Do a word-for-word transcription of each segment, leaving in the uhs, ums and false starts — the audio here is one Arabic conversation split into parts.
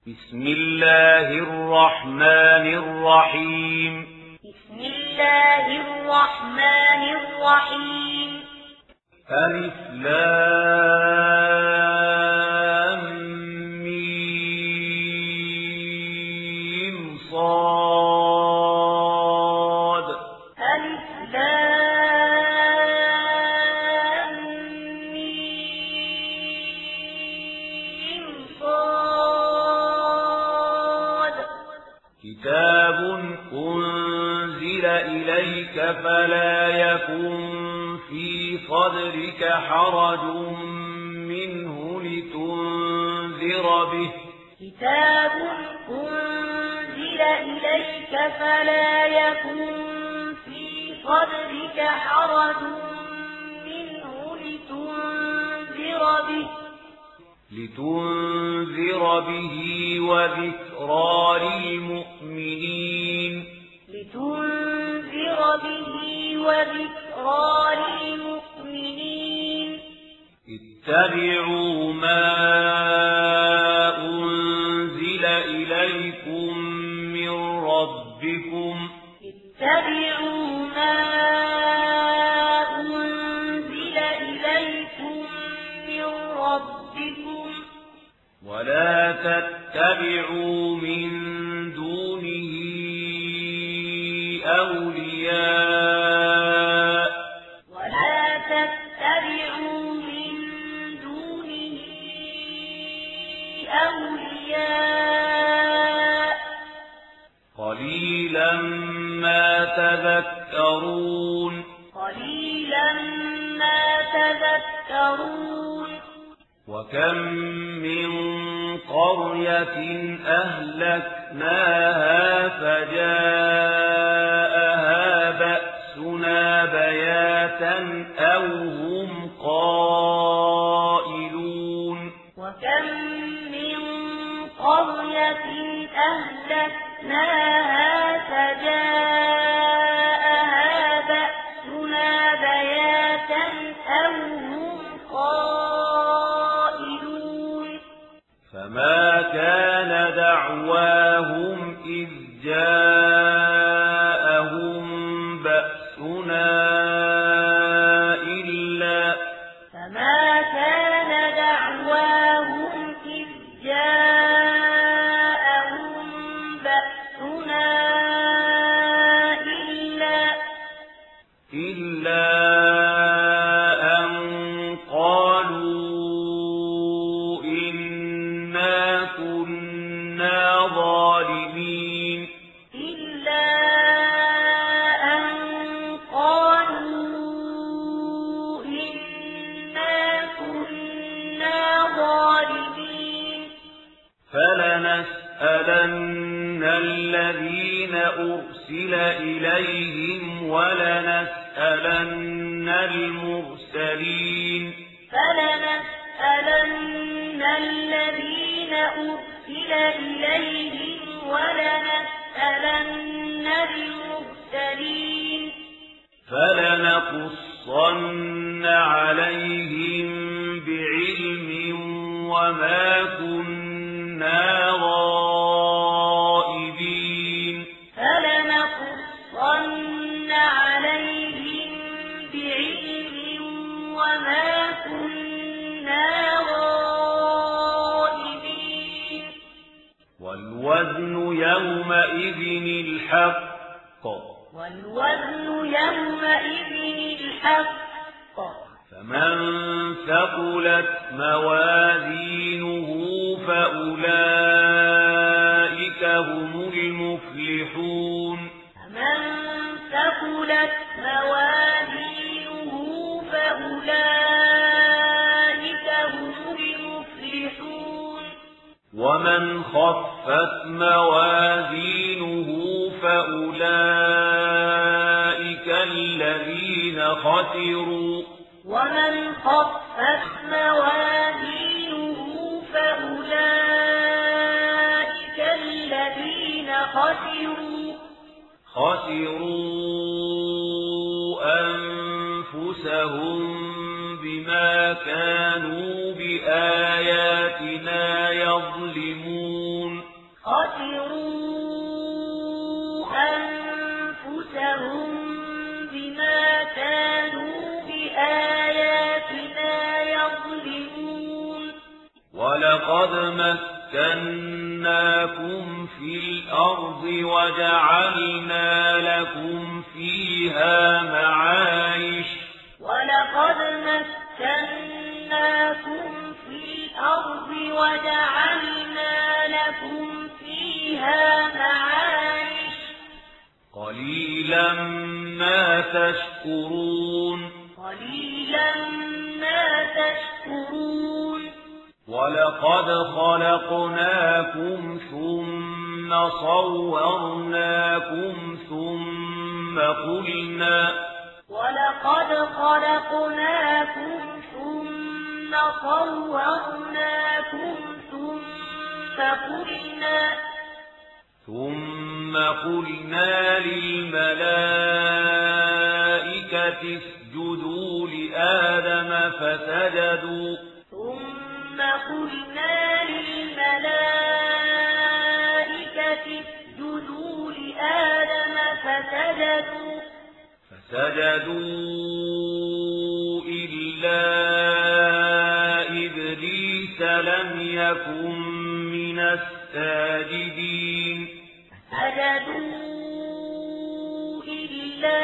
بسم الله الرحمن الرحيم بسم الله الرحمن الرحيم ألف لام ميم صاد ألف لام ميم صاد كتاب أنزل إليك فلا يكن في صدرك حرج منه لتنذر به كتاب أنزل إليك فلا يكن في صدرك حرج منه لتنذر به لتنذر به وذكرى للمؤمنين لتنذر به وذكرى للمؤمنين اتبعوا ما أنزل إليكم من ربكم اتبعوا ما أنزل إليكم من ربكم ولا تتبعوا من دونه أولياء ولا تتبعوا من دونه أولياء قليلا ما تذكرون قليلا ما تذكرون وكم من قرية أهلكناها فجاءها بأسنا بياتا أو هم قائلون وكم من قرية أهلكناها فجاءها بأسنا بياتا أو هم قائلون فما كان دعواهم إذ جاءهم بأسنا إلا فما كان دعواهم إذ جاءهم بأسنا إلا إلا أن قالوا إنا كنا ظالمين إلا أن قالوا إنا كنا ظالمين فلنسألن الذين أرسل إليهم ولنسألن المرسلين فلنسألن الذين أرسل إليهم ولنسألن المرسلين فلنقصن عليهم بعلم وما كنا غائبين فلنقصن عليهم بعلم وما كنا غائبين والوزن يومئذ الحق والوزن يومئذ الحق فمن ثقلت موازينه فأولئك هم المفلحون فمن ثقلت موازينه فأولئك هم المفلحون ومن خفت موازينه فأولئك الذين خسروا ومن خفت موازينه فأولئك الذين خسروا خسروا أنفسهم بما كانوا بآياتنا يظلمون يظلمون خسروا أنفسهم بما كانوا بآياتنا يظلمون ولقد مكناكم في الأرض وجعلنا لكم فيها معايش ولقد مكناكم في الأرض وجعلنا لكم فيها معايش قليلا ما تشكرون قليلا ما تشكرون ولقد خلقناكم ثم صورناكم ثم قلنا ولقد خلقناكم ثم صورناكم ثم قلنا ثم قلنا للملائكة اسجدوا لآدم فسجدوا ثم قلنا للملائكة اسجدوا لآدم فسجدوا فسجدوا إلا إبليس لم يكن من الساجدين فسجدوا إلا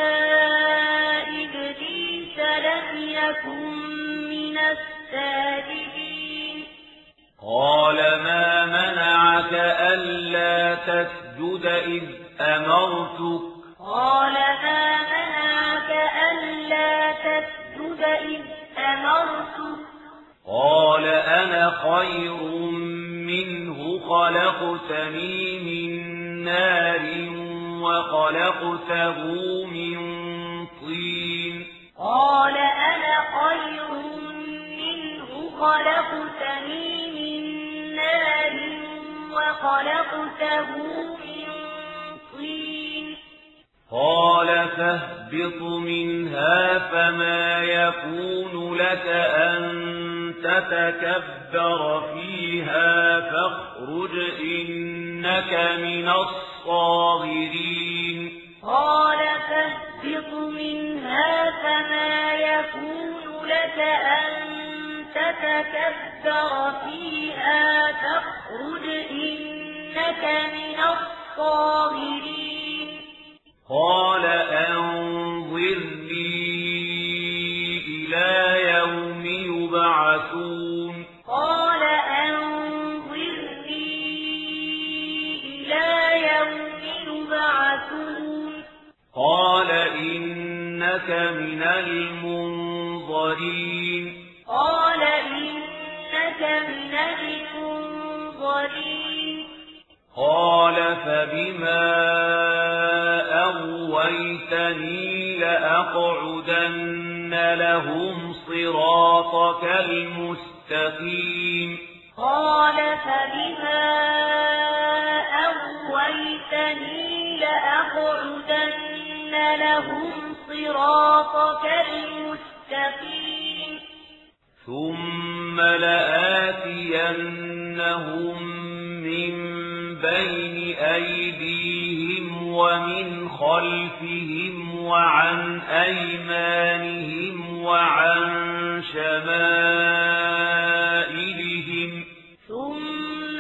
إبليس لم يكن من الساجدين قال ما منعك ألا تسجد إذ أمرتك قال ما منعك ألا تسجد إذ أمرتك قال أنا خير منه خلقتني من نار وخلقته من طين قال أنا خير منه خلقتني من نار وخلقته من طين قال فاهبط منها فما يكون لك أن تتكبر فيها فاخرج إنك من الصاغرين قال فاهبط منها فما يكون لك أن تتكبر فيها فاخرج إنك من الصاغرين قال أنظرني إلى يوم يبعثون قال أنظرني إلى يوم يبعثون قال إنك من المنظرين قال إنك من المنظرين قال فبما أغويتني لأقعدن لهم صراطك المستقيم قال فبما أغويتني لأقعدن لهم صراطك المستقيم ثم لآتينهم من بين أيديهم ومن خلفهم وعن أيمانهم وعن شمائلهم ثم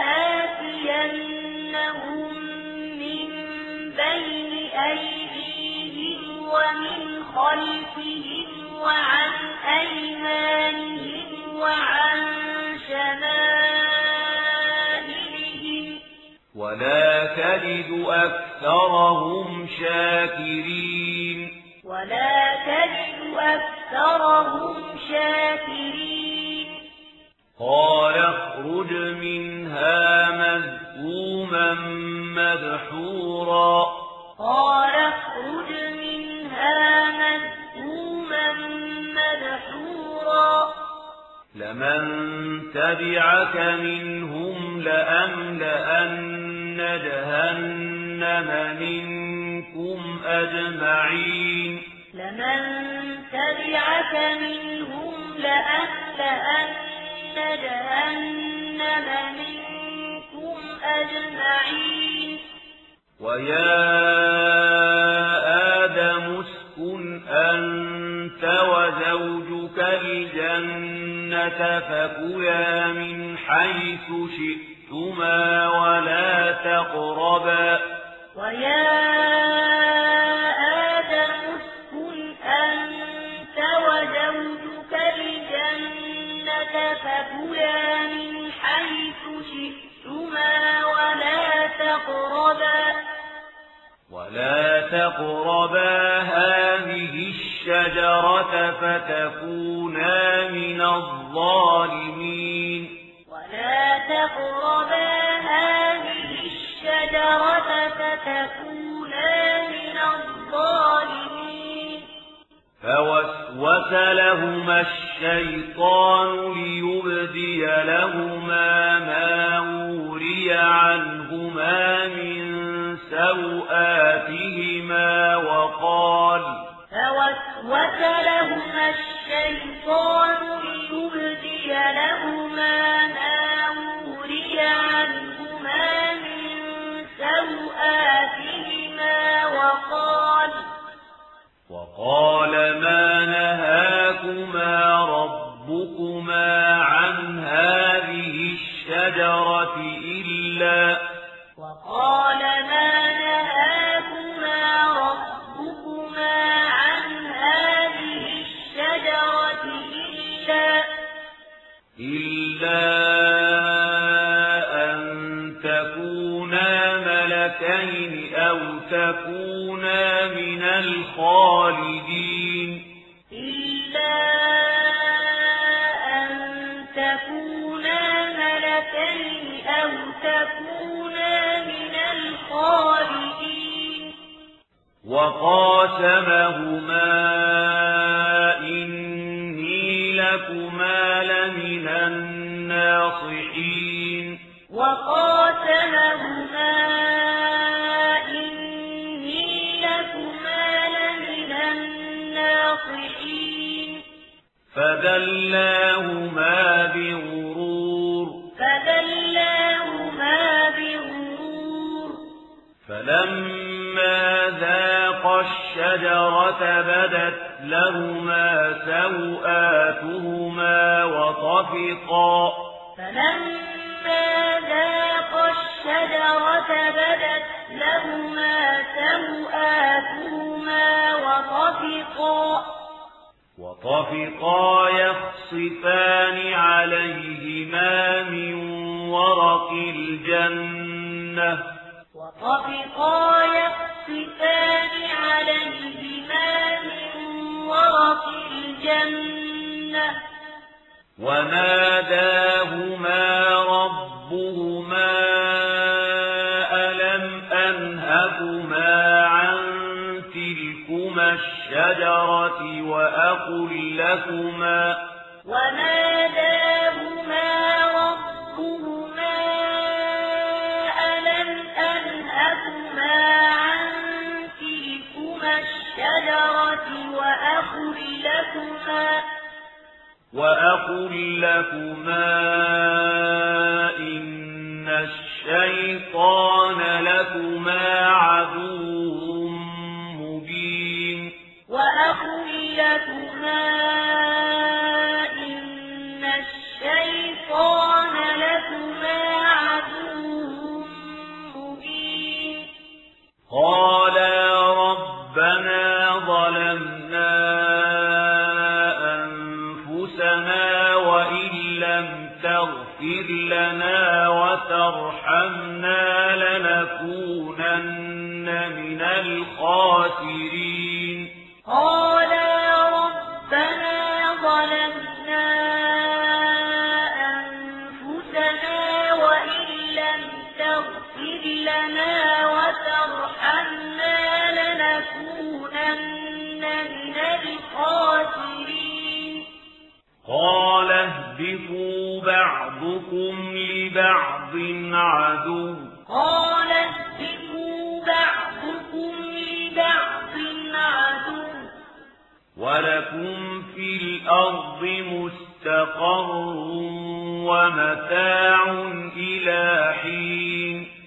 لآتينهم من بين أيديهم ومن خلفهم وعن أيمانهم وعن شمائلهم ولا تجد أكثرهم شاكرين ولا تجد أكثرهم شاكرين قال اخرج منها مذءوما مدحورا قال اخرج منها مذءوما مدحورا لمن تبعك منهم لأملأن جهنم منكم أجمعين لمن تبعك منهم لأملأن جهنم منكم أجمعين. ويا آدم اسكن أنت وزوجك الجنة فكلا من حيث شئتما ولا تقربا ويا آدم اسكن أنت وزوجك الجنة فكلا من حيث شئتما ولا تقربا ولا تقربا هذه الشجرة فتكونا من الظالمين ولا تقربا هذه الشجرة فتكونا من الظالمين. فوسوس لهما الشيطان ليبدي لهما ما وري عنهما من سوآتهما وقال فوسوس لهما الشيطان ليبدي لهما ما وري عنهما من سوآتهما وقال وقال ما نهاكما ربكما عن هذه الشجرة إلا وقال ما نهاكما ربكما عن هذه الشجرة إلا إلا أن تكونا ملكين أو تكونا من الخالدين إلا أن تكونا ملكين أو تكونا من الخالدين. وقاسمهما إني لكما لمن الناصحين وقاسمهما إني لكما لمن الناصحين. فدلاهما بغرور فدلاهما بغرور فلما ذاقا الشجرة بدت لهما سوآتهما وطفقا فلما ذاقا الشجرة بدت لهما سوآتهما وطفقا وطفقا يخصفان عليهما من ورق الجنة وطفقا يخصفان عليهما من ورق الجنة وناداهما ربهما ألم أنهكما عن تلكما الشجرة وأقل لكما وناداهما ربهما ألم أنهكما عن تلكما الشجرة وأقل لكما وأقل لكما إن الشيطان لكما عدو مبين وأقل لكما إن الشيطان لكما عدو مبين. قالا ربنا ظلمنا أنفسنا وإن لم تغفر لنا وترحمنا لنكونن من الخاسرين. قالا ربنا ظلمنا أنفسنا وإن لم تغفر لنا وترحمنا لنكونن من الخاسرين. قال اهبطوا بعضكم لبعض عدو قال اهبطوا بعضكم لبعض عدو ولكم في الأرض مستقر ومتاع إلى حين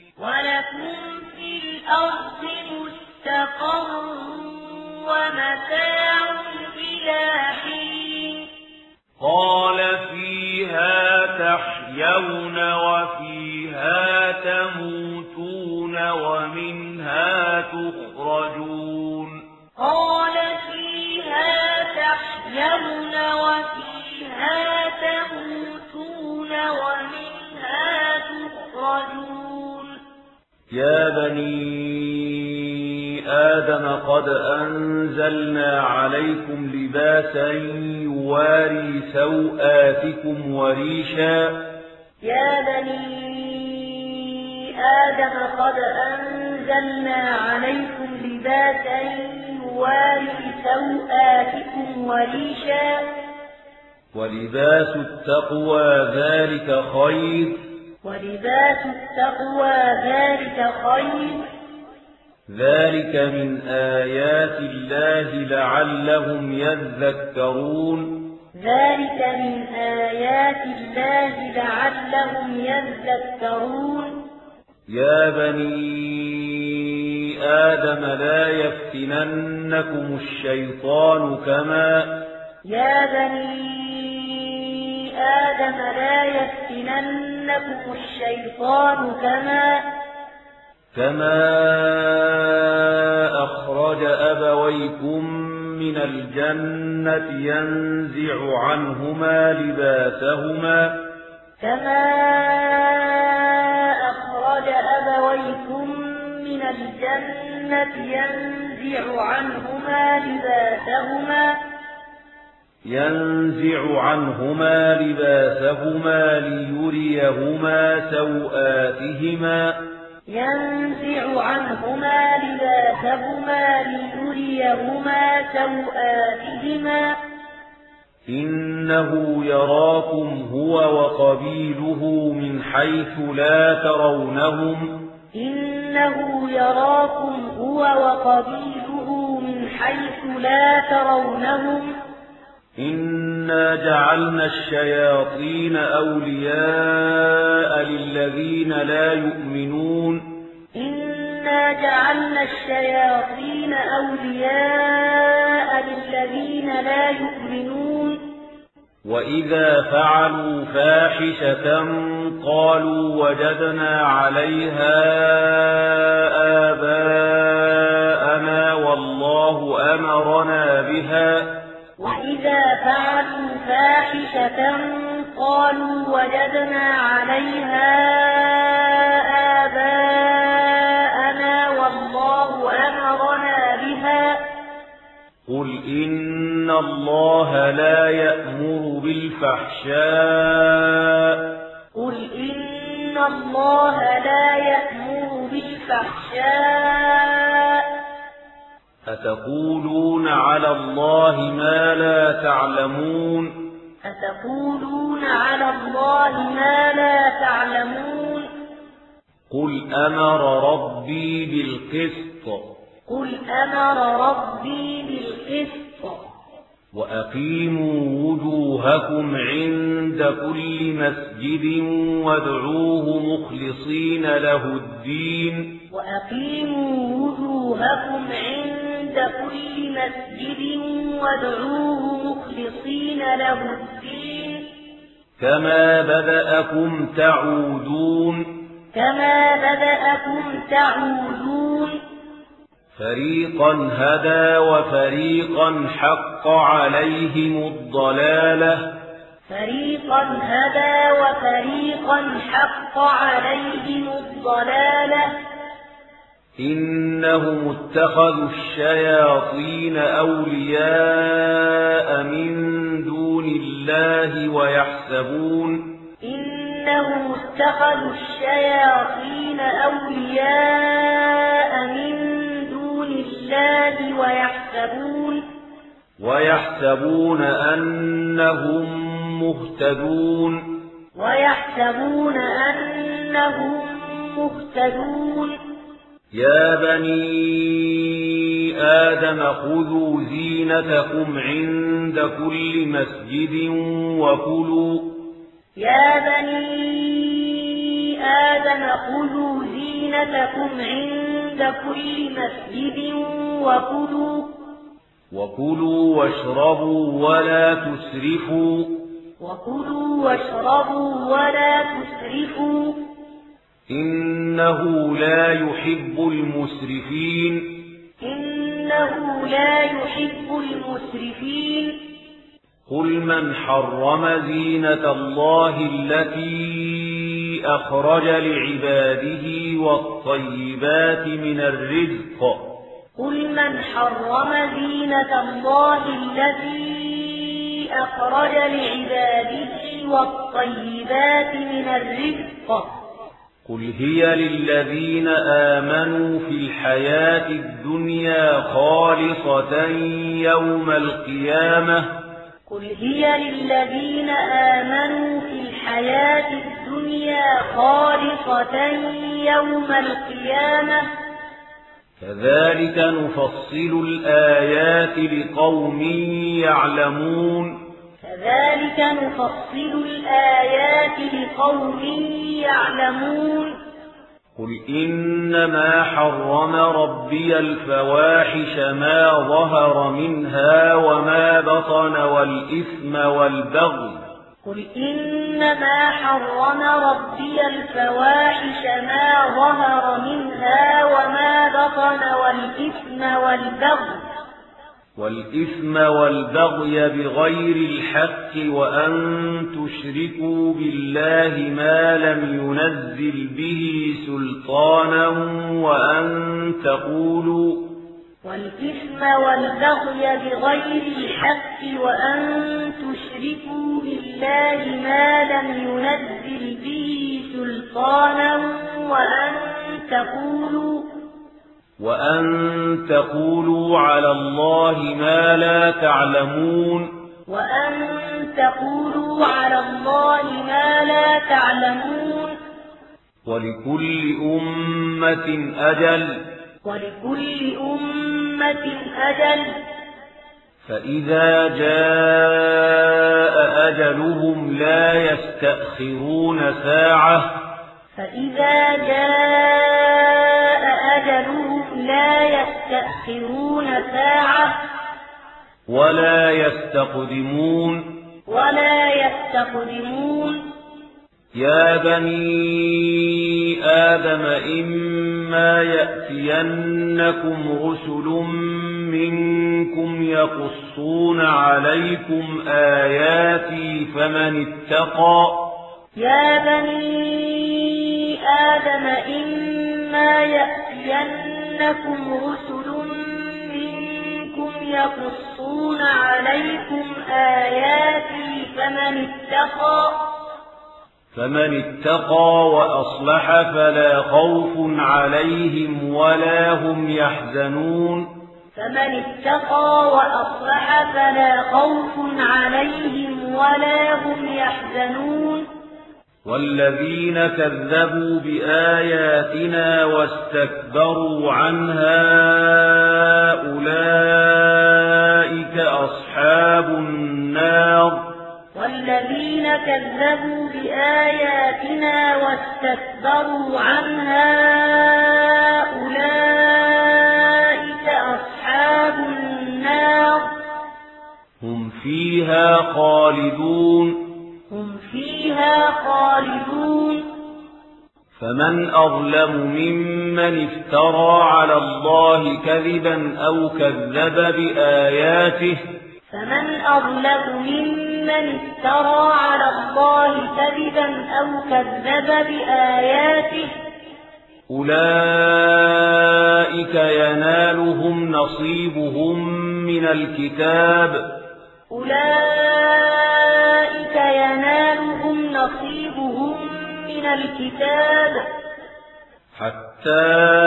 يا بني آدم قد أنزلنا عليكم لباسا يواري سوآتكم وريشا يا بني آدم قد أنزلنا عليكم لباسا يواري سوآتكم وريشا ولباس التقوى ذلك خير ولباس التقوى ذلك خير ذلك من آيات الله لعلهم يذكرون ذلك من آيات الله لعلهم يذكرون يا بني آدم لا يفتننكم الشيطان كما يا بني آدم لا يفتننكم الشيطان كما كما أخرج أبويكم من الجنة ينزع عنهما لباسهما كما أخرج أبويكم من الجنة ينزع عنهما لباسهما ينزع عنهما لباسهما ليريهما سوآتهما ينزع عنهما لباسهما ليريهما سوآتهما إنه يراكم هو وقبيله من حيث لا ترونهم إنه يراكم هو وقبيله من حيث لا ترونهم إنا جعلنا الشياطين أولياء للذين لا يؤمنون إنا جعلنا الشياطين أولياء للذين لا يؤمنون وإذا فعلوا فاحشة قالوا وجدنا عليها آباءنا والله أمرنا بها وإذا فعلوا فاحشة قالوا وجدنا عليها آباءنا والله أمرنا بها قل إن الله لا يأمر بالفحشاء قل إن الله لا يأمر بالفحشاء أتقولون على الله ما لا تعلمون أتقولون على الله ما لا تعلمون قل أمر ربي بالقسط قل أمر ربي بالقسط وأقيموا وجوهكم عند كل مسجد وادعوه مخلصين له الدين وأقيموا وجوهكم عند كل مسجد وادعوه مخلصين له الدين كما بدأكم تعودون كما بدأكم تعودون فريقا هدى وفريقا حق عليهم الضلالة فريقا هدى وفريقا حق عليهم الضلالة إنهم اتخذوا الشياطين أولياء من دون الله ويحسبون إنهم اتخذوا الشياطين أولياء من الله ويحسبون ويحسبون أنهم مهتدون ويحسبون أنهم مهتدون يا بني آدم خذوا زينتكم عند كل مسجد وكلوا يا بني آدم خذوا زينتكم عند كل مسجد وكلوا وكلوا واشربوا ولا تسرفوا وكلوا واشربوا ولا تسرفوا إنه لا يحب المسرفين إنه لا يحب المسرفين قل من حرم زينة الله التي أخرج لعباده والطيبات من الرزق. قل من حرم زينة الله التي أخرج لعباده والطيبات من الرزق. قل هي للذين آمنوا في الحياة الدنيا خالصة يوم القيامة. قل هي للذين آمنوا في الحياة الدنيا خالصة يوم القيامة. كذلك نفصل الآيات لقوم يعلمون. كذلك نفصل الآيات لقوم يعلمون. قل إنما حرم ربي الفواحش ما ظهر منها وما بطن والإثم والبغي. قل إنما حرم ربي الفواحش ما ظهر منها وما بطن والإثم والبغي والإثم والبغي بغير الحق وأن تشركوا بالله ما لم ينزل به سلطانا وأن تقولوا والإثم والبغي بغير الحق وأن تشركوا بالله ما لم ينزل به سلطانا وأن تقولوا وأن تقولوا على الله ما لا تعلمون. وأن تقولوا على الله ما لا تعلمون. ولكل أمة أجل. ولكل أمة أجل. فإذا جاء أجلهم لا يستأخرون ساعة. فإذا جاء أجلهم لا يستأخرون ساعة. ولا يستقدمون. ولا يستقدمون. يا بني آدم إما يأتينكم رسل منكم يقصون عليكم آياتي فمن اتقى. يا بني آدم إما يأتينكم رسل منكم يقصون عليكم آياتي فمن اتقى فمن اتقى وأصلح فلا خوف عليهم ولا هم يحزنون. فمن اتقى وأصلح فلا خوف عليهم ولا هم يحزنون. والذين كذبوا بآياتنا واستكبروا عنها أولئك أصحاب النار. والذين كذبوا بآياتنا واستكبروا عنها أولئك أصحاب النار. هم فيها خالدون. هم فيها خالدون. فمن أظلم ممن افترى على الله كذبا أو كذب بآياته. فمن أظلم ممن افترى على الله كذبا أو كذب بآياته. أولئك ينالهم نصيبهم من الكتاب. أولئك ينالهم نصيبهم من الكتاب. حتى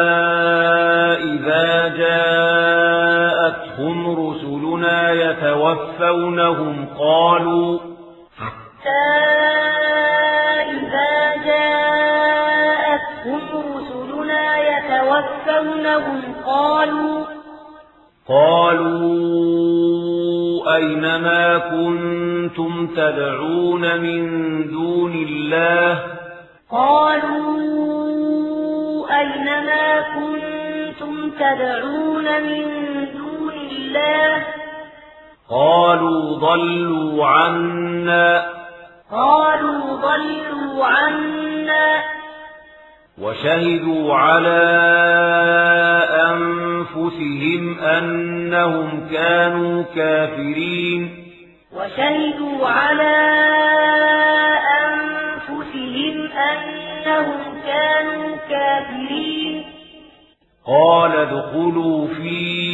إذا جاءتهم رسلنا يتوفونهم قالوا حتى إذا جاءتهم رسلنا يتوفونهم قالوا قالوا أينما كنتم تدعون من دون الله. قالوا أينما كنتم تدعون من دون الله. قالوا ضلوا عنا. قالوا ضلوا عنا. وشهدوا على أنفسهم أنهم كانوا كافرين. وشهدوا على أنفسهم أنهم أنهم كانوا كافرين قال ادخلوا في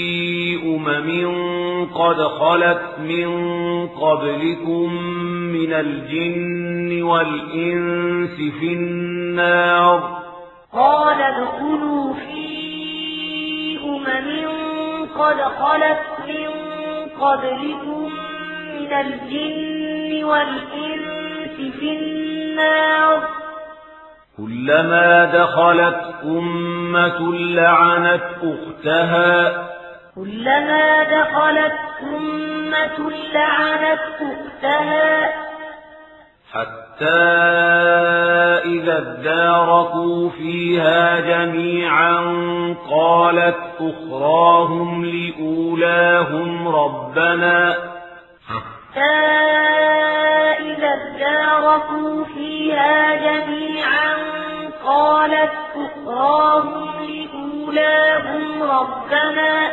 أمم قد خلت من قبلكم من الجن والإنس في النار قال ادخلوا في أمم قد خلت من قبلكم من الجن والإنس في النار كلما دخلت أمة لعنت أختها كلما دخلت أمة لعنت أختها حتى إذا اداركوا فيها جميعا قالت أخراهم لأولاهم ربنا حتى إذا اداركوا فيها جميعا قالت أخراهم لأولاهم ربنا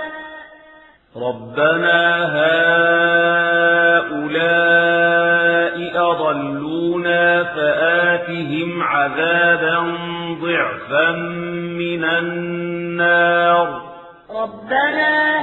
ربنا هؤلاء أضلونا فآتهم عذابا ضعفا من النار ربنا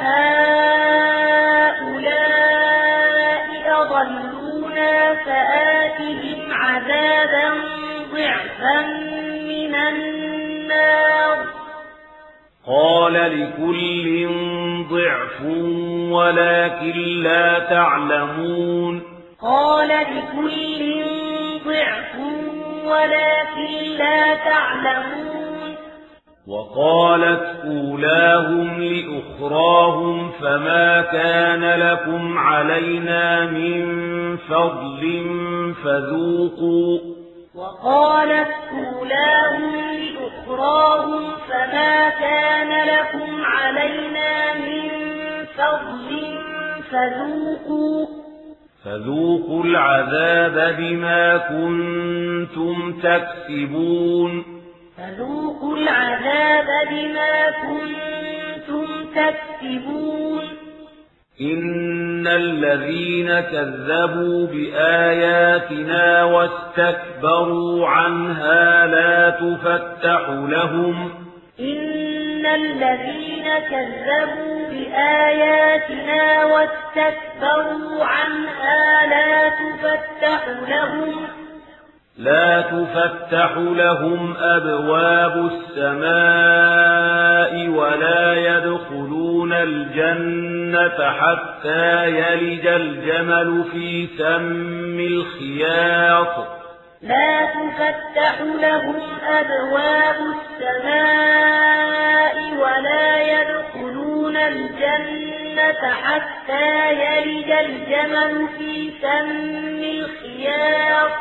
هؤلاء أضلونا فآتهم عذابا ضعفا من النار قال لكل ضعف ولكن لا تعلمون قال لكل ضعف ولكن لا تعلمون وقالت أولاهم لأخراهم فما كان لكم علينا من فضل فذوقوا وقالت أولاهم لأخراهم فما كان لكم علينا من فضل فذوقوا فذوقوا العذاب بما كنتم تكسبون فذوقوا العذاب بما كنتم تكسبون إن الذين كذبوا بآياتنا واستكبروا عنها لا تفتح لهم إن الذين كذبوا بآياتنا واستكبروا عنها لا تفتح لهم لا تفتح لهم أبواب السماء ولا يدخلون الجنة حتى يلج الجمل في سم الخياط لا تفتح لهم أبواب السماء ولا يدخلون الجنة حتى يلج الجمل في سم الخياط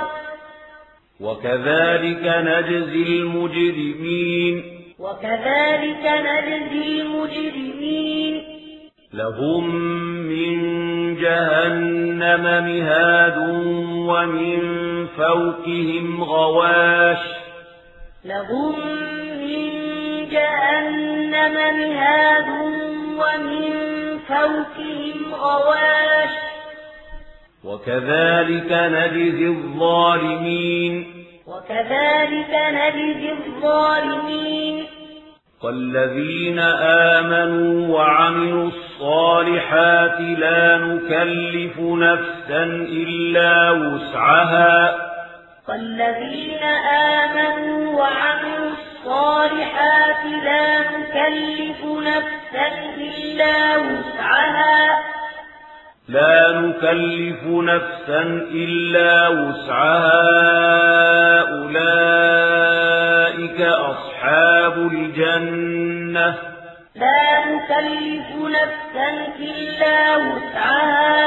وكذلك نجزي المجرمين وكذلك نجزي المجرمين لهم من جهنم مهاد ومن فوقهم غواش لهم من جهنم مهاد ومن فوقهم غواش وكذلك نجزي الظالمين وكذلك نجزي الظالمين والذين آمنوا وعملوا الصالحات لا نكلف نفسا إلا وسعها والذين آمنوا وعملوا الصالحات لا نكلف نفسا إلا وسعها لا نكلف نفسا إلا وسعها أولئك أصحاب الجنة لا نكلف نفسا إلا وسعها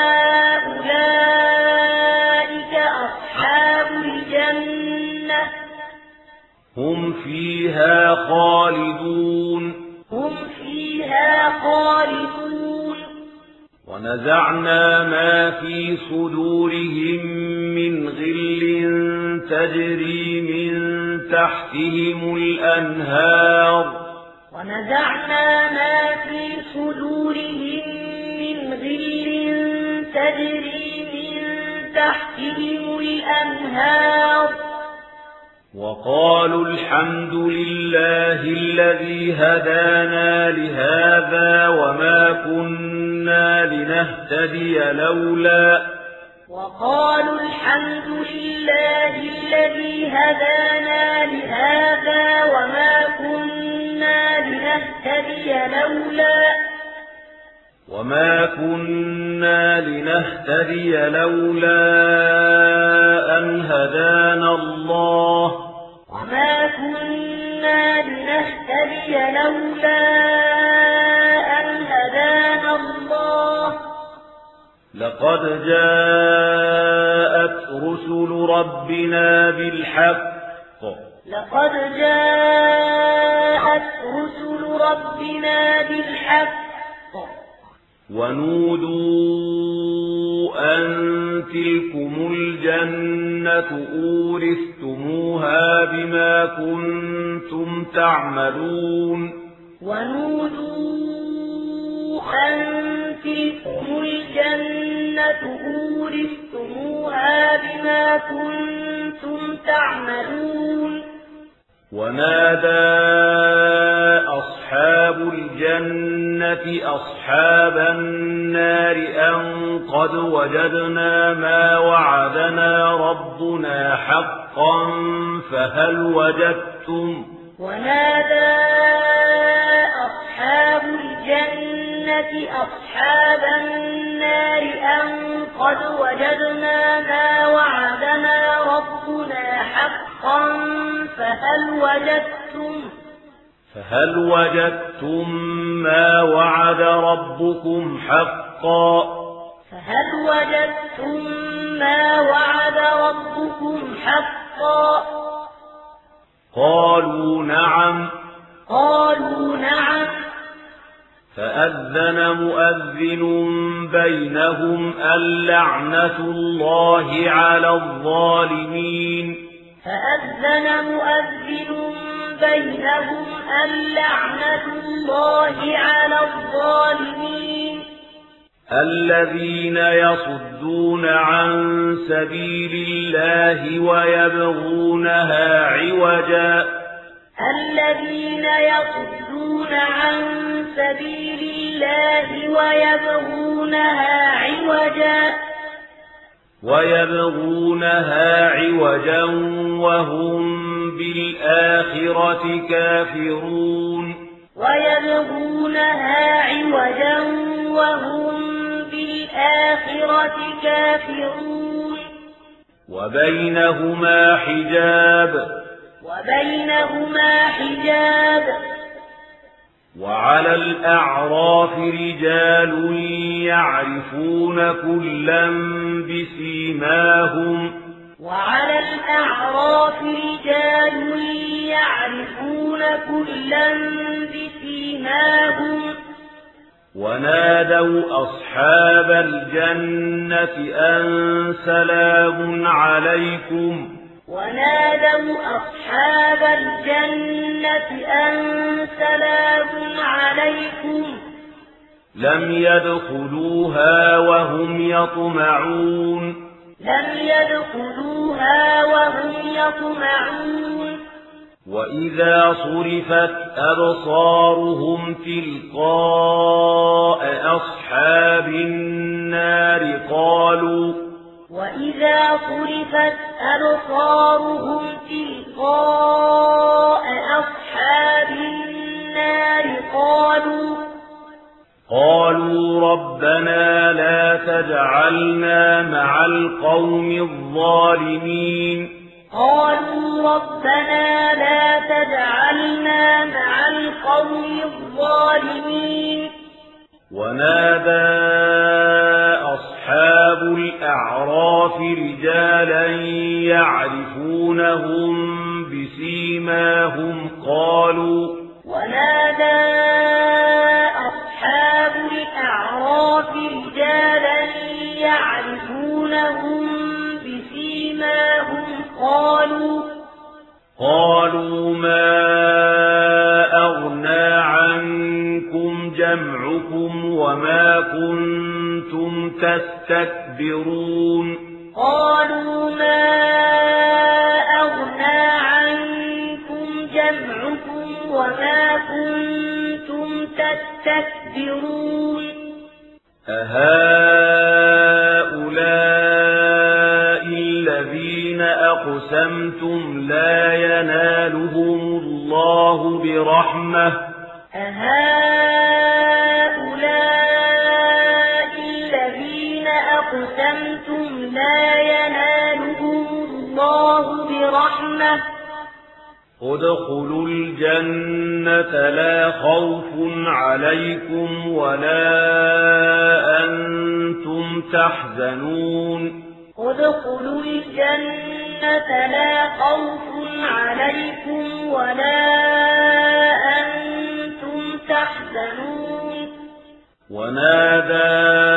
أولئك أصحاب الجنة هم فيها خالدون هم فيها خالدون ونزعنا ما في صدورهم من غل تجري من تحتهم الأنهار ونزعنا ما في صدورهم من غل تجري من تحتهم الأنهار وقالوا الحمد لله الذي هدانا لهذا وما كنا لنهتدي لولا وقالوا الحمد لله الذي هدانا لهذا وما كنا لنهتدي لولا وما كنا لنهتدي لولا أن هدانا الله وما كنا لنهتدي لولا أن هدانا الله لقد جاءت رسل ربنا بالحق لقد جاءت رسل ربنا بالحق ونودوا أن تلكم الجنة أورثتموها بما كنتم تعملون ونودوا أن تلكم الجنة أورثتموها بما كنتم تعملون ونادى أصحاب الجنة أصحاب النار أن قد وجدنا ما وعدنا ربنا حقا فهل وجدتم ونادى أصحاب الجنة أصحاب النار أن قد وجدنا ما وعدنا ربنا حقا فهل وجدتم فهل وجدتم ما وعد ربكم حقا فهل وجدتم ما وعد ربكم حقا قالوا نعم قالوا نعم فأذن مؤذن بينهم اللعنة الله على الظالمين فأذن مؤذن بينهم اللعنة الله على الظالمين الذين يصدون عن سبيل الله ويبغونها عوجا الذين يصدون عن سبيل الله ويبغونها عوجا ويبغونها عوجا وهم بالآخرة كافرون ويبغونها عوجا وهم بالآخرة كافرون وبينهما حجاب وبينهما حجاب وعلى الأعراف رجال يعرفون كلا بسيماهم وعلى الأعراف رجال يعرفون كلا بسيماهم ونادوا أصحاب الجنة أن سلام عليكم ونادوا أصحاب الجنة أن سلام عليكم لم يدخلوها وهم يطمعون لم يدخلوها وهم يطمعون وإذا صرفت أبصارهم تلقاء أصحاب النار قالوا وإذا صرفت أبصارهم تلقاء أصحاب النار قالوا قالوا ربنا لا تجعلنا مع القوم الظالمين قالوا ربنا لا تجعلنا مع القوم الظالمين ونادى أصحاب الأعراف رجالا يعرفونهم بسيماهم قالوا ونادى أصحاب الأعراف رجالا يعرفونهم بسيماهم قالوا قالوا ما أغنى عنكم جمعكم وما كنتم تستكبرون قالوا ما أغنى عنكم جمعكم وما كنتم تستكبرون أهؤلاء الذين أقسمتم لا ينالهم الله برحمة أهؤلاء الذين أقسمتم لا ينالهم الله برحمة ادخلوا الجنة لا خوف عليكم ولا أنتم تحزنون ادخلوا الجنة لا خوف عليكم ولا أنتم تحزنون ونادى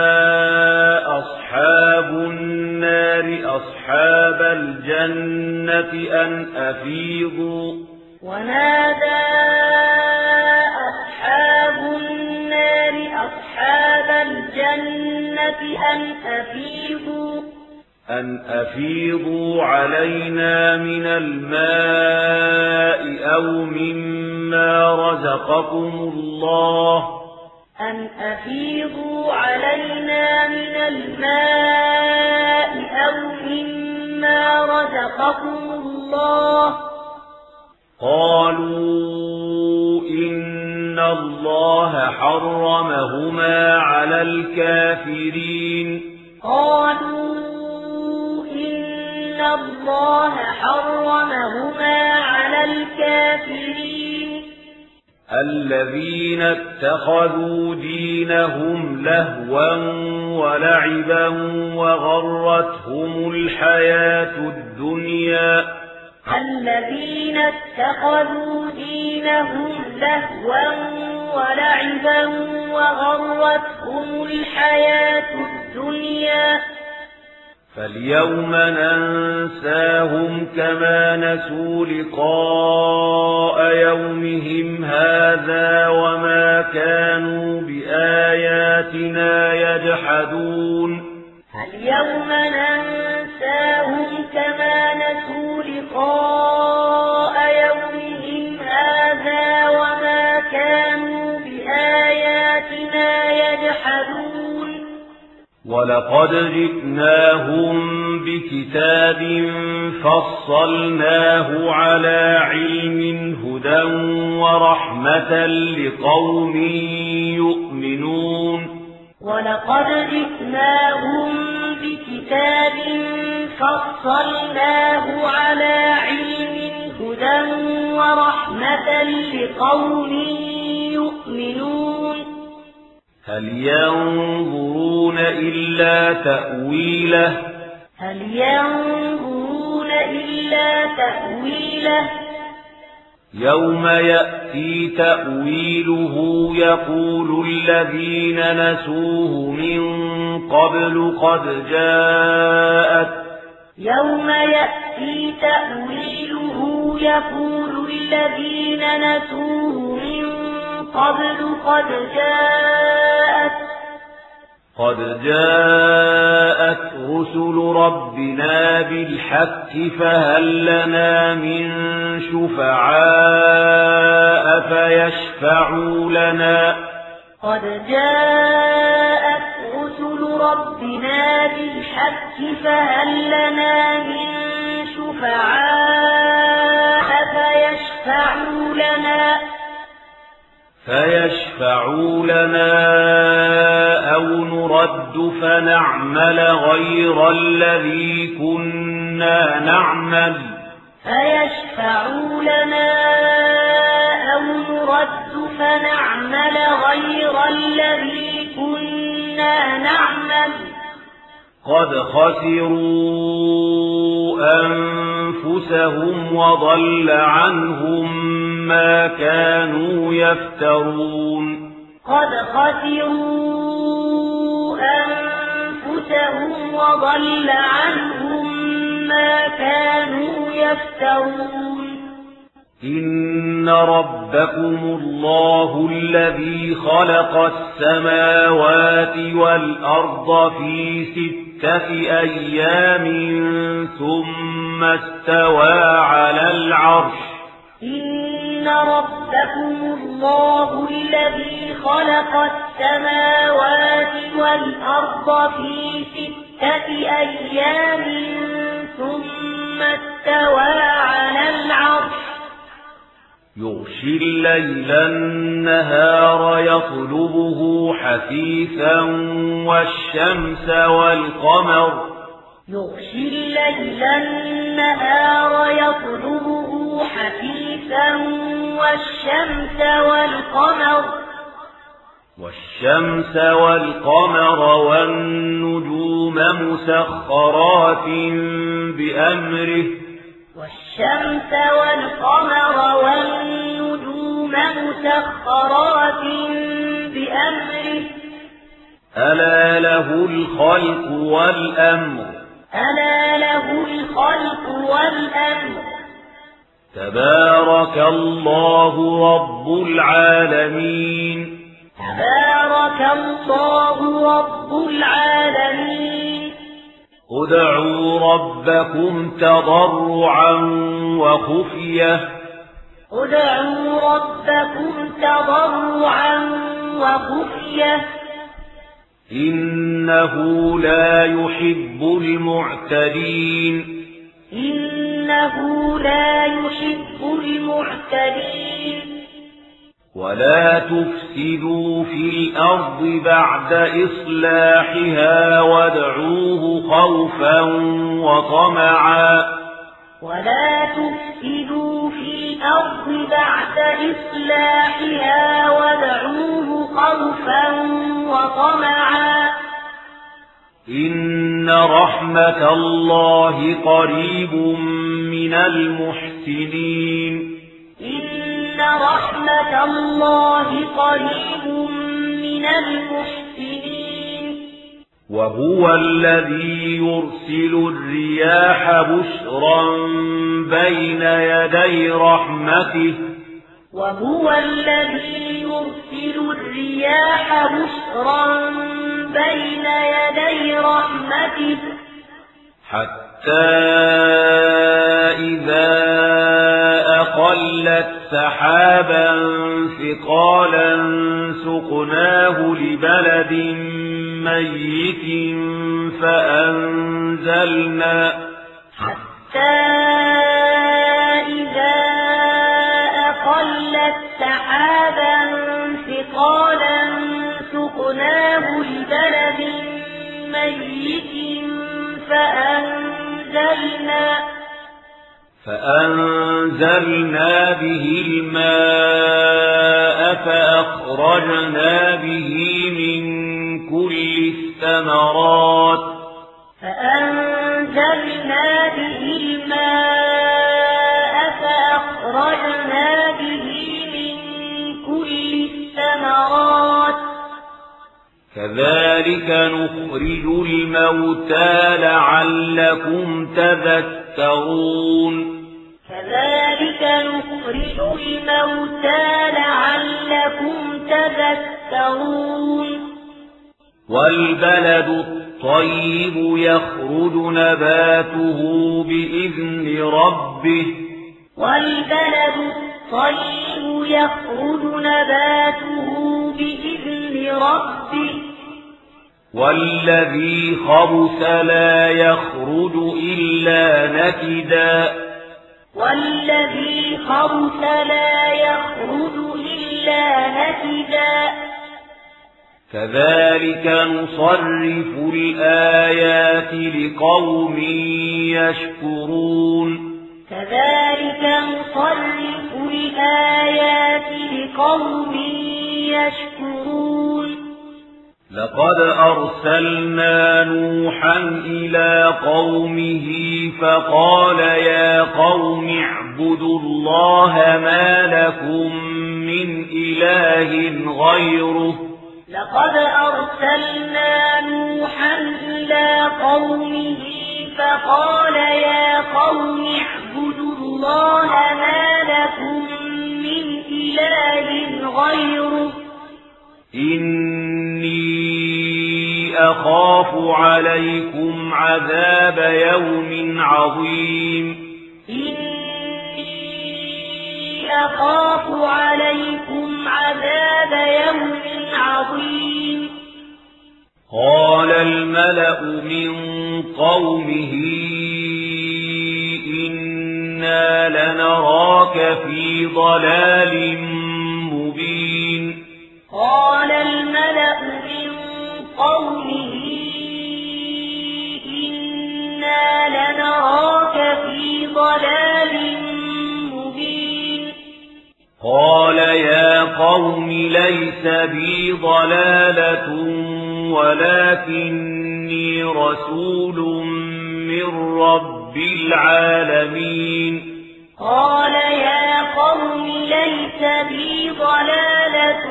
أصحاب النار أصحاب الجنة أن أفيضوا ونادى أصحاب النار أصحاب الجنة أن أفيضوا أن أفيضوا علينا من الماء أو مما رزقكم الله أن أفيضوا علينا من الماء أو مما رزقكم الله قالوا إن الله حرمهما على الكافرين قالوا إن الله حرمهما على الكافرين الذين اتخذوا دينهم لهوا ولعبا وغرتهم الحياة الدنيا الذين اتخذوا دينهم لهوا ولعبا وغرتهم الحياة الدنيا فاليوم ننساهم كما نسوا لقاء يومهم هذا وما كانوا بآياتنا يجحدون اليوم ننساهم كما نسوا لقاء يومهم هذا وما كانوا بآياتنا يجحدون ولقد جئناهم بكتاب فصلناه على علم هدى ورحمة لقوم يؤمنون ولقد جئناهم بكتاب فصلناه على علم هدى ورحمة لقوم يؤمنون هل ينظرون إلا تأويله هل ينظرون إلا تأويله يوم يأتي تأويله يقول الذين نسوه من قبل قد جاءت يوم يأتي تأويله يقول الذين نسوه من قبل قد جاءت قد جاءت رسل ربنا بالحق فهل لنا من شفعاء فيشفعوا لنا قد جاءت رسل ربنا بالحق فهل لنا من شفعاء فيشفعوا لنا فيشفعوا لنا أو نرد فنعمل غير الذي كنا نعمل فيشفعوا لنا أو نرد فنعمل غير الذي كنا نعمل قد خسروا أنفسهم وضل عنهم ما كانوا يفترون قد خسروا أنفسهم وضل عنهم ما كانوا يفترون إن ربكم الله الذي خلق السماوات والأرض في ستة أيام ثم استوى على العرش إن إن ربكم الله الذي خلق السماوات والأرض في ستة أيام ثم استوى على العرش يغشي الليل النهار يطلبه حثيثا والشمس والقمر يغشي الليل النهار يطلبه حثيثا والشمس والقمر والشمس والقمر والنجوم مسخرات بأمره والشمس والقمر والنجوم مسخرات بأمره ألا له الخلق والأمر ألا له الخلق والأمر تبارك الله رب العالمين تبارك الله رب العالمين ادعوا ربكم تضرعا وخفية ادعوا ربكم تضرعا وخفية إنه لا يحب المعتدين إنه لا يحب المعتدين ولا تفسدوا في الأرض بعد إصلاحها وادعوه خوفا وطمعا ولا تفسدوا في الأرض بعد إصلاحها وادعوه خوفا وطمعا إن رحمة الله قريب من المحسنين إن رحمة الله قريب من المحسنين وهو الذي يرسل الرياح بشرا بين يدي رحمته وهو الذي يرسل الرياح بشرا بين يدي رحمته حتى إذا أقلت سحابا ثقالا سقناه لبلد ميت فأنزلنا حتى إذا أقلت سحابا ثقالا سقناه لبلد ميت فأنزلنا فأنزلنا به الماء فأخرجنا به من كل الثمرات فأنزلنا به الماء فأخرجنا به من كل الثمرات كذلك نخرج الموتى لعلكم تذكرون كذلك نخرج الموتى لعلكم تذكرون والبلد الطيب يخرج نباته بإذن ربه والبلد الطيب يخرج نباته بإذن ربه والذي خبث لا يخرج إلا نكدا والذي خبث لا يخرج إلا نكدا كذلك نصرف الآيات لقوم يشكرون كذلك نصرف الآيات لقوم يشكرون لقد أرسلنا نوحا إلى قومه فقال يا قوم اعبدوا الله ما لكم من إله غيره لقد أرسلنا نوحا إلى قومه فقال يا قوم اعبدوا الله ما لكم من إله غيره إني أخاف عليكم عذاب يوم عظيم إني أخاف عليكم عذاب يوم عظيم قال الملأ من قومه إنا لنراك في ضلال مبين قال الملأ من قومه إنا لنراك في ضلال مبين قال يا قوم ليس بي ضلالة ولكني رسول من رب العالمين قال يا قوم ليس بي ضلالة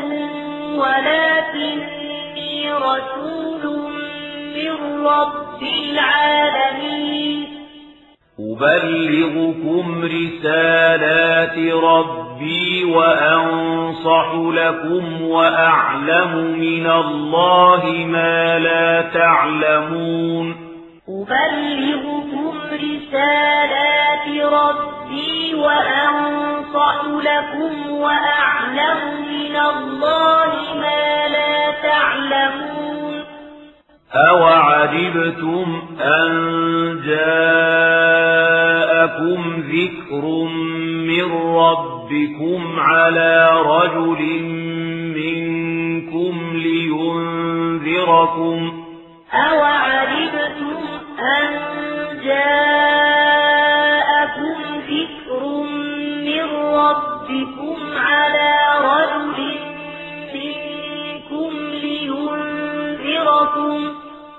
ولكني رسول من رب العالمين أبلغكم رسالات ربي وأنصح لكم وأعلم من الله ما لا تعلمون أبلغكم رسالات ربي وأنصح لكم وأعلم من الله ما لا تعلمون أوعجبتم أن جاءكم ذكر من ربكم على رجل منكم لينذركم أوعجبتم أن جاءكم ذكر من ربكم على رجل منكم لينذركم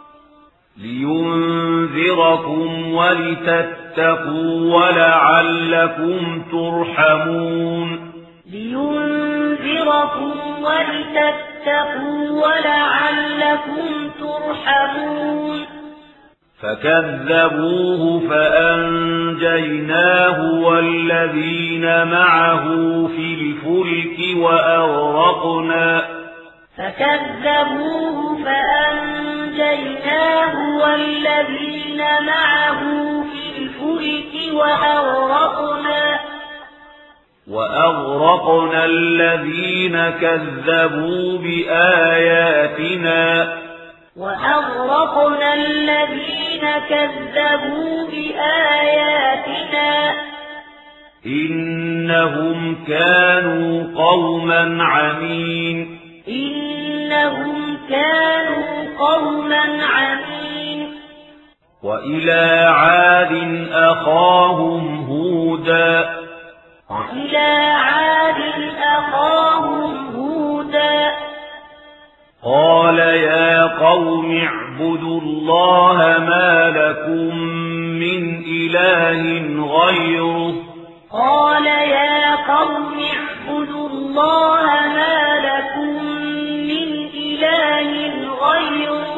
لينذركم ولتتقوا ولعلكم ترحمون لينذركم ولتتقوا ولعلكم ترحمون فكذبوه فأنجيناه والذين معه في الفلك وأغرقنا فكذبوه فأنجيناه والذين معه في الفلك وأغرقنا وأغرقنا الذين كذبوا بآياتنا وأغرقنا الذين كذبوا بآياتنا إنهم كانوا قوما عمين إنهم كانوا قوما عمين وإلى عاد أخاهم هودا وإلى عاد أخاهم هودا قال يا قوم اعبدوا الله ما لكم من إله غيره قال يا قوم اعبدوا الله ما لكم من إله غيره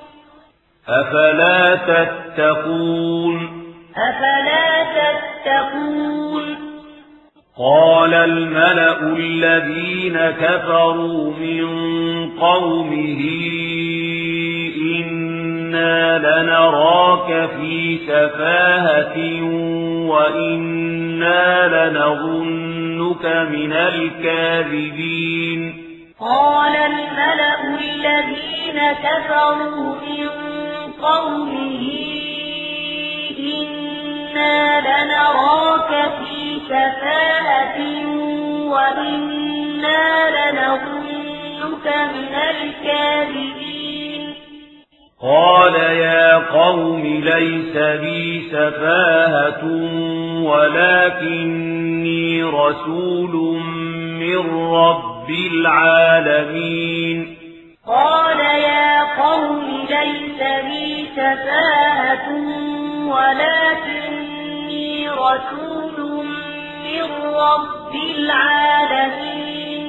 أفلا تتقون أفلا تتقون قال الملأ الذين كفروا من قومه إنا لنراك في سفاهة وإنا لنظنك من الكاذبين قال الملأ الذين كفروا من قومه إنا لنراك في سفاهة وإنا لنظنك من الكاذبين قال يا قوم ليس بي سفاهة ولكني رسول من رب العالمين قال يا قوم ليس بي سفاهة ولكني رسول من رب العالمين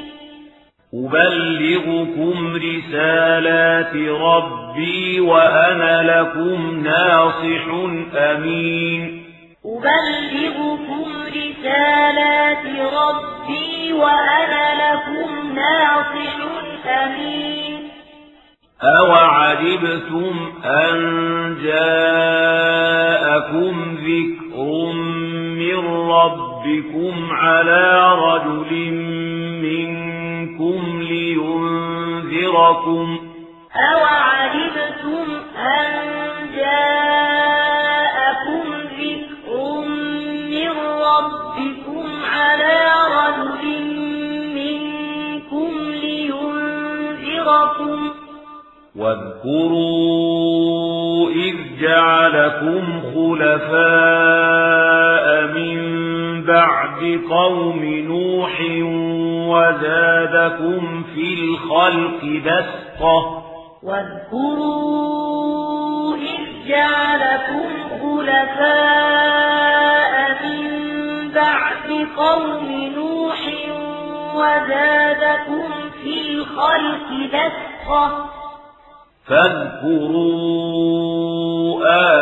أبلغكم رسالات ربي وأنا لكم ناصح أمين أبلغكم رسالات ربي وأنا لكم ناصح أمين أوعجبتم أن جاءكم ذكر من ربكم ربكم على رجل منكم لينذركم أوعجبتم أن جاءكم ذكر من ربكم على رجل منكم لينذركم واذكروا إذ جعلكم خلفاء من بعد قوم نوح وزادكم في الخلق بسطة واذكروا إذ جعلكم خلفاء من بعد قوم نوح وزادكم في الخلق بسطة فاذكروا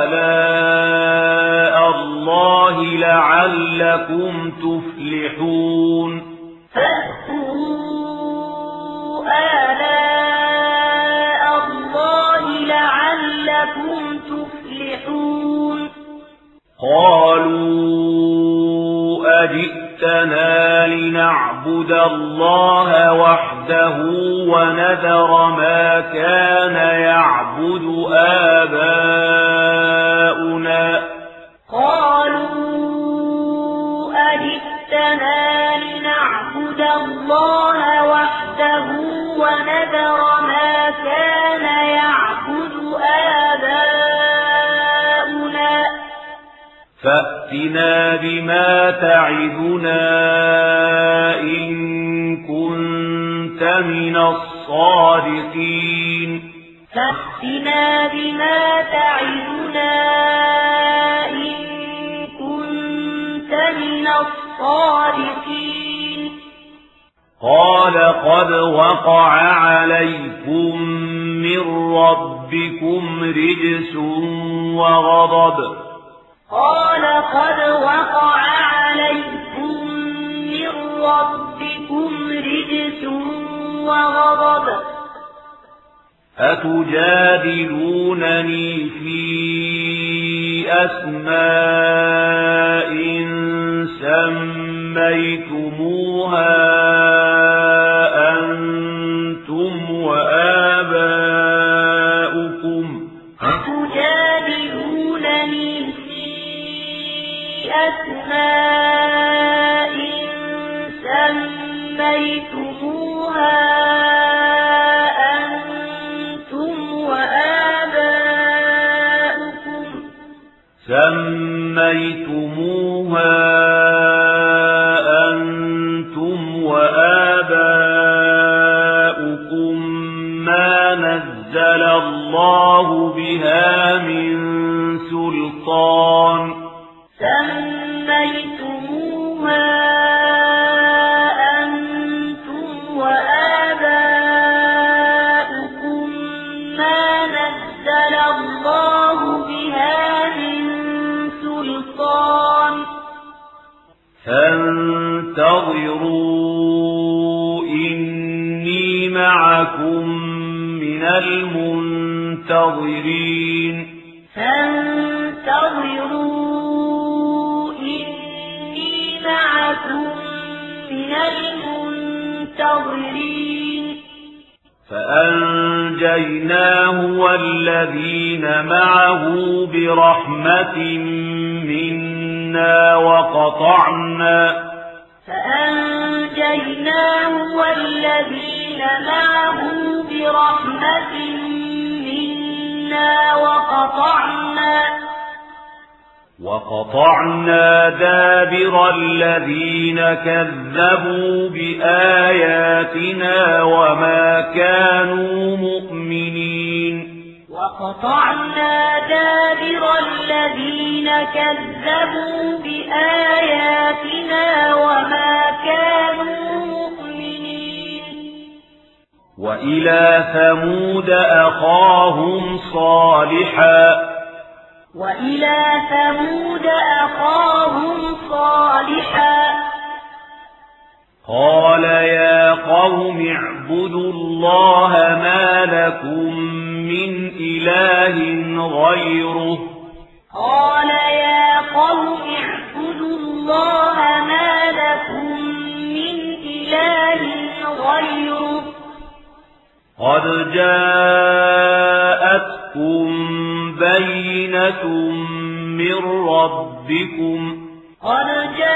آلاء الله لعلكم تفلحون فاذكروا آلاء الله لعلكم تفلحون قالوا أجئتنا لنعبد الله وحده ونذر ما كان يعبد آباؤنا قالوا أجئتنا لنعبد الله وحده ونذر ما كان يعبد آباؤنا فأتنا بما تعدنا إن كنت من الصادقين فأتنا بما تعدنا إن كنت من الصادقين قال قد وقع عليكم من ربكم رجس وغضب قال قد وقع عليكم من ربكم رجس وغضب أتجادلونني في أسماء سميتموها أنتم وآباؤكم أتجادلونني في أسماء سميتموها أنتم وآباؤكم سميتموها أنتم وآباؤكم ما نزل الله بها من سلطان سميتموها أنتم وآباؤكم ما نزل الله بها من سلطان فانتظروا إني معكم من المنتظرين فانتظروا إني معكم من المنتظرين فأنجيناه والذين معه برحمة منا وقطعنا فأنجيناه والذين معه برحمة منا وقطعنا وقطعنا دابر الذين كذبوا بآياتنا وما كانوا مؤمنين وقطعنا دابر الذين كذبوا بآياتنا وما كانوا مؤمنين وإلى ثمود أخاهم صالحا وإلى ثمود أخاهم صالحا قال يا قوم اعبدوا الله ما لكم من إله غيره قال يا قوم اعبدوا الله ما غيره قد جاءتكم بينة من ربكم قد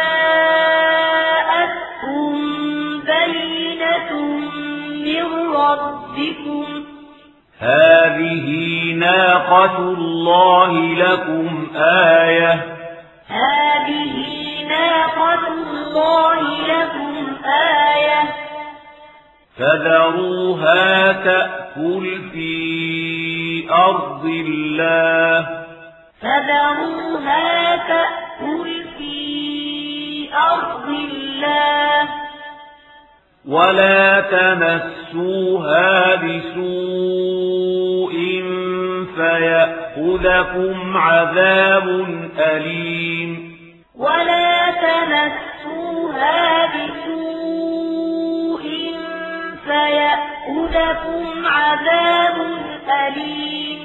جاءتكم بينة من ربكم هذه ناقة الله لكم آية هذه ناقة الله لكم آية فذروها تأكل في أرض الله فذروها تأكل في أرض الله ولا تمسوها بسوء فيأخذكم عذاب أليم ولا تمسوها بسوء فيأخذكم عذاب أليم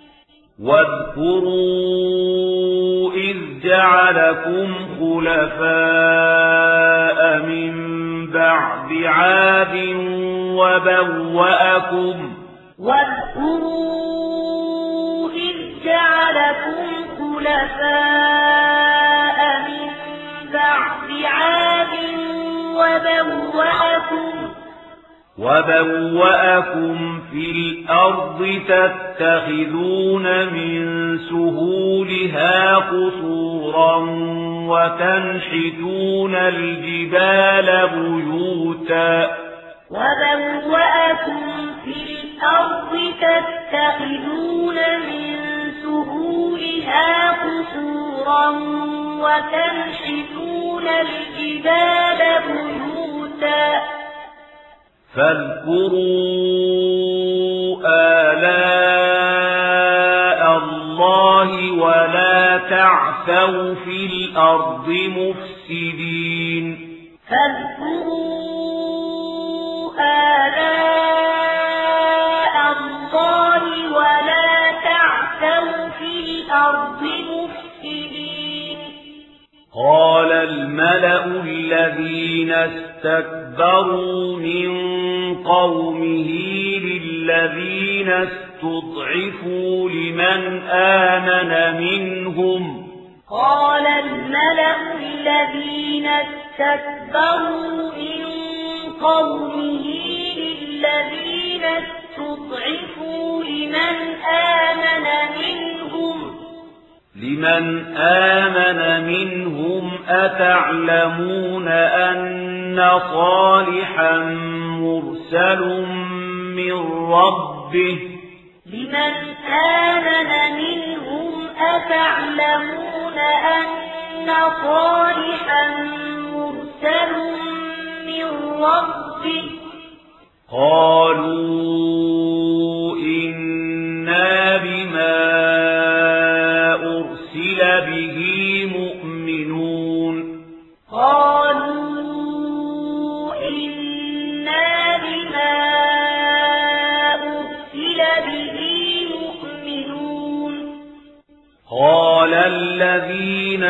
واذكروا إذ جعلكم خلفاء من بعد عاد وبوأكم واذكروا إذ جعلكم خلفاء من بعد عاد وبوأكم وبوأكم في الأرض تتخذون من سهولها قصورا وتنحتون الجبال بيوتا وبوأكم في الأرض تتخذون من سهولها قصورا وتنحتون الجبال بيوتا فاذكروا آلاء الله ولا تعثوا في الأرض مفسدين فاذكروا آلاء الله ولا تعثوا في الأرض مفسدين قال الملأ الذين استكبروا من قومه للذين استضعفوا لمن آمن منهم قال الملأ الذين استكبروا من قومه للذين استضعفوا لمن آمن منهم لمن آمن منهم أتعلمون أن صالحا مرسل من ربه لمن آمن منهم أتعلمون أن صالحا مرسل من ربه قالوا إنا بما أرسل به مؤمنون قالوا إنا بما أرسل به مؤمنون قال الذين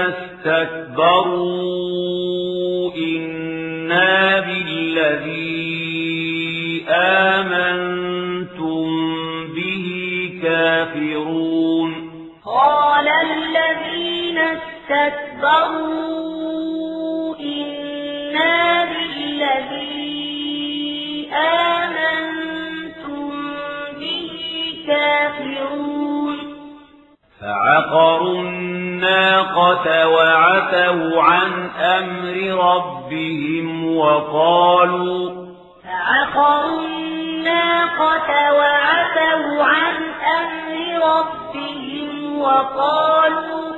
استكبروا إنا بالذي آمنتم به كافرون قال الذين استكبروا إنا بالذي آمنتم به كافرون فعقروا الناقة وعتوا عن أمر ربهم وقالوا فعقروا الناقة وعتوا عن أمر ربهم وقالوا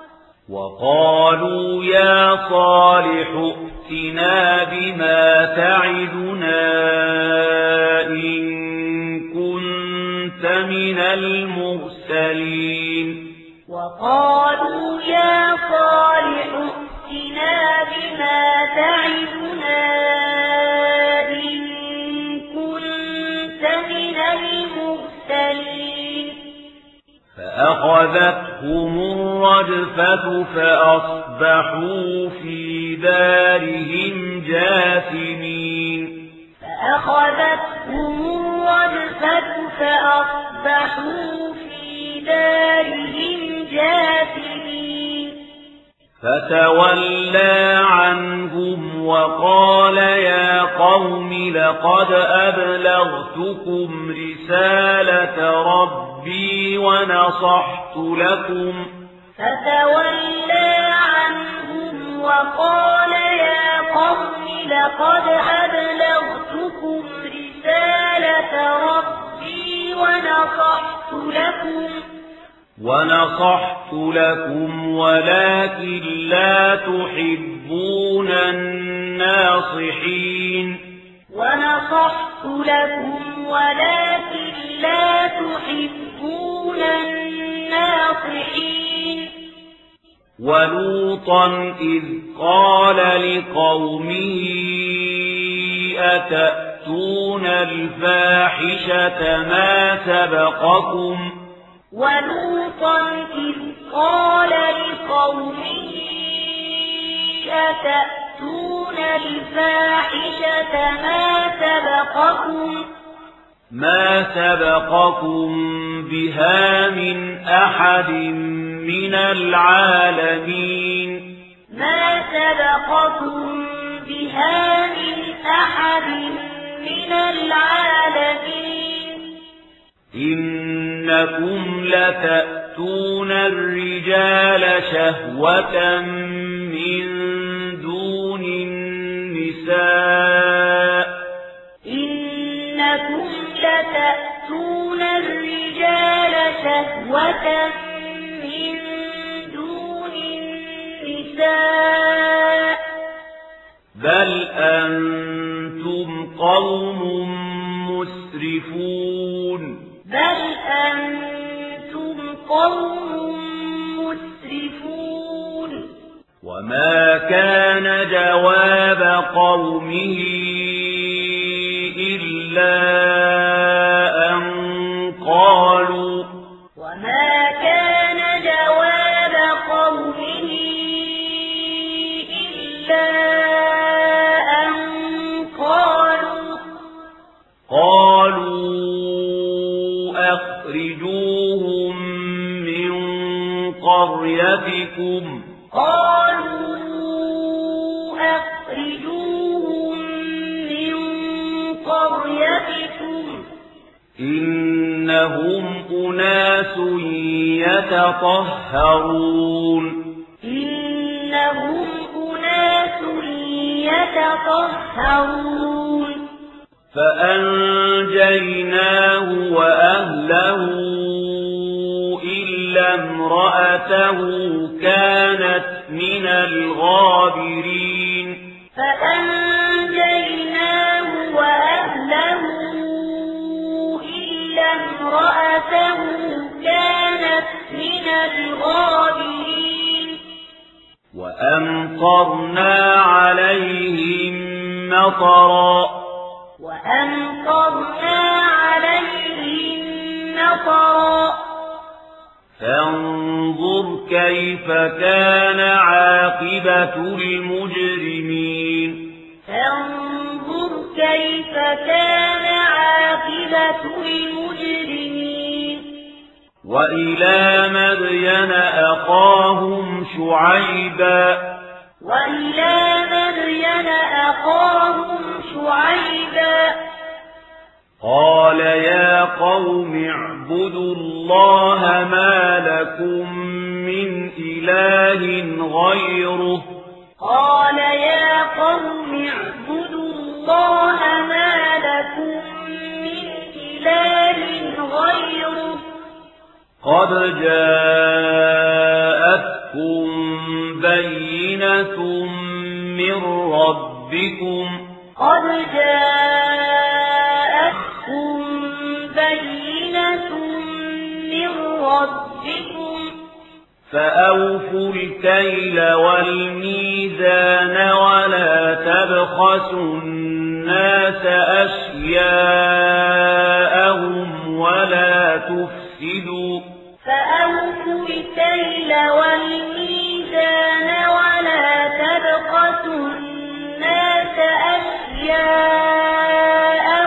وقالوا يا صالح ائتنا بما تعدنا إن كنت من المرسلين وقالوا يا صالح ائتنا بما تعدنا إن كنت من المرسلين فأخذتهم الرجفة فأصبحوا في دارهم جاثمين فأخذتهم الرجفة فأصبحوا في دارهم جاثمين فتولى عنهم وقال يا قوم لقد أبلغتكم رسالة ربي ونصحت لكم فتولى عنهم وقال يا قوم لقد أبلغتكم رسالة ربي ونصحت لكم ونصحت لكم ولكن لا تحبون الناصحين ونصحت لكم ولكن لا تحبون الناصحين ولوطا إذ قال لقومه أتأتون الفاحشة ما سبقكم ولوطا إذ قال لقومه أتأتون الفاحشة ما سبقكم ما سبقكم بها من أحد من العالمين ما سبقكم بها من أحد من العالمين إنكم لتأتون الرجال شهوة من دون النساء إنكم لتأتون الرجال شهوة من دون النساء بل أنتم قوم مسرفون بل أنتم قوم مسرفون وما كان جواب قومه إلا أن قالوا وما كان جواب قومه إلا أن قالوا قالوا أخرجوهم من قريتكم قالوا أخرجوهم من قريتكم إنهم أناس يتطهرون إنهم أناس يتطهرون فأنجيناه وأهله إلا امرأته كانت من الغابرين فأنجيناه وأهله إلا امرأته كانت من الغابرين وأمطرنا عليهم مطرا وأمطرنا عليهم مطرا فانظر كيف كان عاقبة المجرمين فانظر كيف كان عاقبة المجرمين وإلى مدين أخاهم شعيبا وإلى مدين أخاهم شعيبا قال يا قوم اعبدوا الله ما لكم من إله غيره قال يا قوم اعبدوا الله ما لكم من إله غيره قد جاءتكم بينة من ربكم قد جاءتكم بينة من ربكم فأوفوا الكيل والميزان ولا تبخسوا الناس أشياءهم ولا تفسدوا فأوفوا الكيل والميزان ولا تبخسوا الناس أشياءهم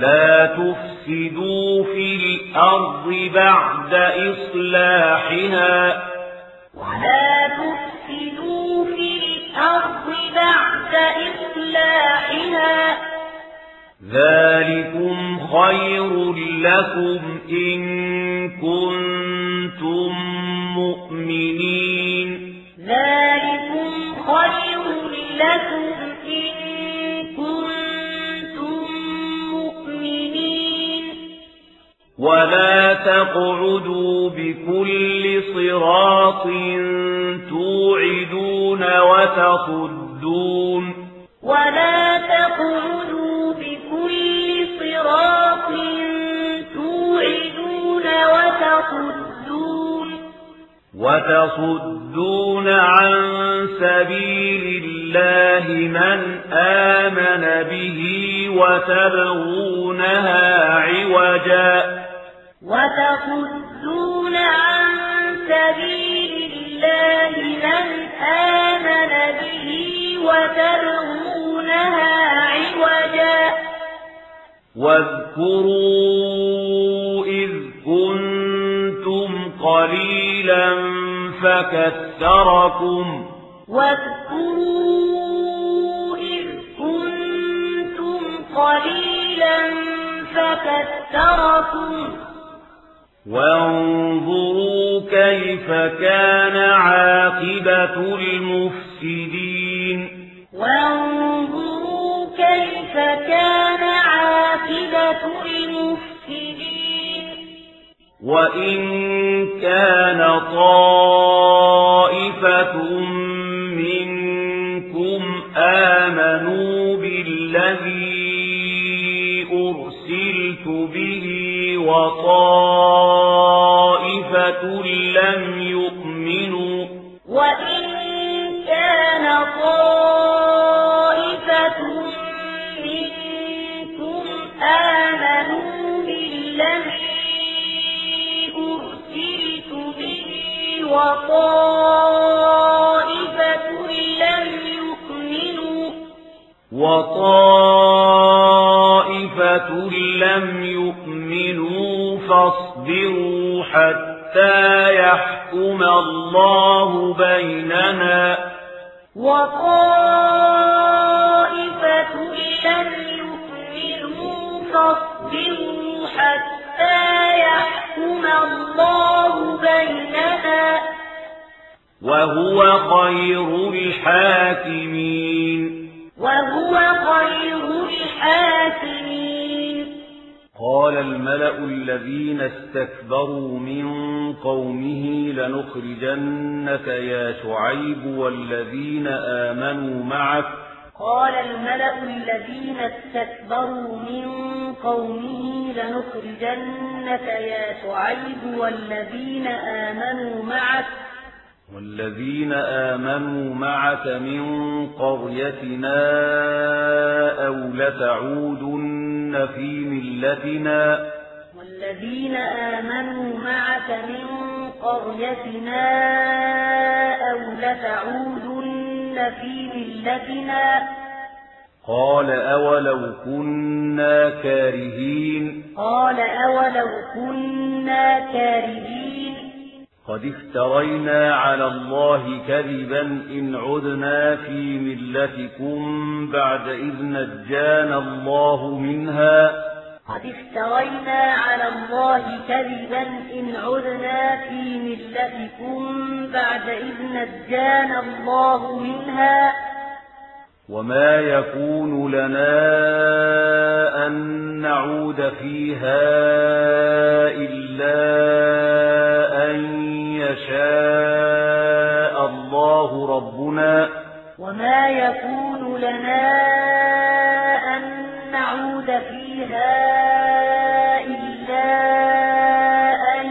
ولا تفسدوا في الأرض بعد إصلاحها ولا تفسدوا في الأرض بعد إصلاحها ذلكم خير لكم إن كنتم مؤمنين ذلكم خير لكم إن كنتم مؤمنين ولا تقعدوا بكل صراط توعدون وتصدون ولا تقعدوا بكل صراط توعدون وتصدون وتصدون عن سبيل الله من آمن به وتبغونها عوجا وتصدون عن سبيل الله من آمن به وتبغونها عوجا واذكروا إذ كنتم قليلا فكثركم واذكروا إذ كنتم قليلا فكثركم وانظروا كيف كان عاقبة المفسدين وانظروا كيف كان عاقبة المفسدين وإن كان طائفة منكم آمنوا بالذي أرسلت به وطائفة لم يؤمنوا وإن كان طائفة منكم آمنوا بالذي أرسلت به وطائفة لم يؤمنوا وطائفة لم يؤمنوا فاصبروا حتى يحكم الله بيننا وطائفة لم يؤمنوا فاصبروا حتى يحكم الله بيننا وهو خير الحاكمين وهو خير الحاكمين قال الملأ الذين استكبروا من قومه لنخرجنك يا شعيب والذين آمنوا معك قال الملأ الذين استكبروا من قومه لنخرجنك يا شعيب والذين آمنوا معك والذين آمنوا معك من قريتنا أو لتعودن في ملتنا والذين آمنوا معك من قريتنا أو لتعودن في ملتنا قال أولو كنا كارهين قال أولو كنا كارهين قد افترينا على الله كذبا إن عدنا في ملتكم بعد إذ نجانا الله منها قد افترينا على الله كذبا إن عدنا في ملتكم بعد إذ نجانا الله منها وما يكون لنا أن نعود فيها إلا أن يشاء الله ربنا وما يكون لنا أن نعود فيها إلا أن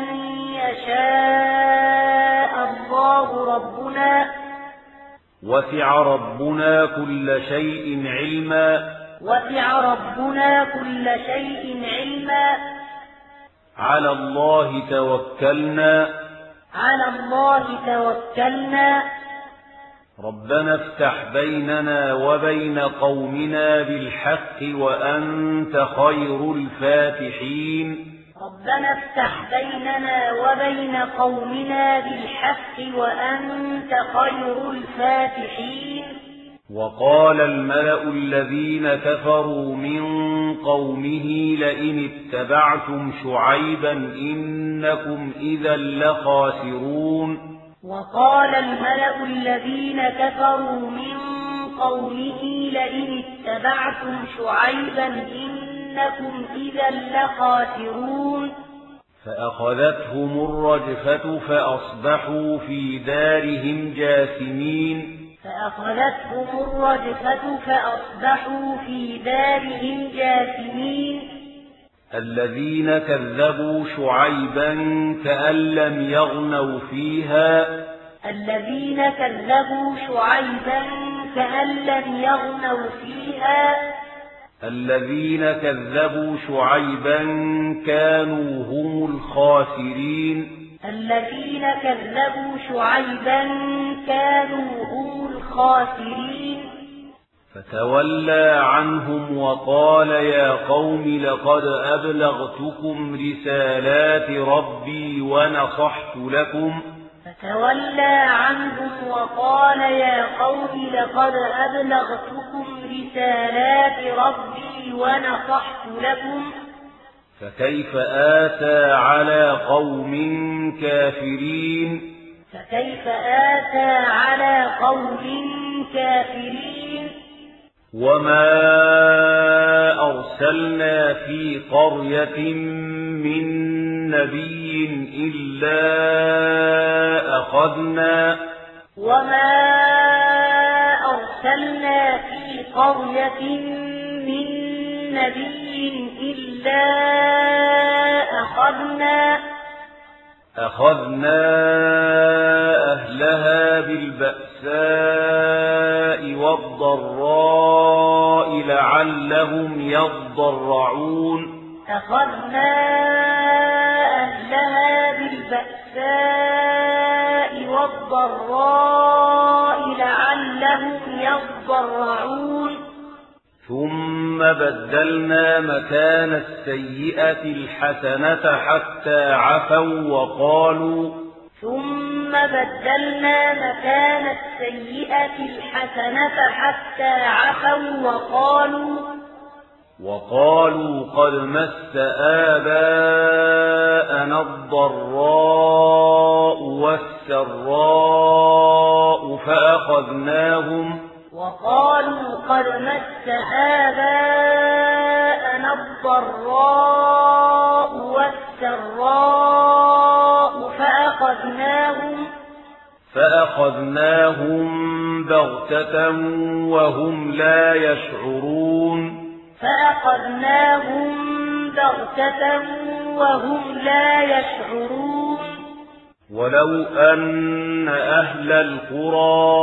يشاء الله ربنا وسع ربنا كل شيء علما وسع ربنا كل شيء علما على الله توكلنا على الله توكلنا ربنا افتح بيننا وبين قومنا بالحق وأنت خير الفاتحين ربنا افتح بيننا وبين قومنا بالحق وأنت خير الفاتحين. وقال الملأ الذين كفروا من قومه لئن اتبعتم شعيبا إنكم إذا لخاسرون. وقال الملأ الذين كفروا من قومه لئن اتبعتم شعيبا إنكم إذا لخاسرون. فأخذتهم الرجفة فأصبحوا في دارهم جاثمين. فأخذتهم الرجفة فأصبحوا في دارهم جاثمين. الذين كذبوا شعيبا كأن لم يغنوا فيها. الذين كذبوا شعيبا كأن لم يغنوا فيها. الذين كذبوا شعيبا كانوا هم الخاسرين. الذين كذبوا شعيبا كانوا هم الخاسرين. فتولى عنهم وقال يا قوم لقد أبلغتكم رسالات ربي ونصحت لكم. فتولى عنهم وقال يا قوم لقد أبلغتكم رسالات ربي ونصحت لكم. فكيف آتى على قوم كافرين. فكيف آتى على قوم كافرين. وما أرسلنا في قرية من نبي إلا أخذنا وما أرسلنا في قرية من نبي إلا أخذنا أخذنا أهلها بالبأساء والضراء لعلهم يضرعون. أخذنا أهلها بالبأساء والضراء لعلهم يضرعون. ثم بدلنا مكان السيئة الحسنة حتى عفوا وقالوا ثم بدلنا مكان السيئة الحسنة حتى عفوا وقالوا وقالوا قد مس آباءنا الضراء والسراء فأخذناهم وقالوا قد مس آباءنا الضراء والسراء فأخذناهم فأخذناهم بغتة وهم لا يشعرون. فأخذناهم بغتة وهم لا يشعرون. ولو أن أهل القرى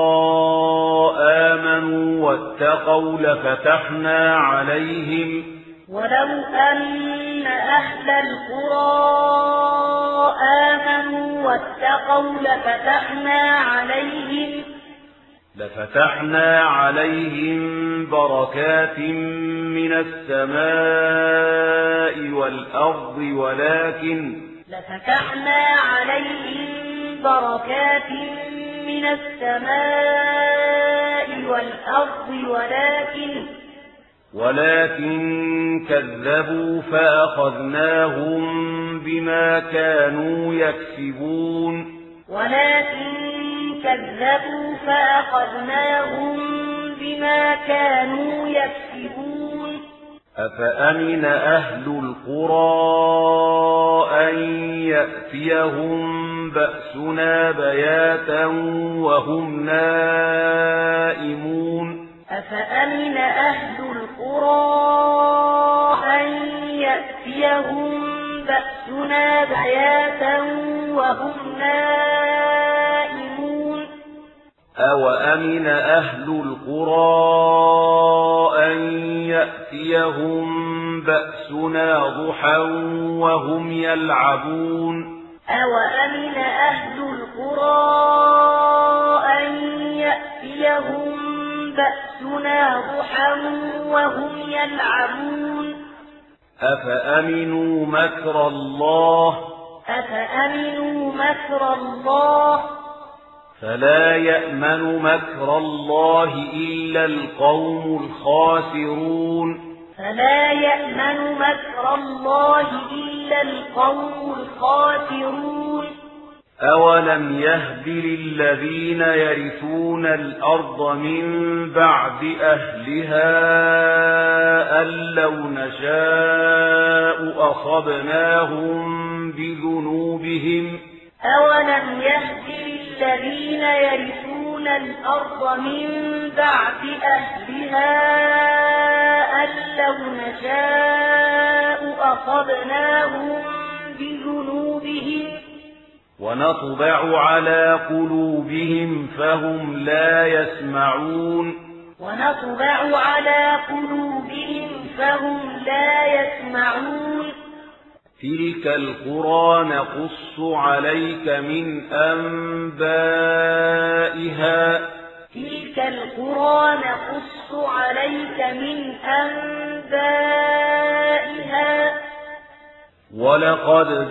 آمنوا واتقوا لفتحنا عليهم ولو أن أهل القرى آمنوا واتقوا لفتحنا عليهم لفتحنا عليهم بركات من السماء والأرض ولكن لفتحنا عليهم بركات من السماء والأرض ولكن ولكن كذبوا فأخذناهم بما كانوا يكسبون. ولكن كذبوا فأخذناهم بما كانوا يكسبون. أفأمن أهل القرى أن يأتيهم بأسنا بياتا وهم نائمون. أفأمن أهل القرى أن يأتيهم بأسنا بياتا وهم نائمون. أوأمن أهل القرى أن يأتيهم بأسنا ضحى وهم يلعبون. أوأمن أهل القرى أن يأتيهم يأتيهم بأسنا ضحى وهم يلعبون أفأمنوا مكر الله أفأمنوا مكر الله فلا يأمن مكر الله إلا القوم الخاسرون فلا يأمن مكر الله إلا القوم الخاسرون أولم يهد للذين يرثون الأرض من بعد أهلها أن لو نشاء أصبناهم بذنوبهم أولم يهد للذين يرثون الأرض من بعد أهلها أن لو نشاء أصبناهم بذنوبهم ونطبع على قلوبهم فهم لا يسمعون ونطبع على قلوبهم فهم لا يسمعون تلك القرى نقص عليك من أنبائها تلك القرى نقص عليك من أنبائها ولقد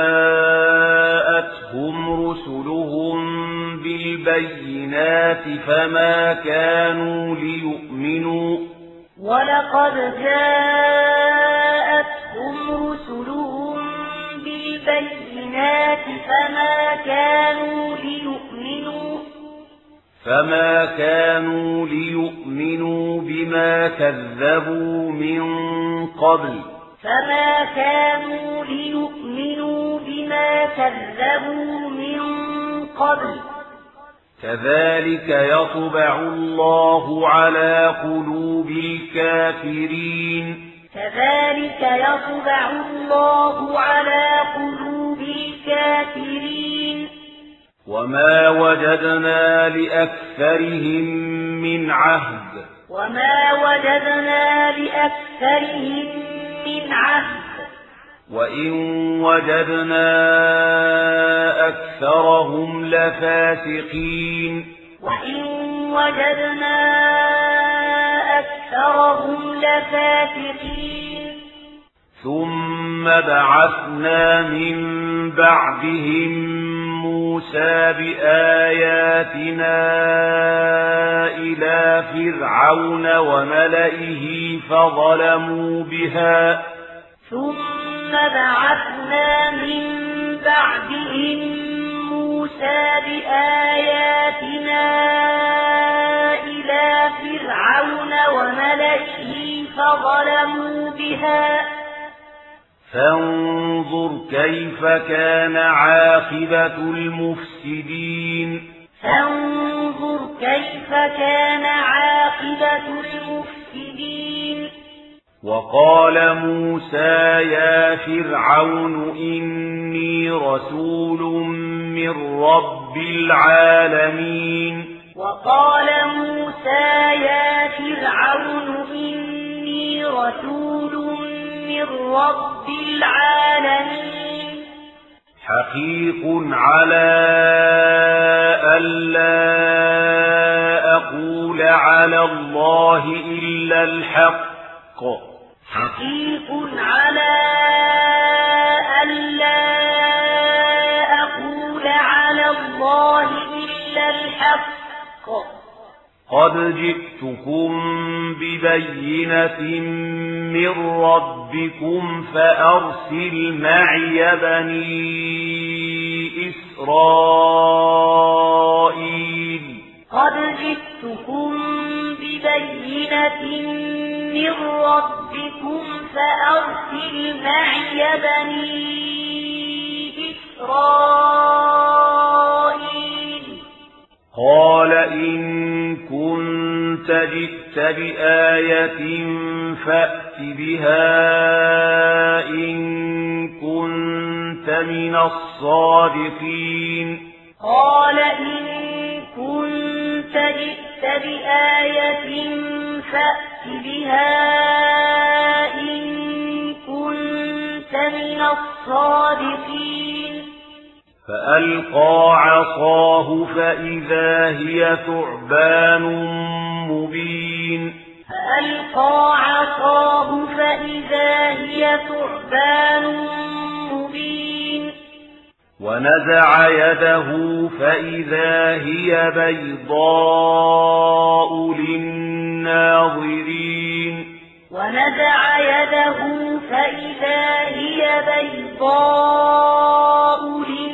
جاءتهم رسلهم بالبينات فما كانوا ليؤمنوا ولقد جاءتهم رسلهم بالبينات فما كانوا ليؤمنوا فما كانوا ليؤمنوا بما كذبوا من قبل فما كانوا ليؤمنوا بما كذبوا من قبل كذلك يطبع الله على قلوب الكافرين كذلك يطبع الله على قلوب الكافرين وما وجدنا لأكثرهم من عهد وما وجدنا لأكثرهم من عهد وإن وجدنا أكثرهم لفاسقين وإن وجدنا أكثرهم لفاسقين ثم بعثنا من بعدهم موسى بآياتنا إلى فرعون وملئه فظلموا بها ثم بعثنا من بعدهم موسى بآياتنا إلى فرعون وملئه فظلموا بها فانظر كيف كان عاقبة المفسدين فانظر كيف كان عاقبة المفسدين وقال موسى يا فرعون إني رسول من رب العالمين وقال موسى يا فرعون إني رسول من رب العالمين حقيق على ألا أقول على الله إلا الحق حقيق على ألا أقول على الله إلا الحق قد جئتكم ببينة من ربكم فأرسل معي بني إسرائيل قد جئتكم ببينة من ربكم فأرسل معي بني إسرائيل قال إن كنت جئت بآية فأت بها إن كنت من الصادقين قال إن كنت جئت بآية فأت بها إن كنت من الصادقين فألقى عصاه فإذا هي ثعبان مبين فألقى عصاه فإذا هي ثعبان مبين ونزع يده فإذا هي بيضاء للناظرين ونزع يده فإذا هي بيضاء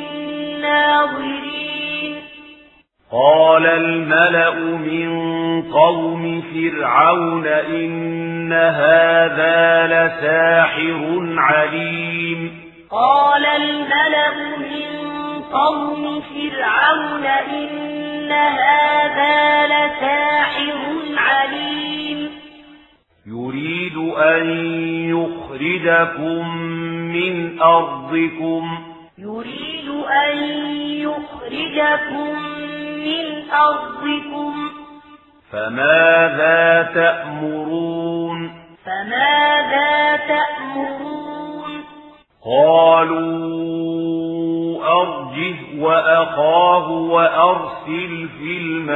للناظرين قال الملأ من قوم فرعون إن هذا لساحر عليم قال الملأ من قوم فرعون إن هذا لساحر عليم يريد أن يخرجكم من أرضكم يريد أن يخرجكم من أرضكم فماذا تأمرون فماذا تأمرون قالوا أرجه وأخاه وأرسل في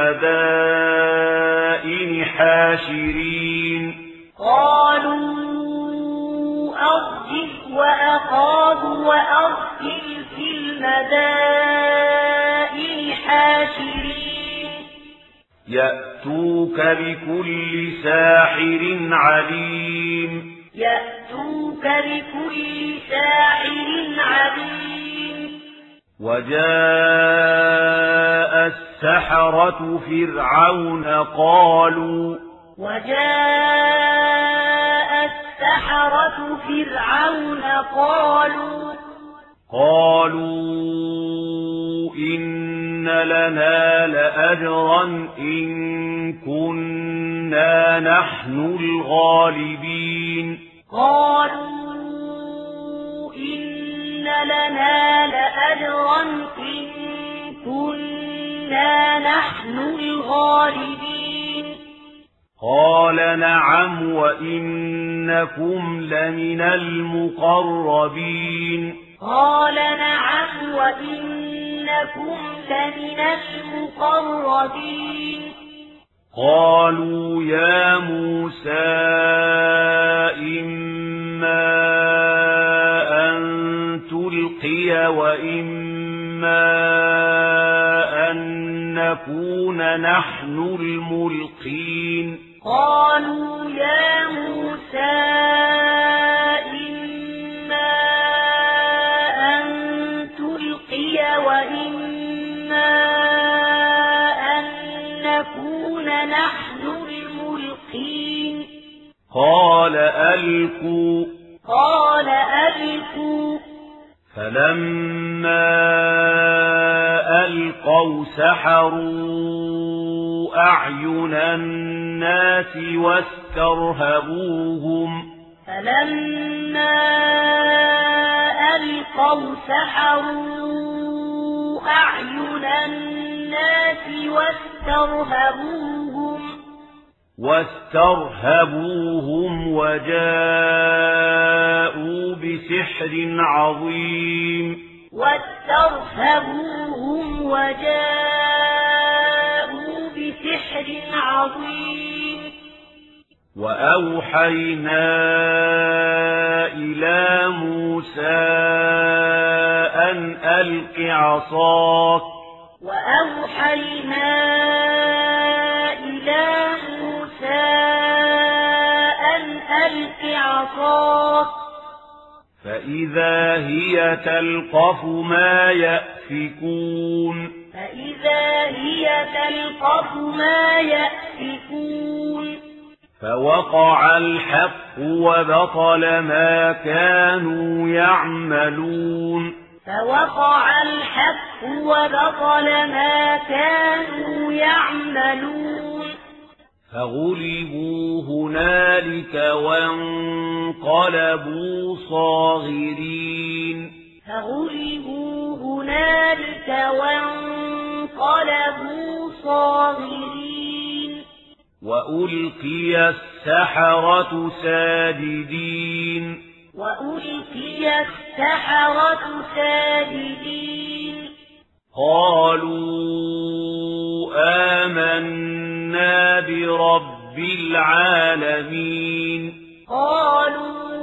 المدائن حاشرين قالوا أرجه وأخاه وأرسل في المدائن حاشرين يأتوك بكل ساحر عليم يأتوك بكل ساحر عليم وجاء السحرة فرعون قالوا وجاء السحرة فرعون قالوا قالوا إن لنا لأجرا إن كنا نحن الغالبين قالوا إن لنا لأجرا إن كنا نحن الغالبين قال نعم وإنكم لمن المقربين قال نعم وإنكم لمن المقربين قالوا يا موسى إما أن تلقي وإما أن نكون نحن الملقين قالوا يا موسى إما أن تلقي وإما أن نكون نحن الملقين قال ألقوا قال ألقوا فلما ألقوا سحروا أعين الناس واسترهبوهم فلما ألقوا سحروا أعين الناس واسترهبوهم واسترهبوهم وجاءوا بسحر عظيم واسترهبوهم وجاءوا بسحر عظيم وأوحينا إلى موسى أن ألق عصاك وأوحينا إلى موسى أن ألق عصاك فإذا هي تلقف ما يأفكون فإذا هي تلقف ما يأفكون فوقع الحق وبطل ما كانوا يعملون فوقع الحق وبطل ما كانوا يعملون فغلبوا هنالك وانقلبوا صاغرين فغلبوا هنالك وانقلبوا صاغرين وألقي السحرة ساجدين وألقي السحرة ساجدين قالوا آمنا برب العالمين قالوا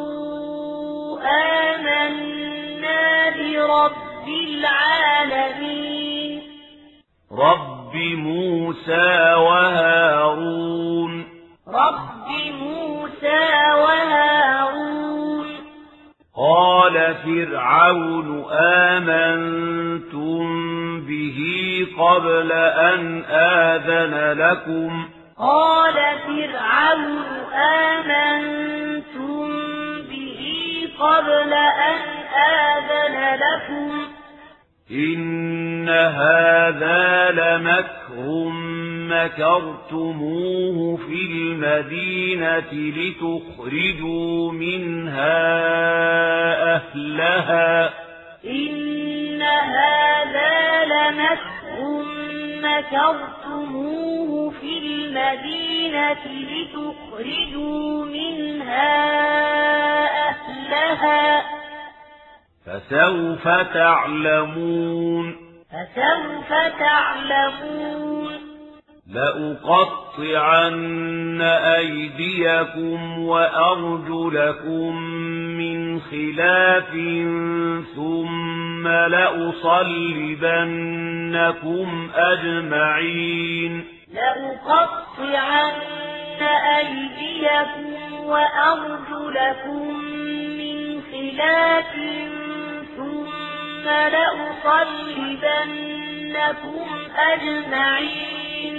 آمنا برب العالمين رب موسى وهارون رب موسى وهارون قال فرعون آمنتم به قبل أن آذن لكم قال فرعون آمنتم به قبل أن آذن لكم إن هذا لمكر مكرتموه في المدينة لتخرجوا منها أهلها إن هذا لمكر مكرتموه في المدينة لتخرجوا منها أهلها فسوف تعلمون فسوف تعلمون لأقطعن أيديكم وأرجلكم من خلاف ثم لأصلبنكم أجمعين لأقطعن أيديكم وأرجلكم من خلاف ثم لأصلبنكم أجمعين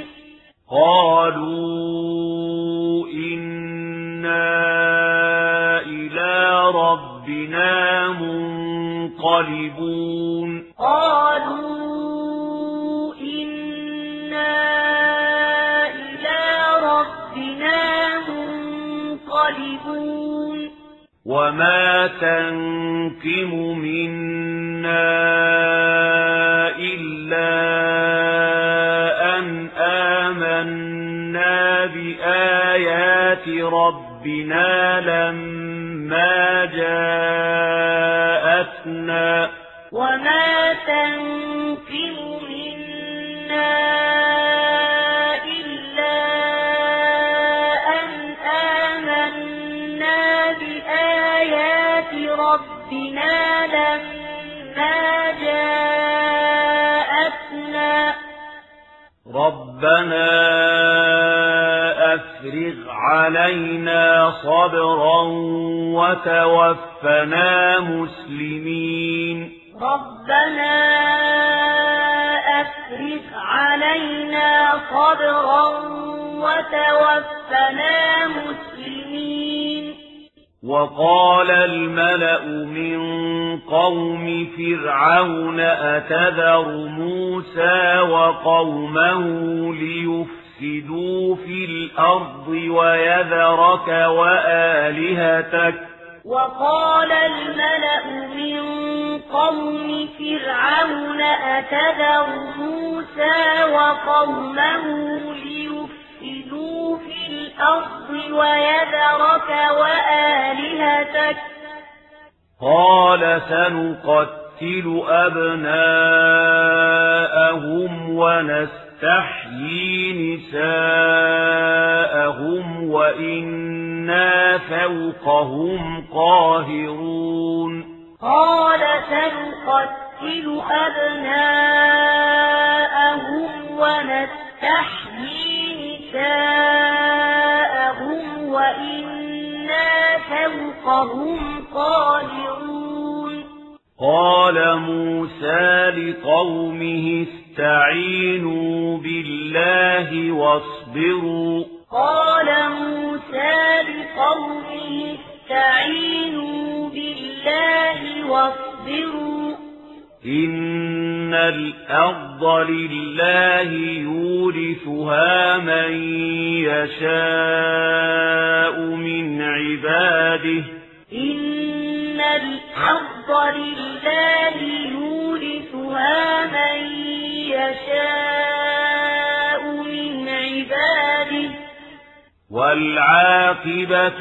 قالوا إنا إلى ربنا منقلبون قالوا إنا إلى ربنا منقلبون وما تنقم منا إلا أن آمنا بآيات ربنا لما جاءتنا وما تنقم منا إلا أن آمنا بآيات ربنا لما جاءتنا ربنا أفرغ علينا صبرا وتوفنا مسلمين ربنا أفرغ علينا صبرا وتوفنا مسلمين وقال الملأ من قوم فرعون أتذر موسى وقومه ليفسدوا في الأرض ويذرك وآلهتك وقال الملأ من قوم فرعون أتذر موسى وقومه ليفسدوا في الأرض ويذرك وآلهتك قال سنقتل أبناءهم ونستحيي نساءهم وإنا فوقهم قاهرون قال سنقتل أبناءهم ونستحيي نساءهم وإنا فوقهم قاهرون قال موسى لقومه استعينوا بالله واصبروا قال موسى لقومه استعينوا بالله واصبروا إن الأرض لله يورثها من يشاء من عباده إن الأرض لله يورثها من يشاء من عباده والعاقبة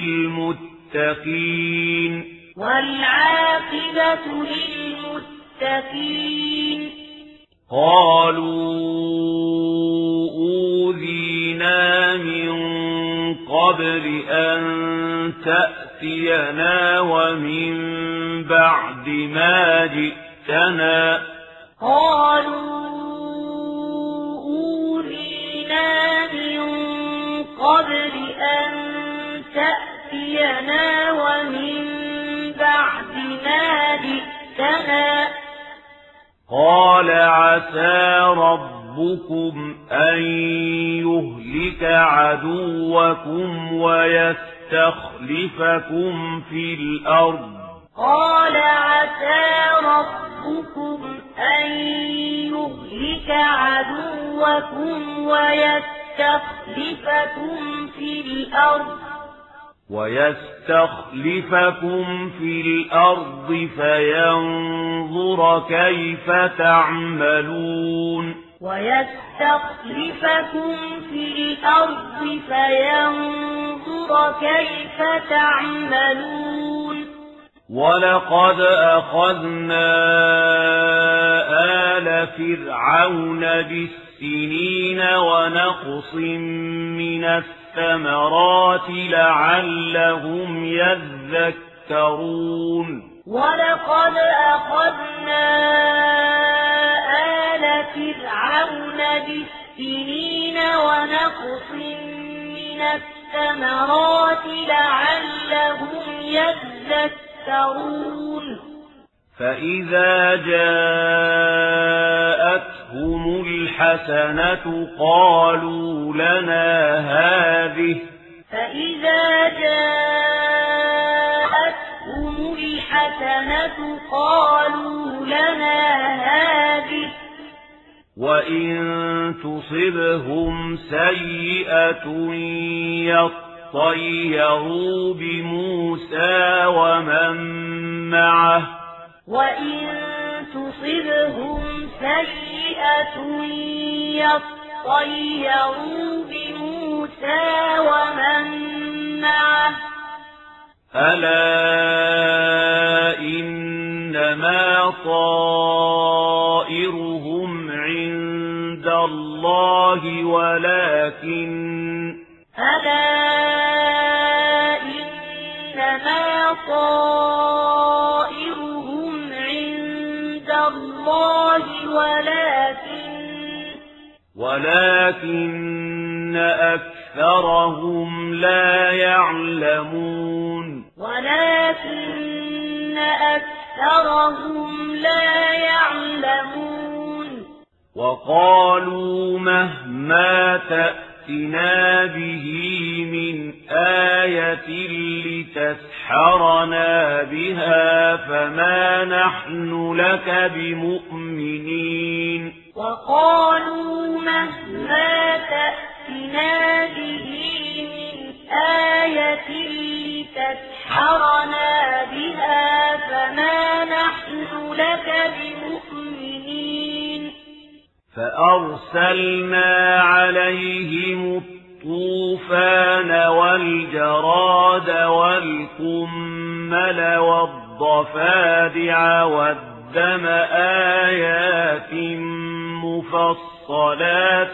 للمتقين والعاقبة للمتقين قالوا أوذينا من قبل أن تأتينا ومن بعد ما جئتنا قالوا أوذينا من قبل أن تأتينا ومن بعد ما جئتنا قال عسى ربكم أن يهلك عدوكم ويستخلفكم في الأرض قال عسى ربكم أن يهلك عدوكم ويستخلفكم في الأرض ويستخلفكم في الأرض فينظر كيف تعملون ويستخلفكم في الأرض فينظر كيف تعملون ولقد أخذنا آل فرعون بالسنين ونقص من الثمرات لعلهم يذكرون ولقد أخذنا آل فرعون بالسنين ونقص من الثمرات لعلهم يذكرون فإذا جاءتهم الحسنة قالوا لنا هذه فإذا جاءتهم الحسنة قالوا لنا هذه وإن تصبهم سيئة يطيروا بموسى ومن معه وإن تصبهم سيئة يطيروا بموسى ومن معه ألا إنما طائرهم عند الله ولكن ألا إنما طائرهم عند الله ولكن ولكن أكثرهم لا يعلمون ولكن أكثرهم لا يعلمون وقالوا مهما تأتنا به من آية لتسحرنا بها فما نحن لك بمؤمنين وقالوا مهما تأتنا به من آية لتسحرنا بها فما نحن لك بمؤمنين فأرسلنا عليهم الطوفان والجراد والقمل والضفادع والدم آيات مفصلات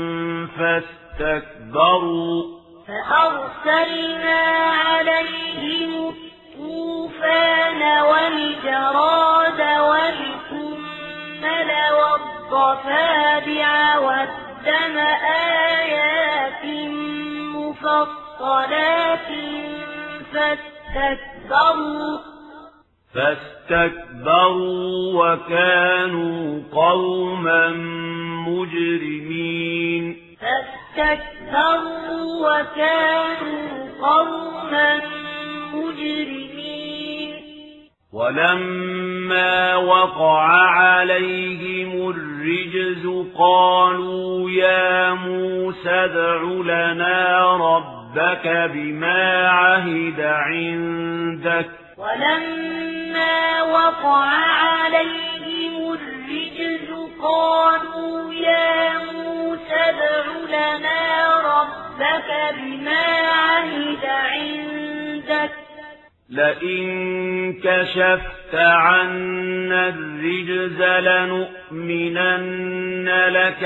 فاستكبروا فأرسلنا عليهم الطوفان والجراد والقمل والضفادع والدم آيات مفصلات فاستكبروا فاستكبروا وكانوا قوما مجرمين فاستكبروا وكانوا قوما مجرمين ولما وقع عليهم الرجز قالوا يا موسى ادع لنا ربك بما عهد عندك ولما وقع عليهم الرجز قالوا يا موسى ادع لنا ربك بما عهد عندك لئن كشفت عنا الرجز لنؤمنن لك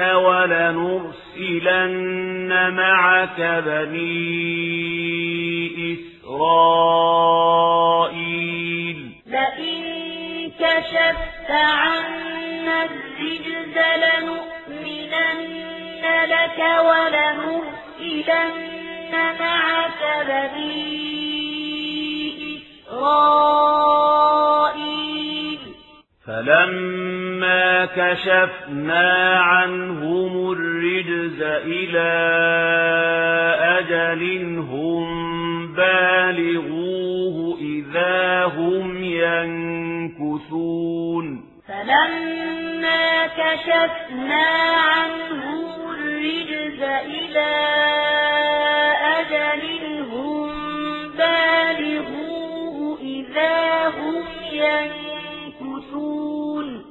ولنرسلن معك بني إسرائيل لئن كشفت عنا الرجز لنؤمنن لك ولنرسلن معك بني إسرائيل فلما كشفنا عنهم الرجز إلى أجل هم بالغوه إذا هم ينكثون فلما كشفنا عنهم الرجز إلى أجل هم بالغوه إذا هم ينكثون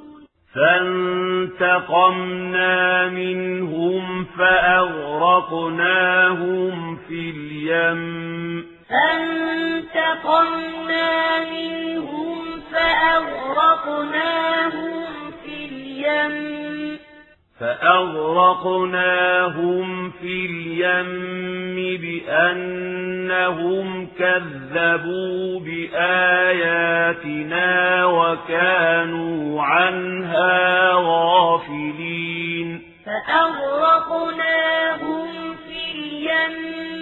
فانتقمنا منهم فأغرقناهم في اليم فانتقمنا منهم فأغرقناهم في اليم فأغرقناهم في اليم بأنهم كذبوا بآياتنا وكانوا عنها غافلين فأغرقناهم في اليم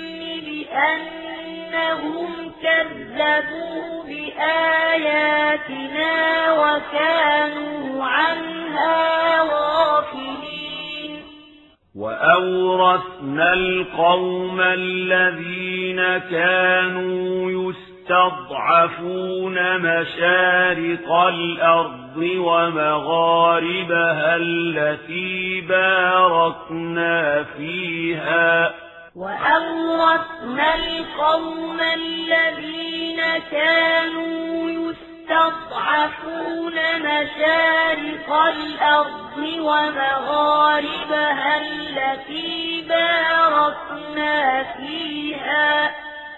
بأنهم كذبوا بآياتنا وكانوا عنها غافلين وأورثنا القوم الذين كانوا يستضعفون مشارق الأرض ومغاربها التي باركنا فيها وأورثنا القوم الذين كانوا يستضعفون مشارق الأرض ومغاربها التي باركنا فيها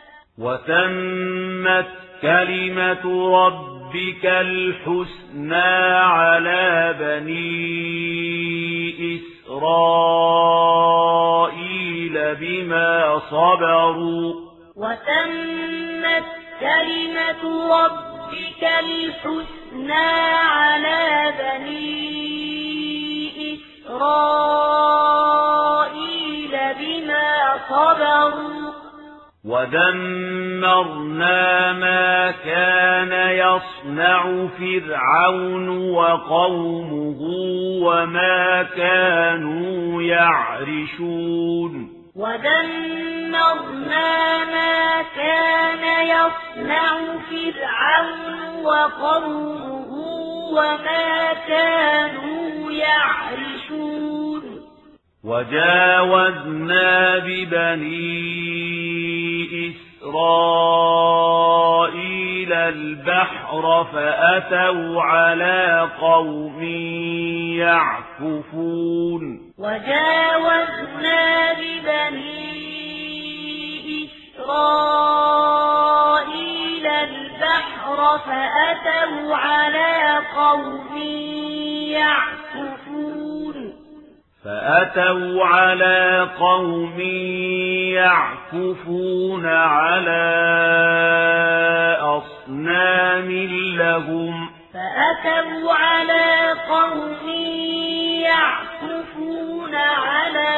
وتمت كلمة ربك الحسنى على بني إسرائيل بما صبروا وتمت كلمة ربك الحسنى على بني إسرائيل بما صبروا ودمرنا ما كان يصنع فرعون وقومه وما كانوا يعرشون ودمرنا ما كان يصنع فرعون وقومه وما كانوا يعرشون وجاوزنا ببني إسرائيل البحر فأتوا على قوم يعكفون وجاوزنا ببني إسرائيل البحر فأتوا على قوم يعكفون فأتوا على قوم يعكفون على أصنام لهم فأتوا على قوم يعكفون على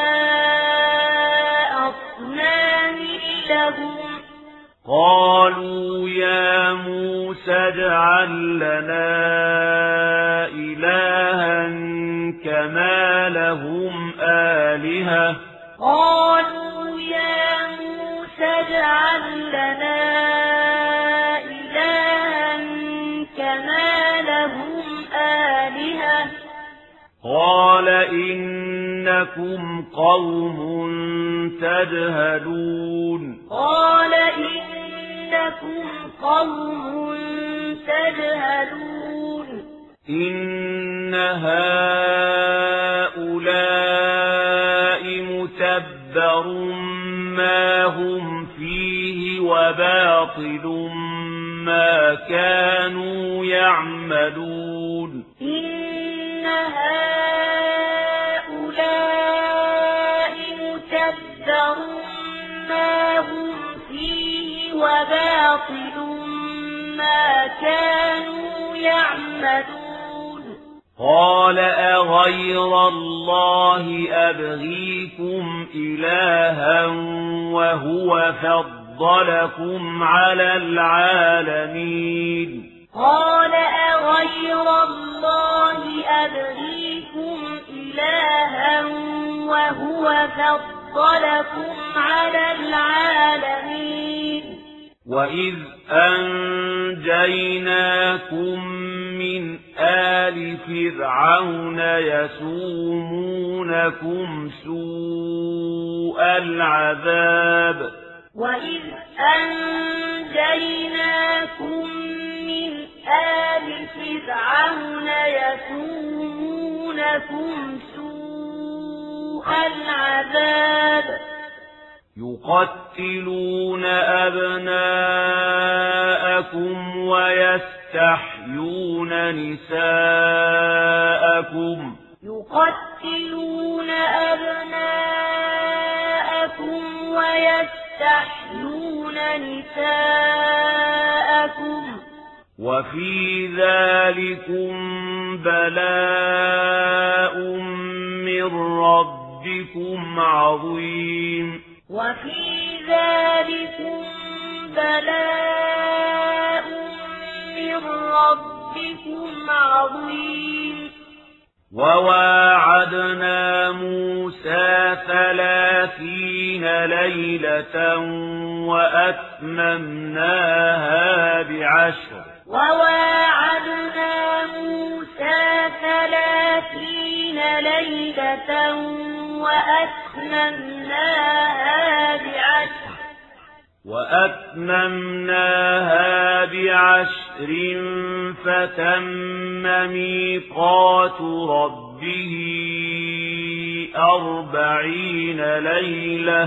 أصنام لهم قالوا يا موسى اجعل لنا إلها كما لهم آلهة قالوا يا موسى اجعل لنا إلها كما لهم آلهة قال إنكم قوم تجهلون قال إنكم قوم تجهلون إن هؤلاء متبر ما هم فيه وباطل ما كانوا يعملون إن هؤلاء متبر ما هم فيه وباطل ما كانوا يعملون قال أغير الله أبغيكم إلها وهو فضلكم على العالمين قال أغير الله أبغيكم إلها وهو فضلكم على العالمين وإذ أنجيناكم من آل فرعون يسومونكم سوء العذاب وإذ أنجيناكم من آل فرعون يسومونكم سوء العذاب يقتلون أبناءكم ويستحيون نساءكم يقتلون أبناءكم ويستحيون نساءكم وفي ذلكم بلاء من ربكم عظيم وفي ذلكم بلاء من ربكم عظيم وواعدنا موسى ثلاثين ليلة وأتممناها بعشر وواعدنا موسى ثلاثين ليلة وأتممناها بعشر وأتممناها بعشر فتم ميقات ربه أربعين ليلة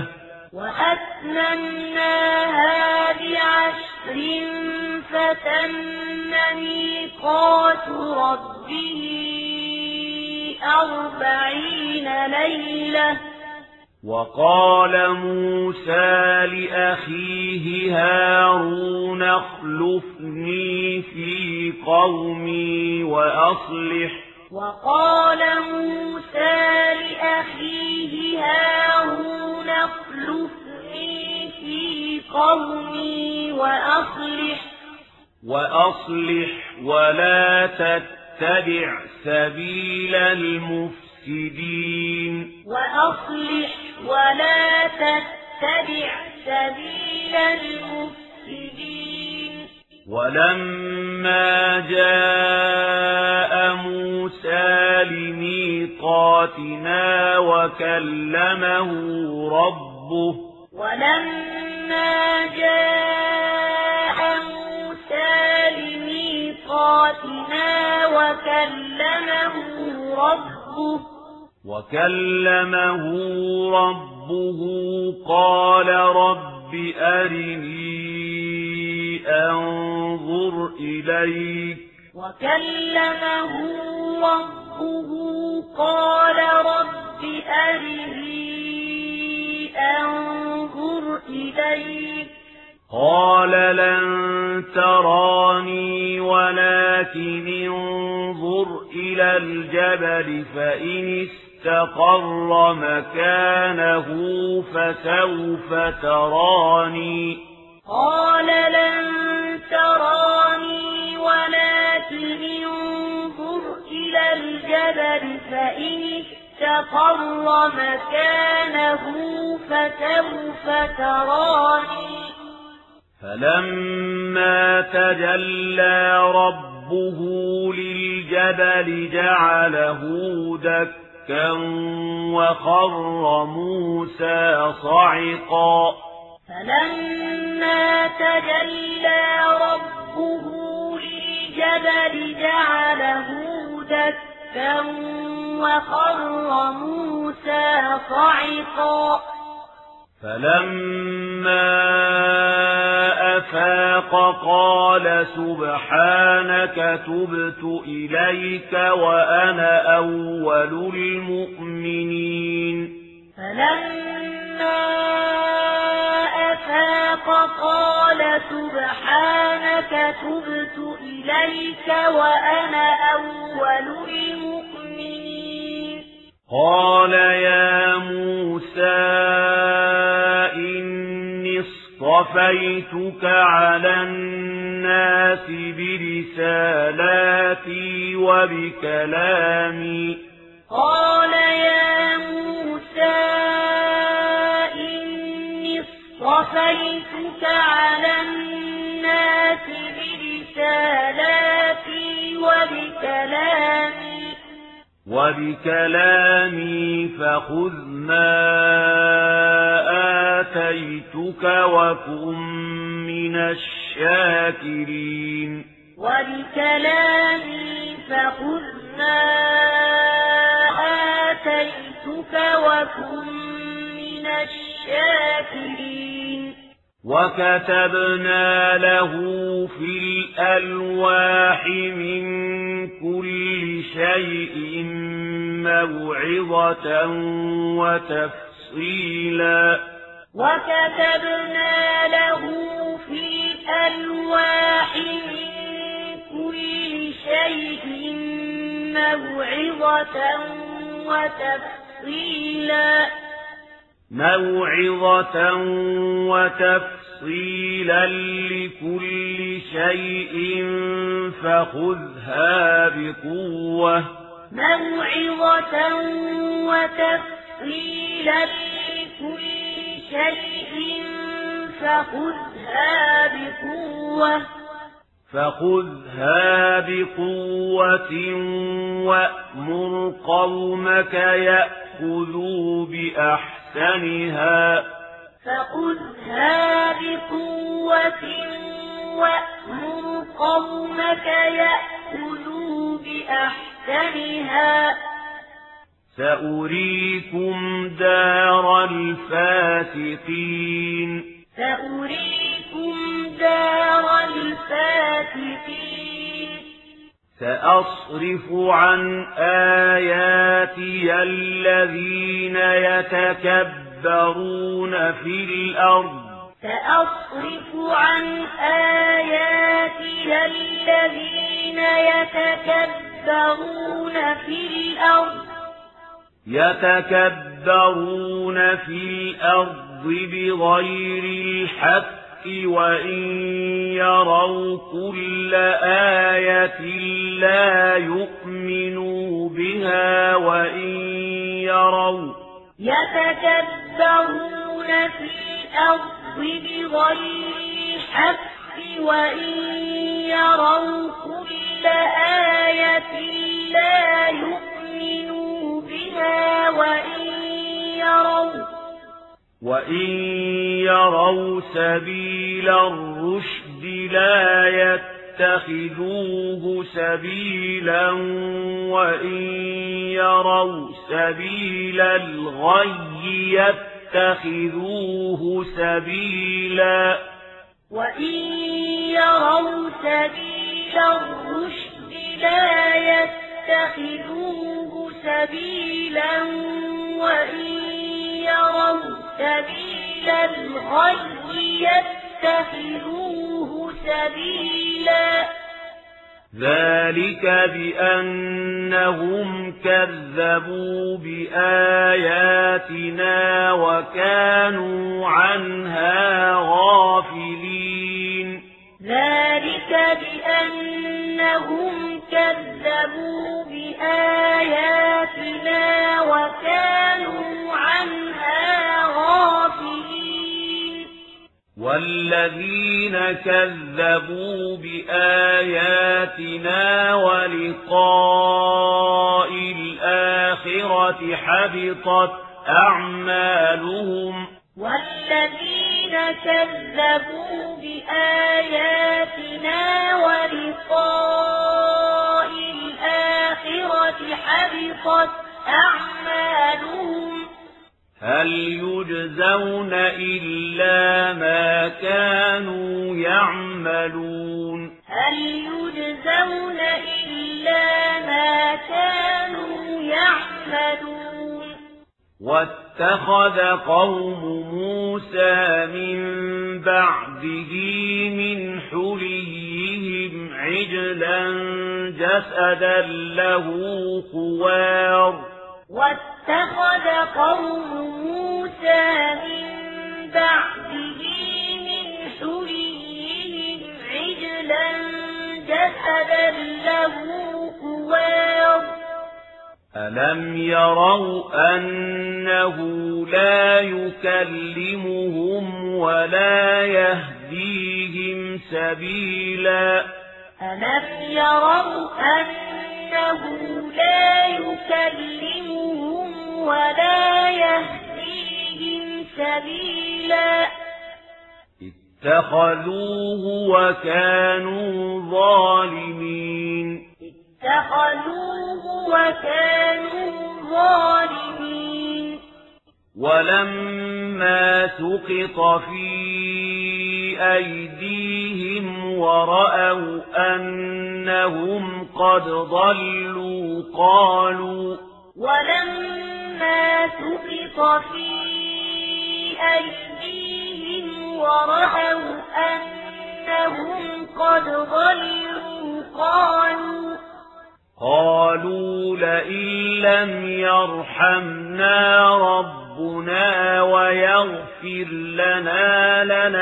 وأتممناها بعشر فتم ميقات ربه أربعين ليلة وقال موسى لأخيه هارون اخلفني في قومي وأصلح وقال موسى لأخيه هارون اخلفني في قومي وأصلح وأصلح ولا تتبع سبيل المفسدين وأصلح ولا تتبع سبيل المفسدين ولما جاء موسى لميقاتنا وكلمه ربه ولما جاء موسى لميقاتنا وكلمه ربه وكلمه ربه قال رب أرني أنظر إليك وكلمه ربه قال رب أرني أنظر إليك قال لن تراني ولكن انظر إلى الجبل فإن استقر مكانه فسوف تراني قال لن تراني ولكن انظر إلى الجبل فإن استقر مكانه فسوف تراني فلما تجلى ربه للجبل جعله دكا وخر موسى صعقا فلما تجلى ربه للجبل جعله دكا وخر موسى صعقا فلما أفاق أفاق قال سبحانك تبت إليك وأنا أول المؤمنين فلما أفاق قال سبحانك تبت إليك وأنا أول المؤمنين قال يا موسى إني اصطفيتك على الناس برسالاتي وبكلامي قال يا موسى إني اصطفيتك على الناس برسالاتي وبكلامي وبكلامي فخذ ما آتيتك وكن من الشاكرين وبكلامي فخذ ما آتيتك وكن من الشاكرين وكتبنا له في الألواح من كل شيء موعظة وتفصيلا وكتبنا له في الألواح من كل شيء موعظة وتفصيلا موعظة وتفصيلا لكل شيء فخذها بقوة موعظة وتفصيلا لكل شيء فخذها بقوة فخذها بقوة وأمر قومك يأخذوا بأحسنها فخذها بقوة وأمر قومك يأخذوا بأحسنها سأريكم دار الفاسقين سأريكم دار الفاسقين سأصرف عن آياتي الذين يتكبرون في الأرض سأصرف عن آياتي الذين يتكبرون في الأرض يتكبرون في الأرض بغير الحق وإن يروا كل آية لا يؤمنوا بها وإن يروا يتكبرون في الأرض بغير الحق وإن يروا كل آية لا يؤمنوا بها وإن يروا وإن يروا سبيل الرشد لا يتخذوه سبيلا وإن يروا سبيل الغي يتخذوه سبيلا وإن يروا سبيل الرشد لا يتخذوه سبيلا وإن يروا سبيل الغي يتخذوه سبيلا ذلك بأنهم كذبوا بآياتنا وكانوا عنها غافلين ذلك بأنهم كذبوا بآياتنا وكانوا عنها غافلين والذين كذبوا بآياتنا ولقاء الآخرة حبطت أعمالهم والذين كذبوا بآياتنا ولقاء الآخرة حبطت أعمالهم هل يجزون إلا ما كانوا يعملون يعملون هل يجزون إلا ما كانوا يعملون واتخذ قوم موسى من بعده من حليهم عجلا جسدا له خوار واتخذ قوم موسى من بعده من حليهم عجلا جسدا له خوار ألم يروا أنه لا يكلمهم ولا يهديهم سبيلا ألم يروا أنه لا يكلمهم ولا يهديهم سبيلا اتخذوه وكانوا ظالمين اتخذوه وكانوا ظالمين ولما سقط في أيديهم ورأوا أنهم قد ضلوا قالوا ولما سقط في أيديهم ورأوا أنهم قد ضلوا قالوا قالوا لئن لم يرحمنا ربنا ويغفر لنا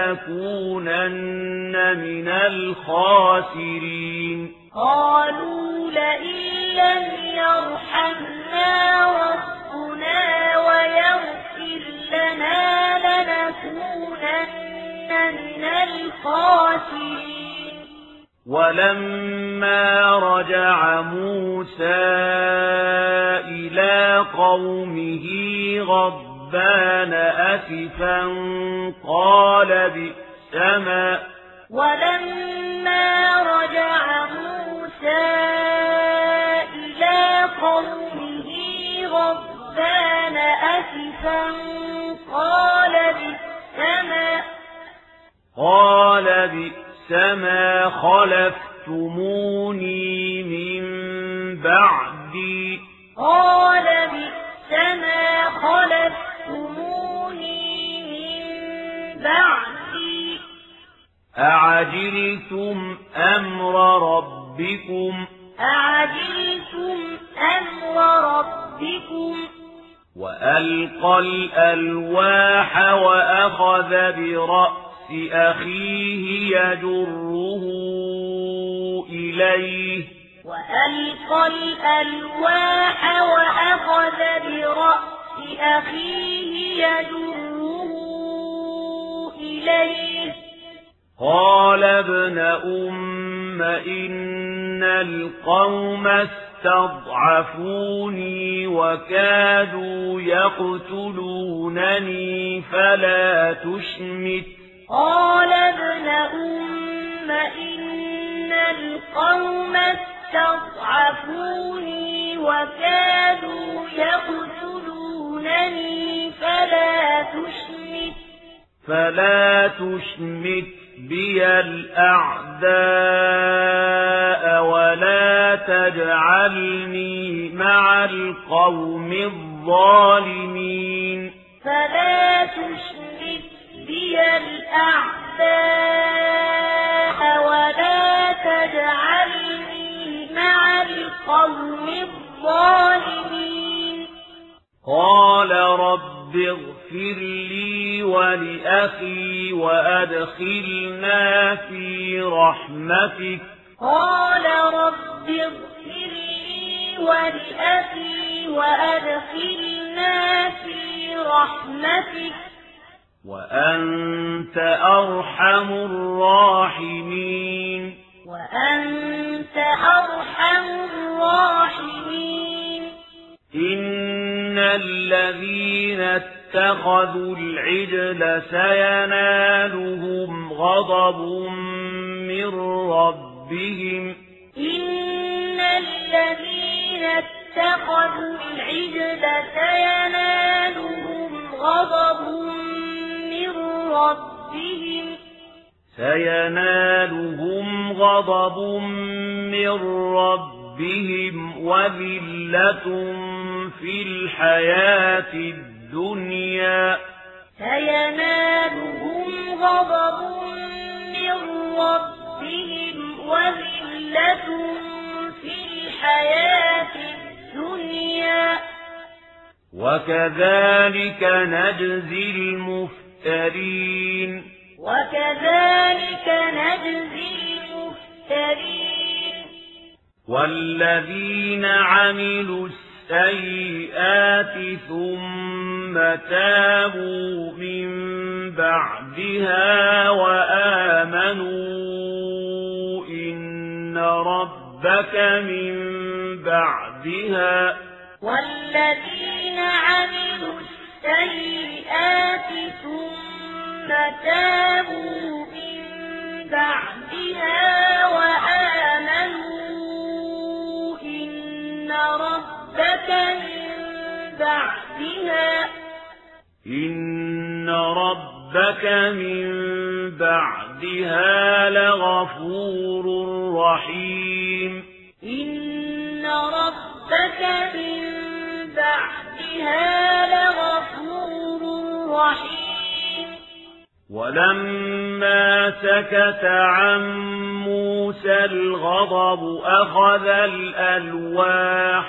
لنكونن من الخاسرين قالوا لئن لم يرحمنا ربنا ويغفر لنا لنكونن من الخاسرين ولما رجع موسى إلى قومه غضبان أسفا قال بئسما ولما رجع موسى إلى قومه غضبان أسفا قال بئسما قال بئسما ما خلفتموني من بعدي قال بئسما خلفتموني من بعدي أعجلتم أمر ربكم أعجلتم أمر ربكم وألقى الألواح وأخذ برأس أخيه يجره إليه وألقى الألواح وأخذ برأس أخيه يجره إليه قال ابن أم إن القوم استضعفوني وكادوا يقتلونني فلا تشمت قال ابن أم إن القوم استضعفوني وكادوا يقتلونني فلا تشمت فلا تشمت بي الأعداء ولا تجعلني مع القوم الظالمين فلا تشمت بي الأعداء ولا تجعلني مع القوم الظالمين قال رب اغفر لي ولأخي وأدخلنا في رحمتك قال رب اغفر لي ولأخي وأدخلنا في رحمتك وأنت أرحم الراحمين وأنت أرحم الراحمين إن الذين اتخذوا العجل سينالهم غضب من ربهم إن الذين اتخذوا العجل سينالهم غضب من ربهم سينالهم غضب من ربهم وذلة في الحياة الدنيا سينالهم غضب من ربهم وذلة في الحياة الدنيا وكذلك نجزي المفترين وكذلك نجزي المفترين والذين عملوا السيئات ثم تابوا من بعدها وآمنوا إن ربك من بعدها والذين عملوا السيئات ثم تابوا من بعدها وآمنوا إن ربك من بعدها إن ربك من بعدها لغفور رحيم إن ربك من بعدها لغفور رحيم ولما سكت عن موسى الغضب أخذ الألواح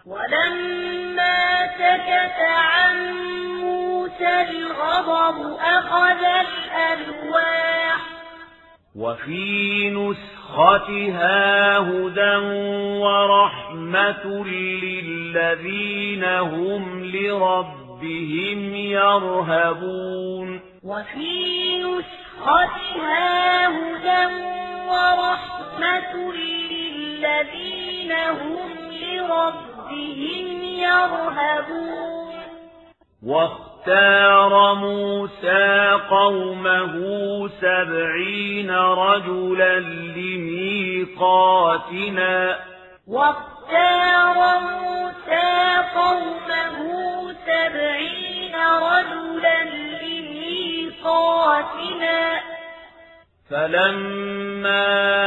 ولما سكت عن موسى الغضب أخذ الألواح وفي نسختها هدى ورحمة للذين هم لربهم يرهبون وفي نسختها هدى ورحمة للذين هم لربهم يرهبون واختار موسى قومه سبعين رجلا لميقاتنا واختار موسى قومه سبعين رجلا لميقاتنا فلما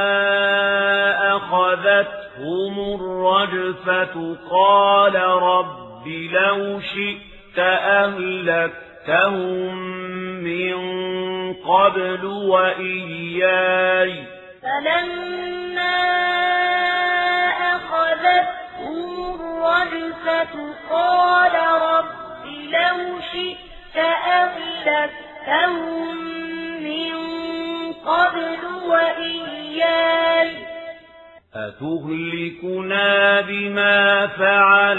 أخذتهم الرجفة قال رب لو شئت أهلكتهم من قبل وإياي فلما أخذتهم الرجفة قال رب لو شئت أهلكتهم من قبل وإياي أتهلكنا بما فعل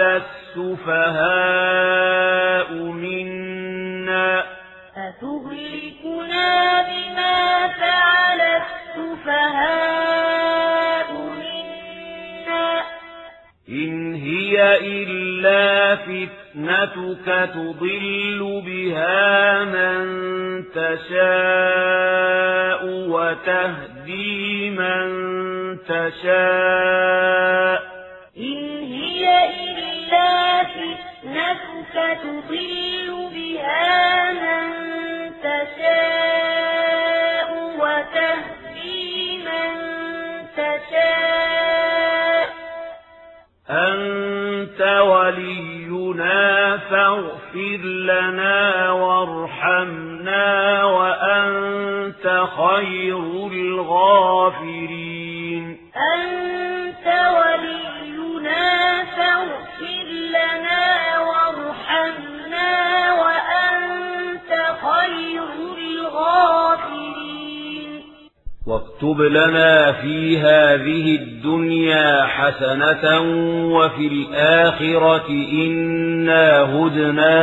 السفهاء منا أتهلكنا بما فعل السفهاء منا إن هي إلا فتنتك تضل بها من تشاء وتهدي من تشاء إن هي إلا فتنتك تضل بها من تشاء وتهدي من تشاء أنت ولينا فاغفر لنا وارحمنا وأنت خير الغافرين أنت ولينا فاغفر لنا وارحمنا وأنت خير الغافرين واكتب لنا في هذه الدنيا حسنة وفي الآخرة إنا هدنا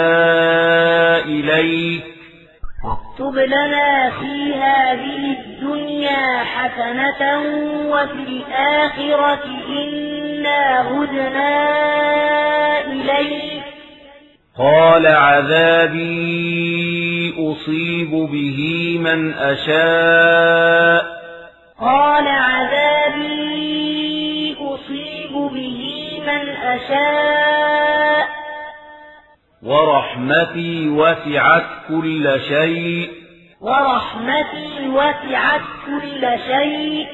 إليك واكتب لنا في هذه الدنيا حسنة وفي الآخرة إنا هدنا إليك قال عذابي أصيب به من أشاء قال عذابي أصيب به من أشاء ورحمتي وسعت كل شيء ورحمتي وسعت كل شيء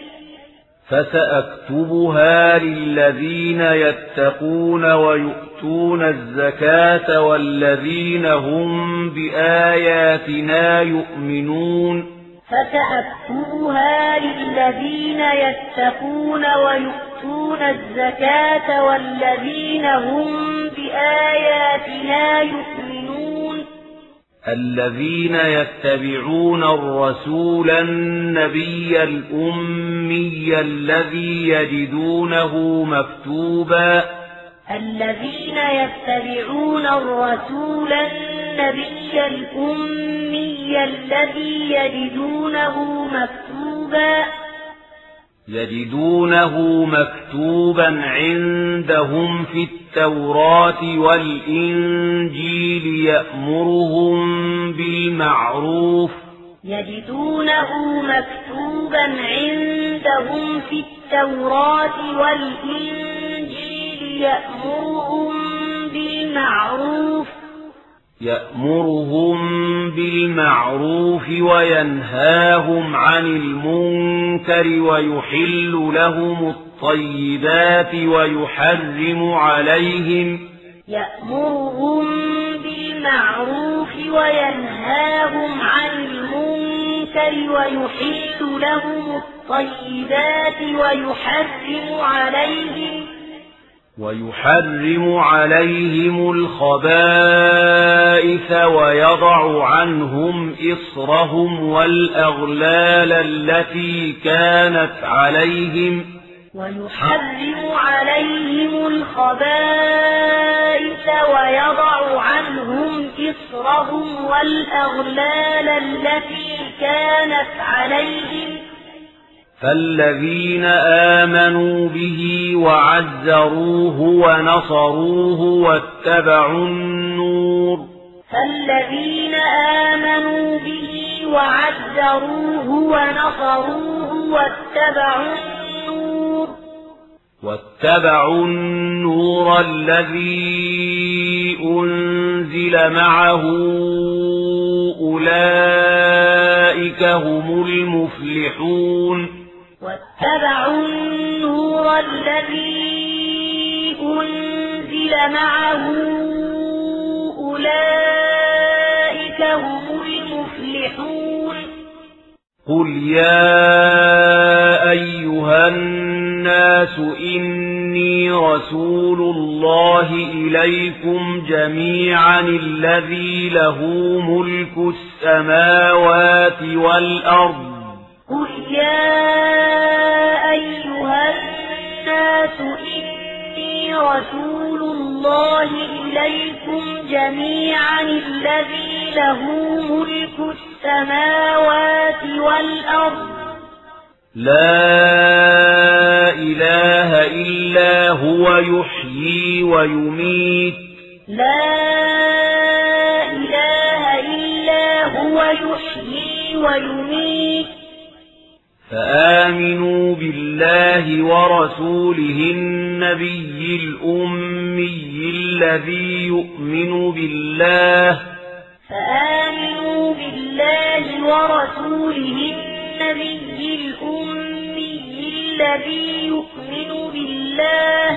فسأكتبها للذين يتقون ويؤتون الزكاة والذين هم بآياتنا يؤمنون فسأكتبها للذين يتقون ويؤتون الزكاة والذين هم بآياتنا يؤمنون الذين يتبعون الرسول النبي الأمي الذي يجدونه مكتوبا الذين يتبعون الرسول النبي الأمي الذي يجدونه مكتوبا يجدونه مكتوبا عندهم في التوراة والإنجيل يأمرهم بالمعروف يجدونه مكتوبا عندهم في التوراة والإنجيل يأمرهم بالمعروف يأمرهم بالمعروف وينهاهم عن المنكر ويحل لهم الطيبات ويحرم عليهم يأمرهم بالمعروف وينهاهم عن المنكر ويحل لهم الطيبات ويحرم عليهم ويحرم عليهم الخبائث ويضع عنهم إصرهم والأغلال التي كانت عليهم ويحرم عليهم الخبائث ويضع عنهم إصرهم والأغلال التي كانت عليهم فالذين آمنوا به وعزروه ونصروه واتبعوا النور فالذين آمنوا به وعزروه ونصروه واتبعوا النور واتبعوا النور الذي أنزل معه أولئك هم المفلحون واتبعوا النور الذي أنزل معه أولئك هم المفلحون قل يا أيها الناس إني رسول الله إليكم جميعا الذي له ملك السماوات والأرض قل يا أيها الناس إني رسول الله إليكم جميعا الذي له ملك السماوات والأرض لا إله إلا هو يحيي ويميت لا إله إلا هو يحيي ويميت فآمنوا بالله ورسوله النبي الأمي الذي يؤمن بالله فآمنوا بالله ورسوله النبي الأمي الذي يؤمن بالله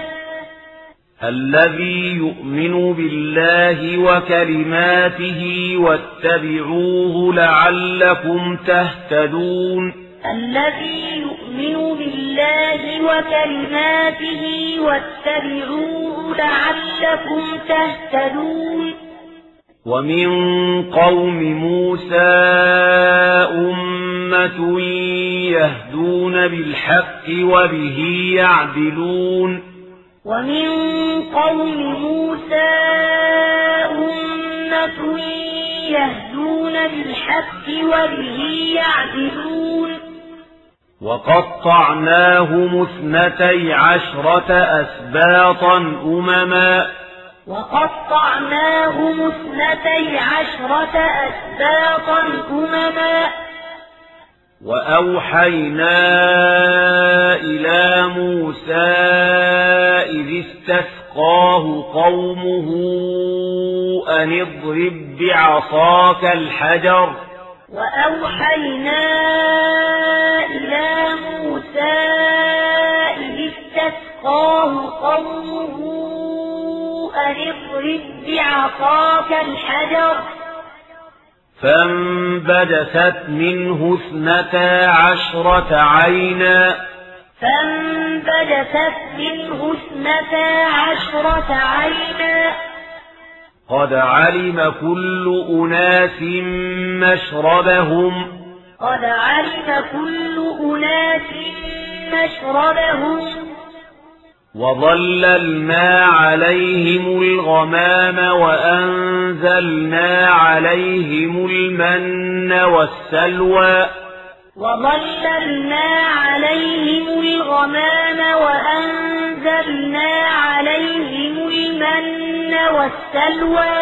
الذي يؤمن بالله وكلماته واتبعوه لعلكم تهتدون الذي يؤمن بالله وكلماته واتبعوه لعلكم تهتدون ومن قوم موسى أمة يهدون بالحق وبه يعدلون ومن قوم موسى أمة يهدون بالحق وبه يعدلون وقطعناهم اثنتي عشرة أسباطا أمما وقطعناهم اثنتي عشرة أسباطا أمما وأوحينا إلى موسى إذ استسقاه قومه أن اضرب بعصاك الحجر وأوحينا إلى موسى إذ استسقاه قومه أن اضرب بعصاك الحجر فانبجست منه اثنتا عشرة عينا فانبجست منه اثنتا عشرة عينا قد علم كل أناس مشربهم قد علم كل أناس مشربهم وظللنا عليهم الغمام وأنزلنا عليهم المن والسلوى وظللنا عليهم الغمام وأنزلنا عليهم المن والسلوى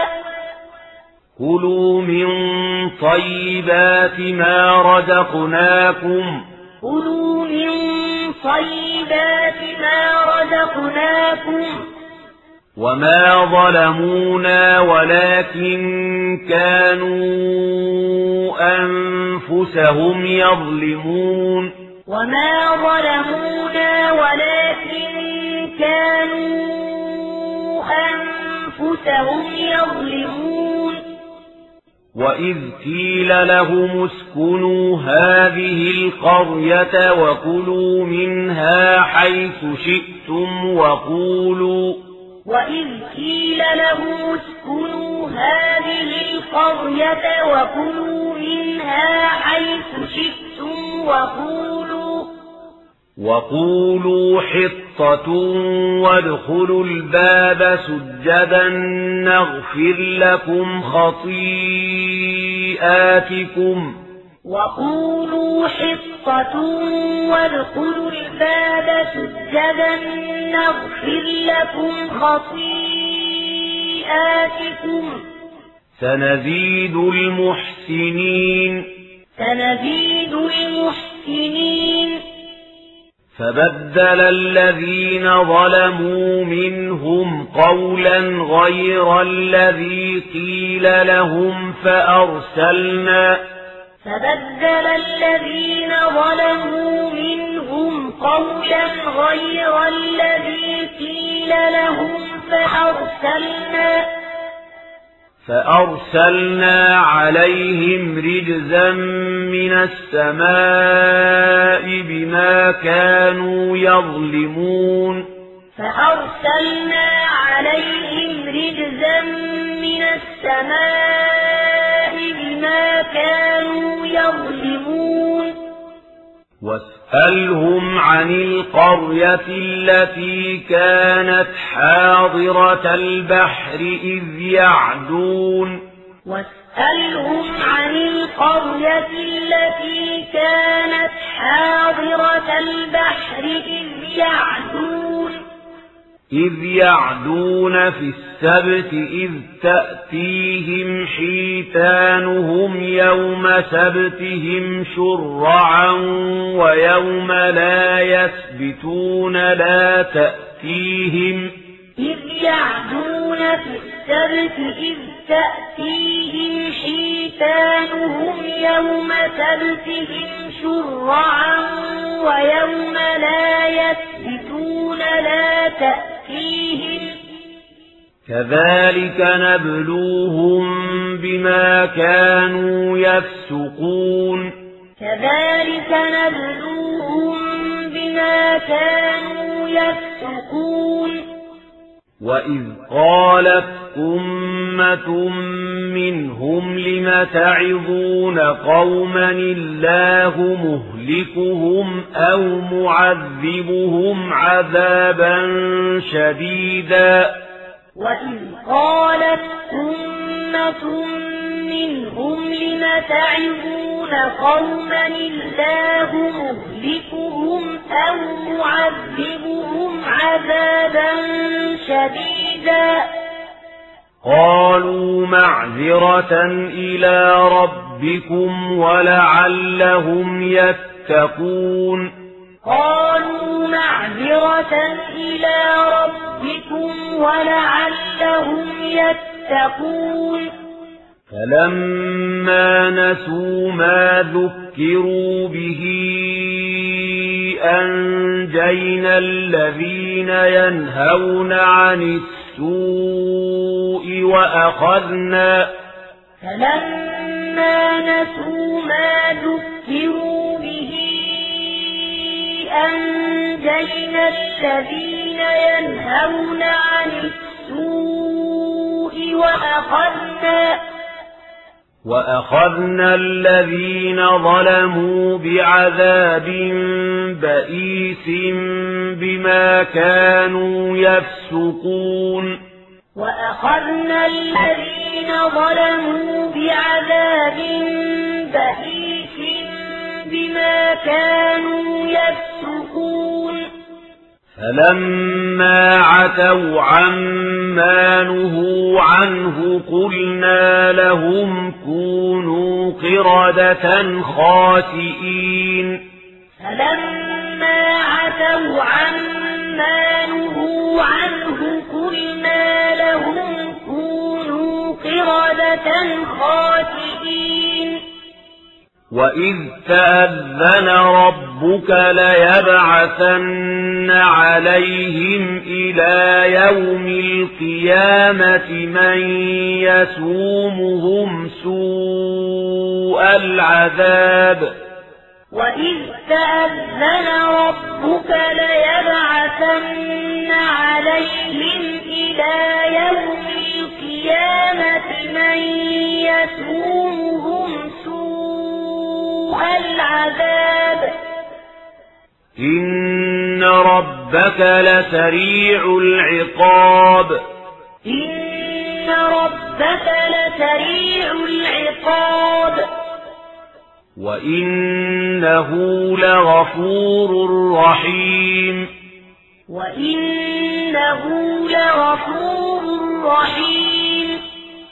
كلوا من طيبات ما رزقناكم كلوا من طيبات ما رزقناكم وما ظلمونا ولكن كانوا أنفسهم يظلمون وما ظلمونا ولكن كانوا أنفسهم يظلمون وإذ قيل لهم اسكنوا هذه القرية وكلوا منها حيث شئتم وقولوا وإذ قيل لهم اسكنوا هذه القرية وكلوا منها حيث شئتم وقولوا وقولوا حطة وادخلوا الباب سجدا نغفر لكم خطيئاتكم وقولوا حطة وادخلوا الباب سجدا نغفر لكم خطيئاتكم سنزيد المحسنين سنزيد المحسنين فبدل الذين ظلموا منهم قولا غير الذي قيل لهم فأرسلنا فبدل الذين ظلموا منهم قولا غير الذي قيل لهم فأرسلنا فأرسلنا عليهم رجزا من السماء بما كانوا يظلمون فأرسلنا عليهم رجزا من السماء بما كانوا يظلمون واسألهم عن القرية التي كانت حاضرة البحر إذ يعدون واسألهم عن القرية التي كانت حاضرة البحر إذ يعدون إذ يعدون في السبت إذ تأتيهم حيتانهم يوم سبتهم شرعا ويوم لا يسبتون لا تأتيهم إذ يعدون في السبت إذ تأتيهم حيتانهم يوم سبتهم شرعا ويوم لا يسبتون لا تأتيهم كذلك نبلوهم بما كانوا يفسقون كذلك نبلوهم بما كانوا يفسقون وإذ قالت أمة منهم لم تعظون قوما الله مهلكهم أو معذبهم عذابا شديدا وإذ قالت أمة منهم لم تعظون قوما الله مهلكهم أو معذبهم عذابا شديدا قالوا معذرة إلى ربكم ولعلهم يتقون قالوا معذرة إلى ربكم ولعلهم يتقون فلما نسوا ما ذكروا به أنجينا الذين ينهون عن السوء وأخذنا فلما نسوا ما ذكروا به أنجينا الذين ينهون عن السوء وأخذنا وأخذنا الذين ظلموا بعذاب بئيس بما كانوا يفسقون وأخذنا الذين ظلموا بعذاب بئيس بما كانوا يفسقون فلما عتوا عما نهوا عنه قلنا لهم كونوا قردة خاسئين فلما عتوا عما نهوا عنه قلنا لهم كونوا قردة خاسئين وإذ تأذن ربك ليبعثن عليهم إلى يوم القيامة من يسومهم سوء العذاب وإذ تأذن ربك ليبعثن عليهم إلى يوم القيامة من يسومهم سوء العذاب إن ربك لسريع العقاب إن ربك لسريع العقاب وإنه لغفور رحيم وإنه لغفور رحيم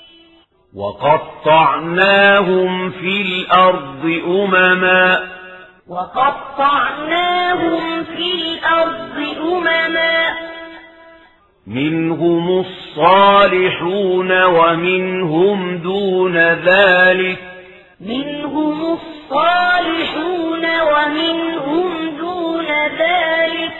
وقطعناهم في الأرض أمما وقطعناهم في الأرض أمما منهم الصالحون ومنهم دون ذلك منهم الصالحون ومنهم دون ذلك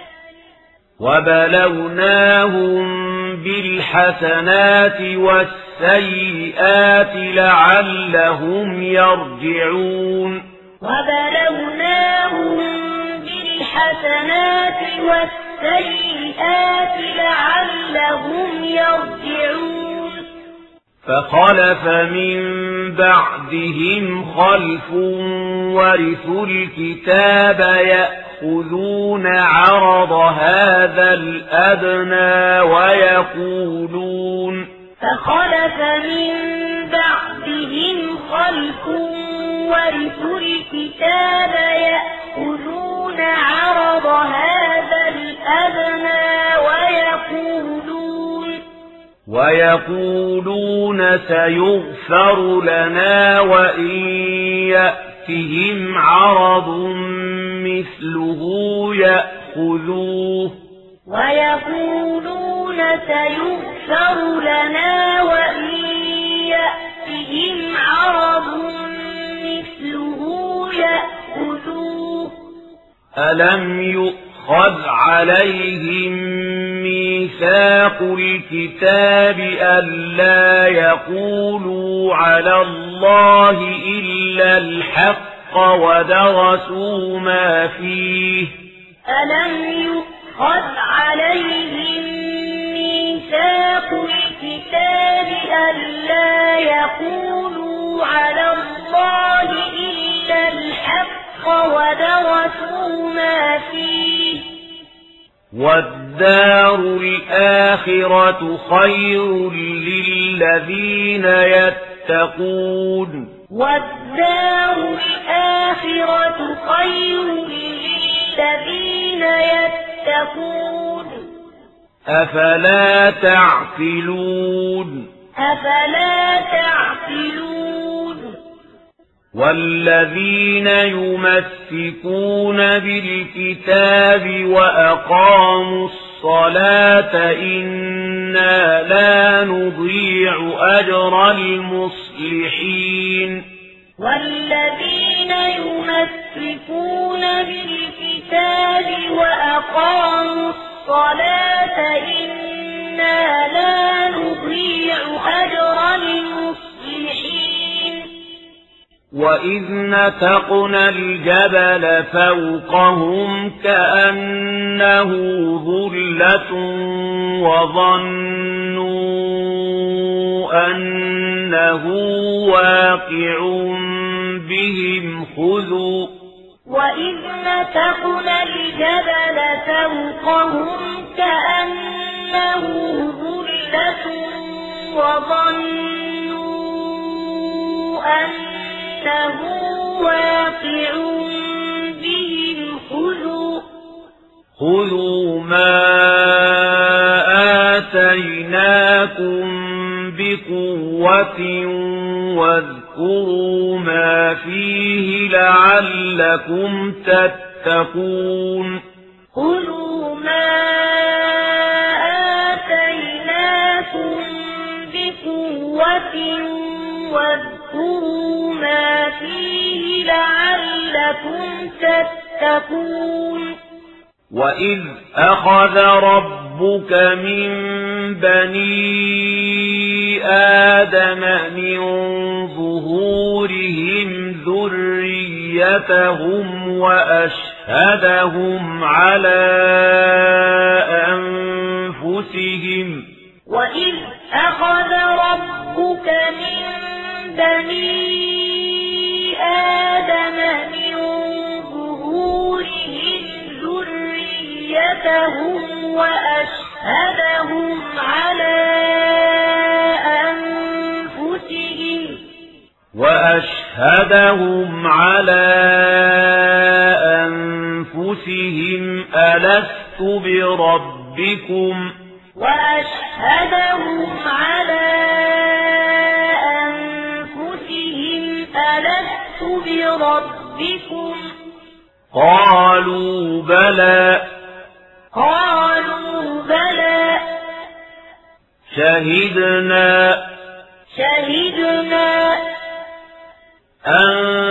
وبلوناهم بالحسنات والسيئات لعلهم يرجعون وبلوناهم بالحسنات والسيئات لعلهم يرجعون فخلف من بعدهم خلف ورثوا الكتاب يأخذون عرض هذا الأدنى ويقولون فخلف من بعدهم خلف ورثوا الكتاب يأخذون عرض هذا الأدنى ويقولون ويقولون سيغفر لنا وإن يأتهم عرض مثله يأخذوه ويقولون سيغفر لنا وإن يأتهم عرض مثله يأخذوه ألم يؤخذ عليهم ميثاق الكتاب ألا يقولوا على الله إلا الحق ودرسوا ما فيه ألم يؤخذ عليهم ميثاق الكتاب ألا يقولوا على الله إلا الحق ودرسوا ما فيه والدار الآخرة خير للذين يتقون والدار الآخرة خير للذين يتقون أفلا تعقلون أفلا تعقلون والذين يمسكون بالكتاب وأقاموا الصلاة الصلاة إنا لا نضيع أجر المصلحين والذين يمسكون بالكتاب وأقاموا الصلاة إنا لا نضيع أجر المصلحين وإذ نتقنا الجبل فوقهم كأنه ظلة وظنوا أنه واقع بهم خذوا وإذ نتقنا الجبل فوقهم كأنه ظلة وظنوا أنه واقع بهم خذوا خذوا ما آتيناكم بقوة واذكروا ما فيه لعلكم تتقون خذوا ما آتيناكم بقوة واذكروا ما فيه لعلكم تتقون وإذ أخذ ربك من بني آدم من ظهورهم ذريتهم وأشهدهم على أنفسهم وإذ أخذ ربك من بني آدم من ظهورهم ذريتهم وأشهدهم على أنفسهم وأشهدهم على أنفسهم ألست بربكم وأشهدهم على أنفسهم ألست بربكم قالوا بلى قالوا بلى شهدنا شهدنا أن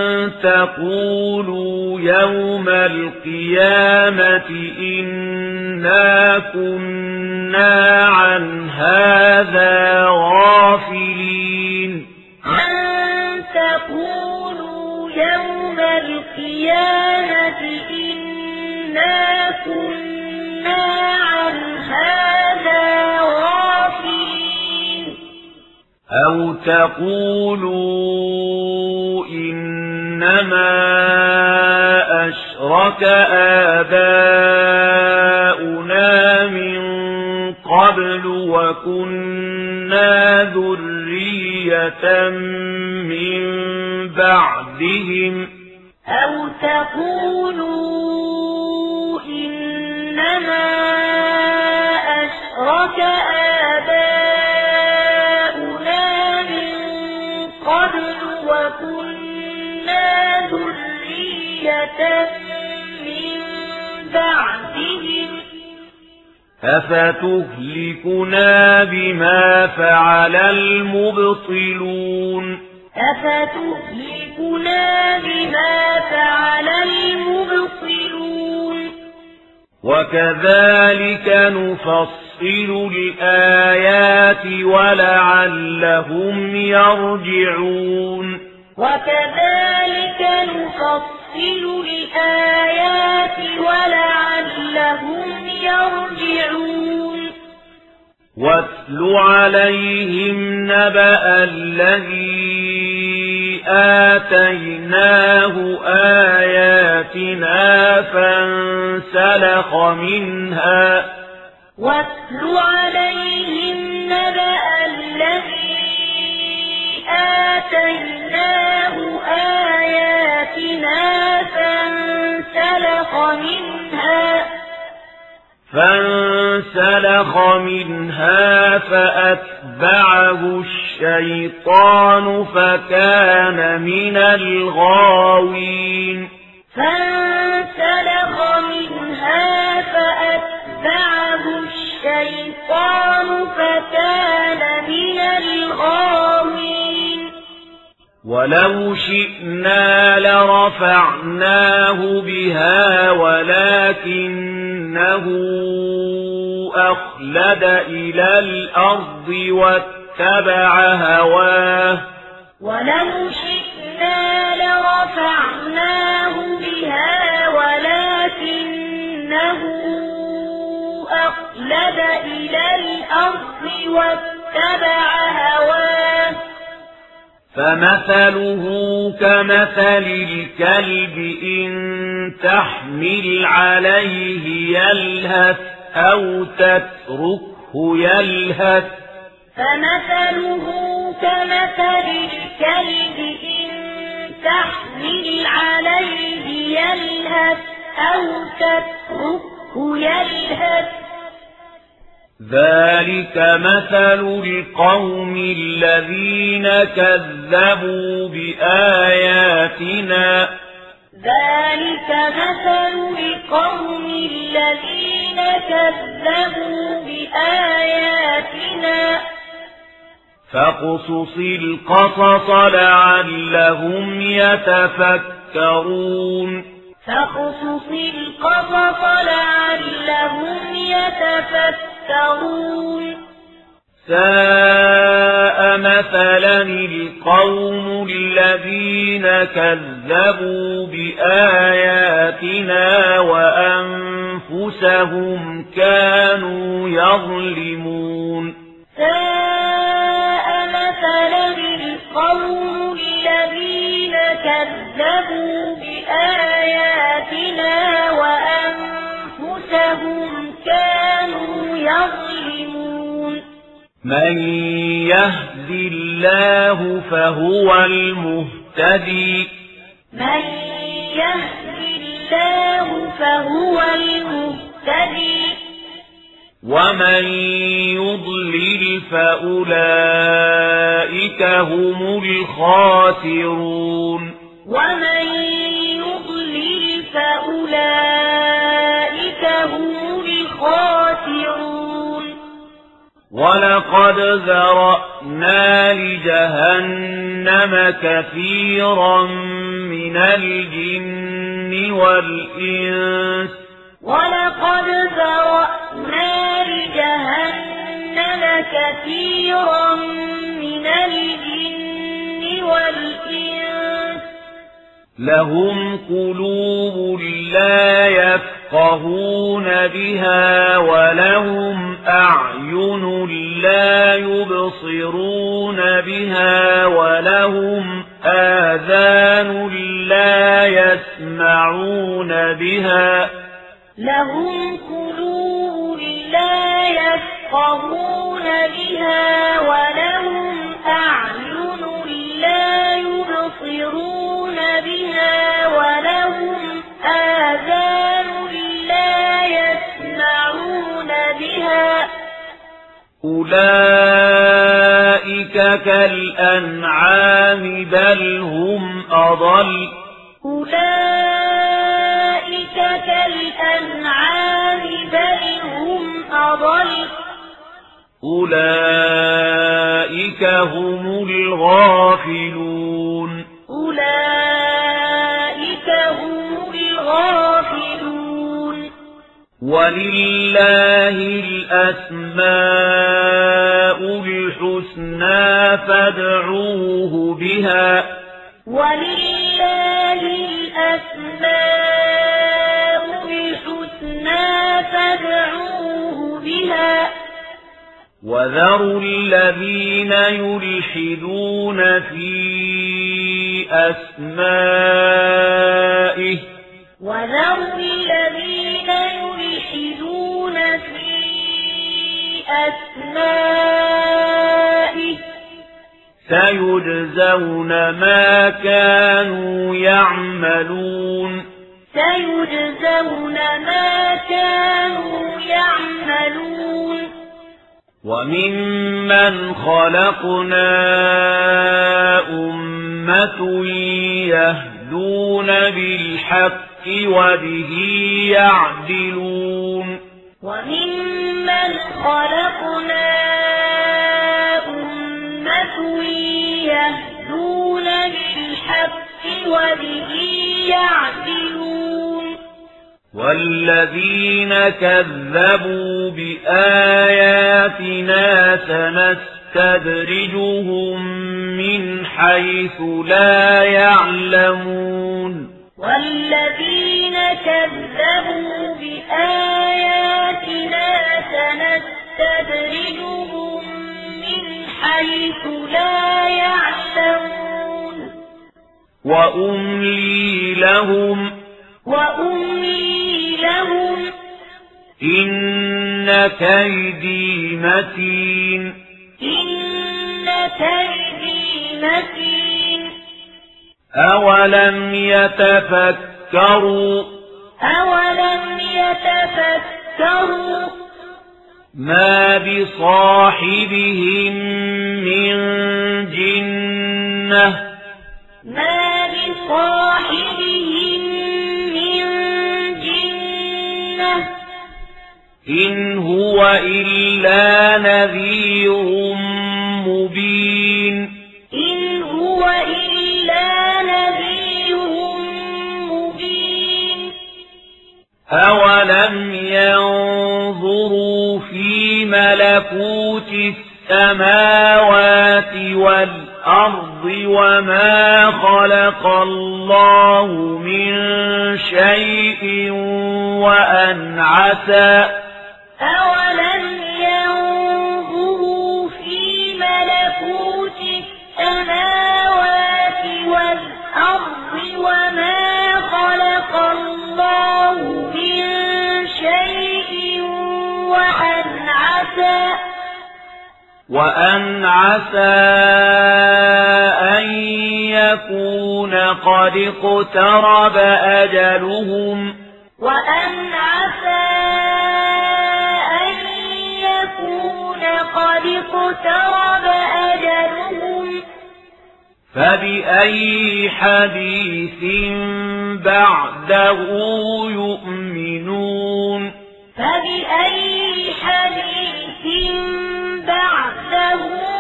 تقولوا يوم القيامة إنا كنا عن هذا غافلين أن تقولوا يوم القيامة إنا كنا عن هذا غافلين أو تقولوا إنما أشرك آباؤنا من قبل وكنا ذرية من بعدهم أو تقولوا إنما أشرك آباؤنا من قبل وكنا ذرية من بعدهم أفتهلكنا بما فعل المبطلون أفتهلكنا بما فعل المبطلون وكذلك نفصل الآيات ولعلهم يرجعون وكذلك نفصل الآيات ولعلهم يرجعون واتل عليهم نبأ الذي آتيناه آياتنا فانسلخ منها واتل عليهم نبأ الذي آتيناه آياتنا فانسلخ منها فانسلخ منها فأتبعه الشيطان فكان من الغاوين فانسلخ منها فأتبعه الشيطان فكان من الغاوين ولو شئنا لرفعناه بها ولكنه أخلد إلى الأرض واتبع هواه ولو شئنا لرفعناه بها ولكنه أخلد إلى الأرض واتبع هواه فمثله كمثل الكلب إن تحمل عليه يلهث أو تتركه يلهث فمثله كمثل الكلب إن تحمل عليه يلهث أو تتركه يلهث ذلك مثل القوم الذين كذبوا بآياتنا ذلك مثل القوم الذين كذبوا بآياتنا فاقصص القصص لعلهم يتفكرون فاقصص القصص لعلهم يتفكرون ساء مثلا القوم الذين كذبوا بآياتنا وأنفسهم كانوا يظلمون ساء مثلا القوم الذين كذبوا بآياتنا وأنفسهم كانوا يظلمون من يهد الله فهو المهتدي من يهد الله فهو المهتدي ومن يضلل فأولئك هم الخاسرون ومن يضلل فأولئك هم الخاسرون ولقد ذرأنا لجهنم كثيرا من الجن والإنس ولقد ذرأنا لجهنم كثيرا من الجن والإنس لهم قلوب لا يفقهون بها ولهم أعين لا يبصرون بها ولهم آذان لا يسمعون بها لهم قلوب لا يفقهون بها ولهم أعين لا يبصرون بها ولهم آذان لا يسمعون بها أولئك كالأنعام بل هم أضل أولئك كالأنعام بل هم أضل أولئك هم الغافلون أولئك هم الغافلون ولله الأسماء الحسنى فادعوه بها ولله الأسماء الحسنى فادعوه بها وذروا الذين يلحدون في أسمائه وذروا الذين يلحدون في أسمائه سيجزون ما كانوا يعملون سيجزون ما كانوا يعملون وممن خلقنا أمة يهدون بالحق وبه يعدلون وممن بل خلقنا أمة يهدون بالحق وبه يعدلون والذين كذبوا بآياتنا سنستدرجهم من حيث لا يعلمون والذين كذبوا بآياتنا سنستدرجهم من حيث لا يعلمون وأملي لهم وأملي لهم إن كيدي متين إن كيدي متين أولم يتفكروا أولم يتفكروا ما بصاحبهم من جنة ما بصاحبهم من جنة إن هو إلا نذير مبين إن هو إلا نذير مبين أولم ينظروا في ملكوت السماوات والأرض وما خلق الله من شيء وأن عسى أولم ينظروا في ملكوت السماوات والأرض وما خلق الله من شيء وأن عسى وأن عسى أن يكون قد اقترب أجلهم وأن عسى أن يكون قد اقترب أجلهم فبأي حديث بعده يؤمنون فبأي حديث بعده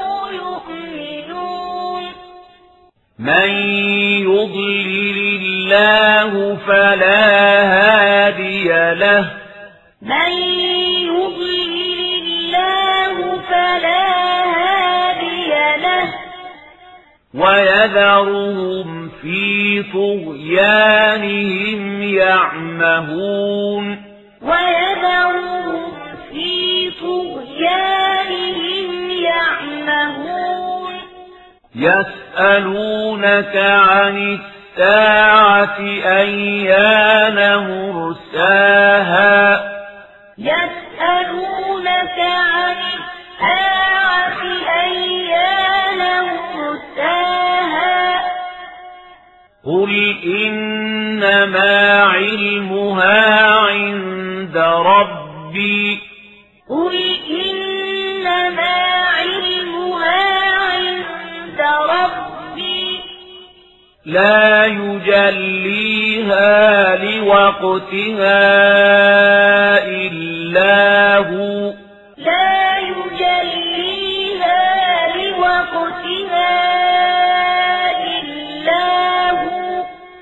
يؤمنون من يضلل الله فلا هادي له من يضلل الله فلا هادي له ويذرهم في طغيانهم يعمهون ويذرهم في طغيانهم يعمهون يسألونك عن الساعة أيان مرساها يسألونك عن الساعة أيان مرساها قل إنما علمها عند ربي قل إنما علمها عند ربي لا يجليها لوقتها إلا هو لا يجليها لوقتها إلا هو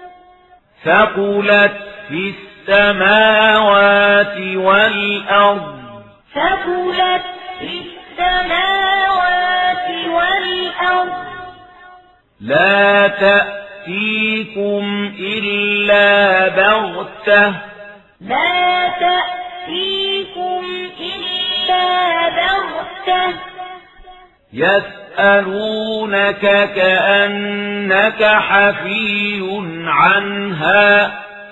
ثقلت في السماوات والأرض ثقلت في السماوات والأرض لا تأتيكم إلا بغتة لا تأتيكم إلا بغتة يسألونك كأنك حفي عنها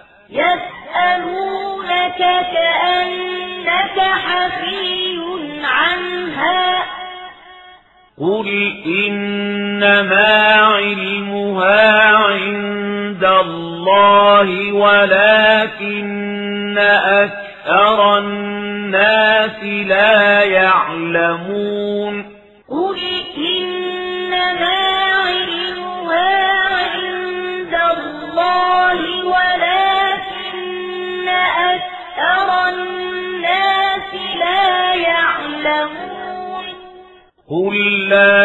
يسألونك كأنك حفي عنها قل إنما علمها عند الله ولكن أكثر الناس لا يعلمون قل إنما علمها عند الله ولكن أكثر الناس لا يعلمون تعلمون قل لا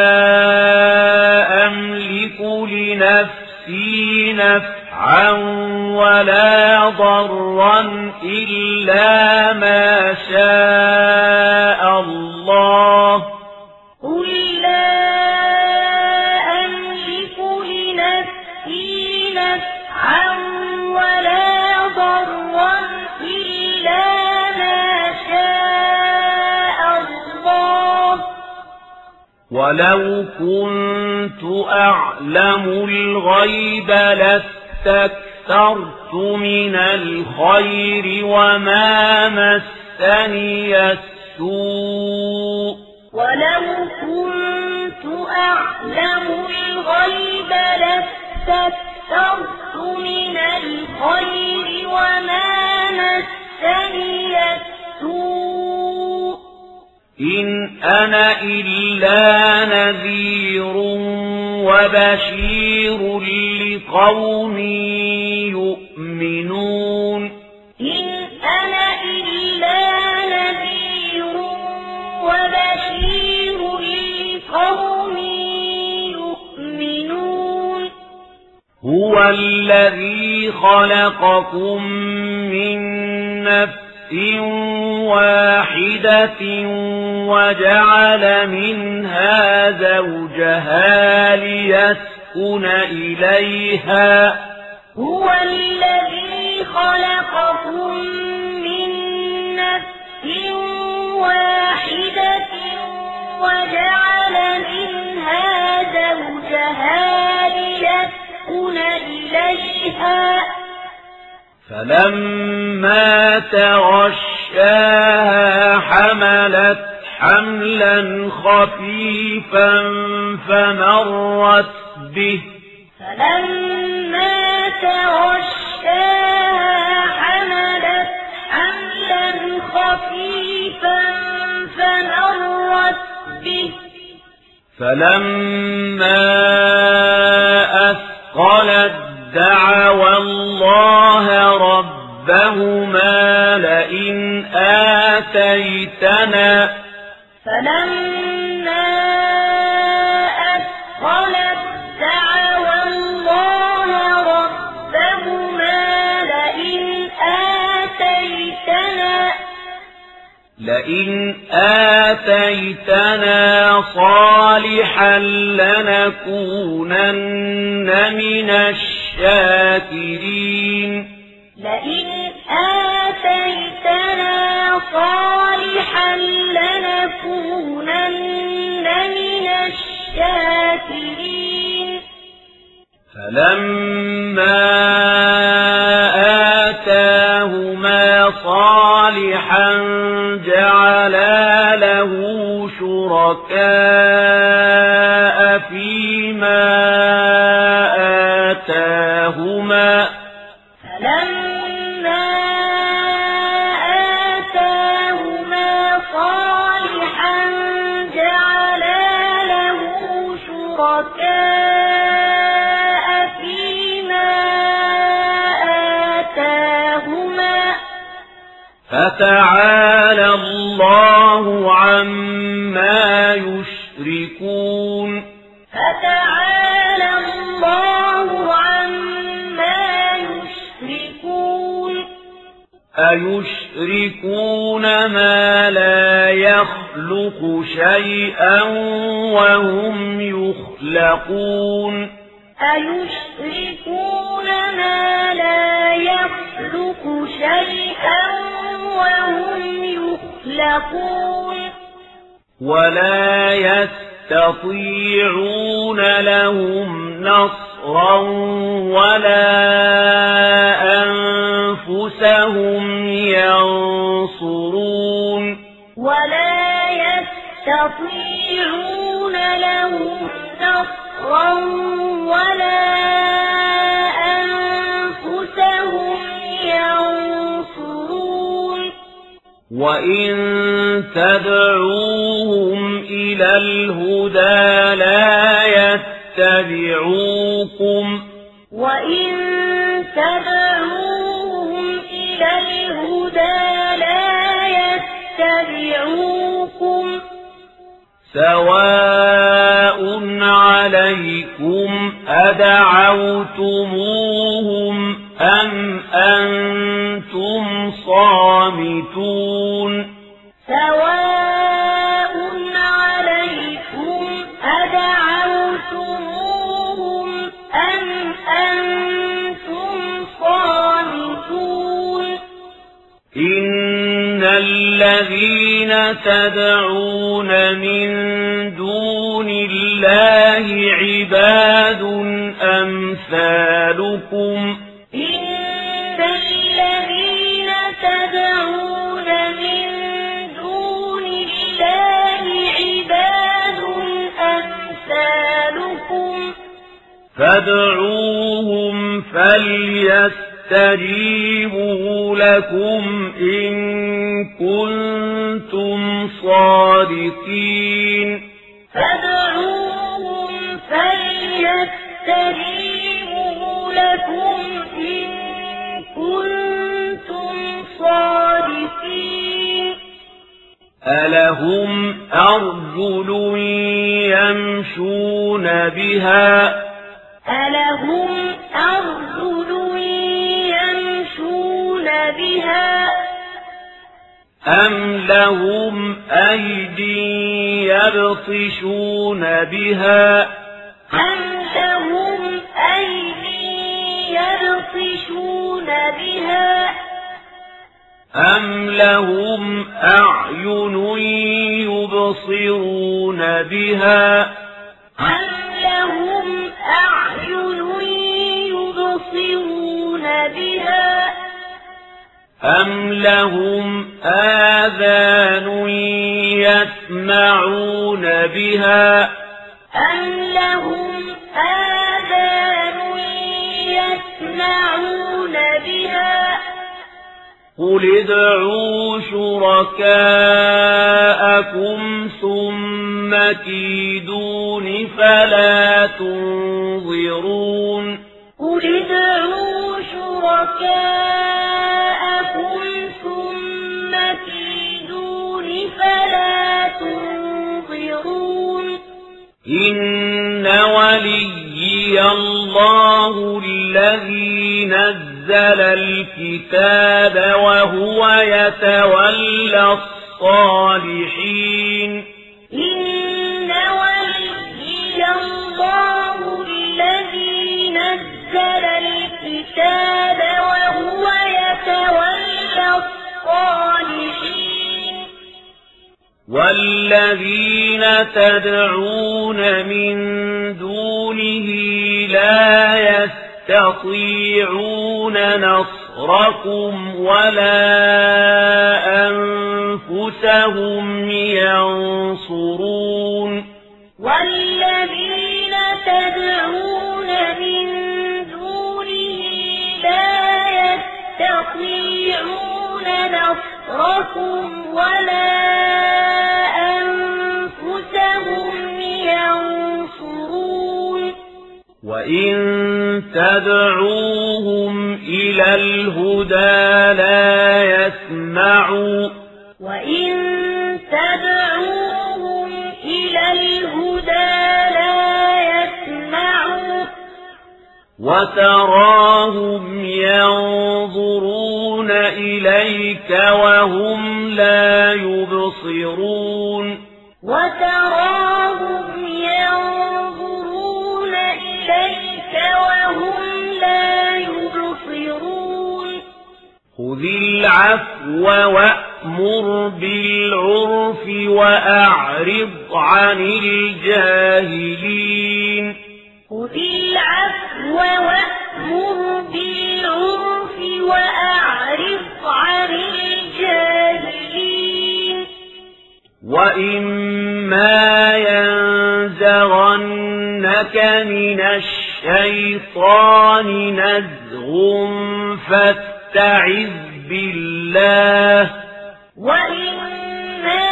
أملك لنفسي نفعا ولا ضرا إلا ما شاء الله قل لا أملك لنفسي نفعا ولا ضرا إلا ما شاء الله ولو كنت أعلم الغيب لاستكثرت من الخير وما مسني السوء ولو كنت أعلم الغيب لاستكثرت من الخير وما مسني السوء إن أنا إلا نذير وبشير لقوم يؤمنون إن أنا إلا نذير وبشير لقوم يؤمنون هو الذي خلقكم من نفس واحدة وجعل منها زوجها ليسكن إليها هو الذي خلقكم من نفس واحدة وجعل منها زوجها ليسكن إليها فلما تغشاها حملت حملا خفيفا فمرت به فلما تغشاها حملت حملا خفيفا فمرت به فلما أثقلت دعوا الله ربهما لئن آتيتنا فلما أثقلت دعوا الله ربهما لئن آتيتنا لئن آتيتنا صالحا لنكونن من الشاكرين لئن آتيتنا صالحا لنكونن من الشاكرين فلما آتاهما صالحا جعلا له شركاء فيما آتاهما فلما آتاهما صالحا جعلا له شركاء فيما آتاهما فتعالى الله عما يشركون فتعالى الله عما يشركون أيشركون ما لا يخلق شيئا وهم يخلقون أيشركون ما لا يخلق شيئا وهم يخلقون ولا يستطيعون لهم نصرا ولا أنفسهم ينصرون ولا يستطيعون لهم نصرا ولا أنفسهم ينصرون وإن تدعوهم إلى الهدى لا يتبعوكم وإن تدعوهم إلى الهدى لا يتبعوكم سواء عليكم أدعوتموهم أم أنتم صامتون سواء عليكم أدعوتموهم أم أنتم صامتون إن الذين تدعون من دون الله عباد أمثالكم إن الذين تدعون من دون الله عباد أمثالكم فادعوهم فليستجيبوا لكم إن كنتم صادقين فادعوهم فليستجيبوا لكم إن كنتم صادقين ألهم أرجل يمشون بها ألهم أرجل يمشون بها أم لهم أيدي يبطشون بها أم لهم أيدي يبطشون بها أم لهم أعين يبصرون بها أم لهم أعين يبصرون بها أم لهم آذان يسمعون بها أم لهم آذان يسمعون بها قل ادعوا شركاءكم ثم كيدون فلا تنظرون قل ادعوا شركاءكم ثم كيدون فلا تنظرون إن وليي الله الذي نزل الكتاب وهو يتولى الصالحين إن وليي الله الذي نزل الكتاب وهو يتولى الصالحين والذين تدعون من دونه لا يستطيعون نصركم ولا أنفسهم ينصرون والذين تدعون من دونه لا يستطيعون نصركم ولا أنفسهم ينصرون وإن تدعوهم إلى الهدى لا يسمعوا وإن تدعوهم إلى الهدى لا يسمعوا وتراهم ينظرون إليك وهم لا يبصرون وتراهم ينظرون إليك وهم لا يبصرون خذ العفو وأمر بالعرف وأعرض عن الجاهلين خذ العفو وأمر بالعرف وأعرض عن الجاهلين وإما ينزغنك من الشيطان نزغ فاستعذ بالله وإما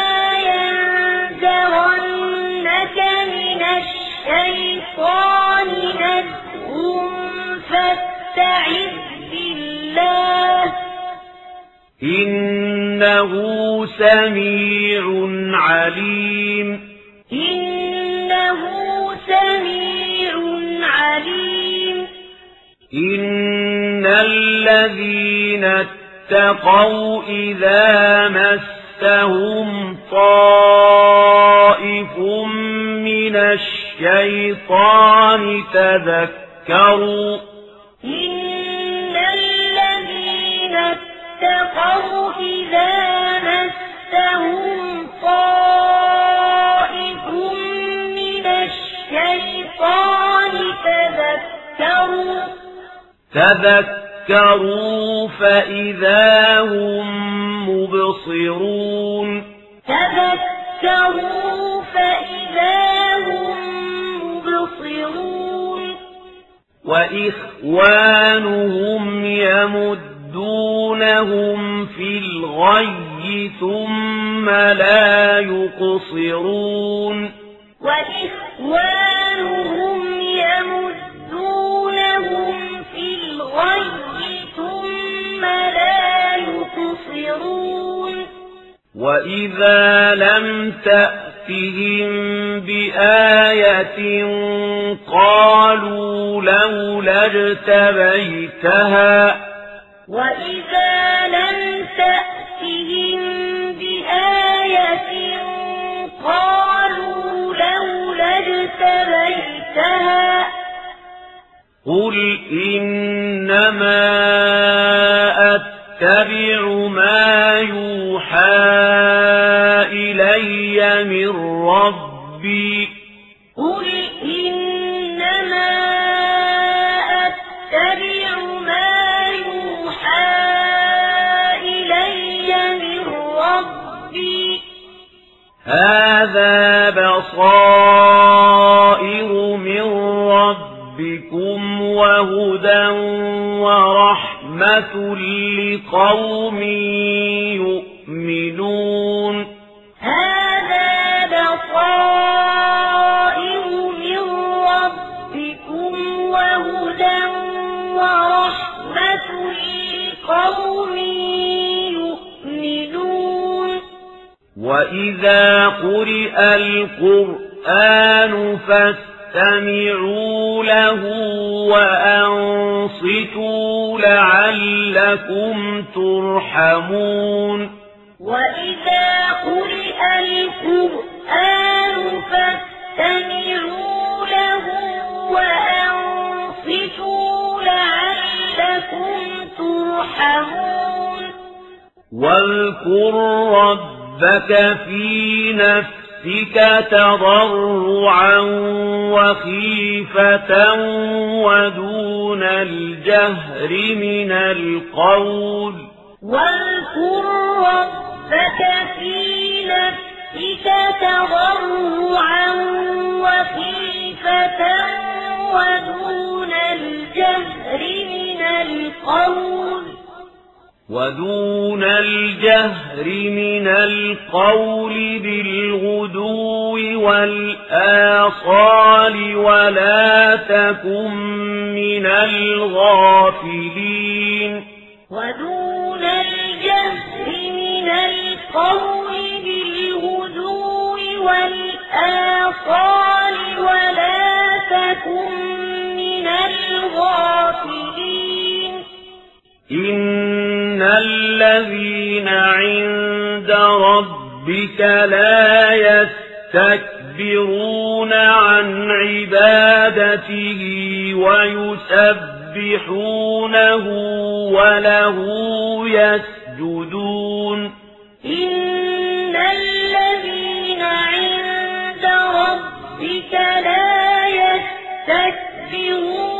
ينزغنك من الشيطان نزغ فاستعذ بالله إنه سميع عليم إن الذين اتقوا إذا مسهم طائف من الشيطان تذكروا إن الذين اتقوا إذا مسهم طائف من الشيطان تذكروا تذكروا فإذا هم مبصرون تذكروا فإذا هم مبصرون وإخوانهم يمدونهم في الغي ثم لا يقصرون وإخوانهم يمدونهم في الغي ثم لا يقصرون وإذا لم تأتهم بآية قالوا لولا اجتبيتها وإذا لم تأتهم بآية قالوا لولا اجتبيتها قل إنما أتبع ما يوحى إلي من ربي قل إنما أتبع ما يوحى إلي من ربي هذا بصائر من ربكم وهدى ورحمة لقوم يؤمنون هذا بصائر من ربكم وهدى ورحمة لقوم يؤمنون وإذا قرئ القرآن فاستمعوا له وأنصتوا لعلكم ترحمون وإذا قرئ القرآن فاستمعوا له وأنصتوا لعلكم ترحمون واذكر ربك في نفسك تضرعا وخيفة ودون الجهر من القول واذكر ربك في نفسك تضرعا وخيفة ودون الجهر من القول ودون الجهر من القول بالغدو والآصال ولا تكن من الغافلين ودون الجهر من القول بالغدو والآصال ولا تكن من الغافلين إن الذين عند ربك لا يستكبرون عن عبادته ويسبحونه وله يسجدون إن الذين عند ربك لا يستكبرون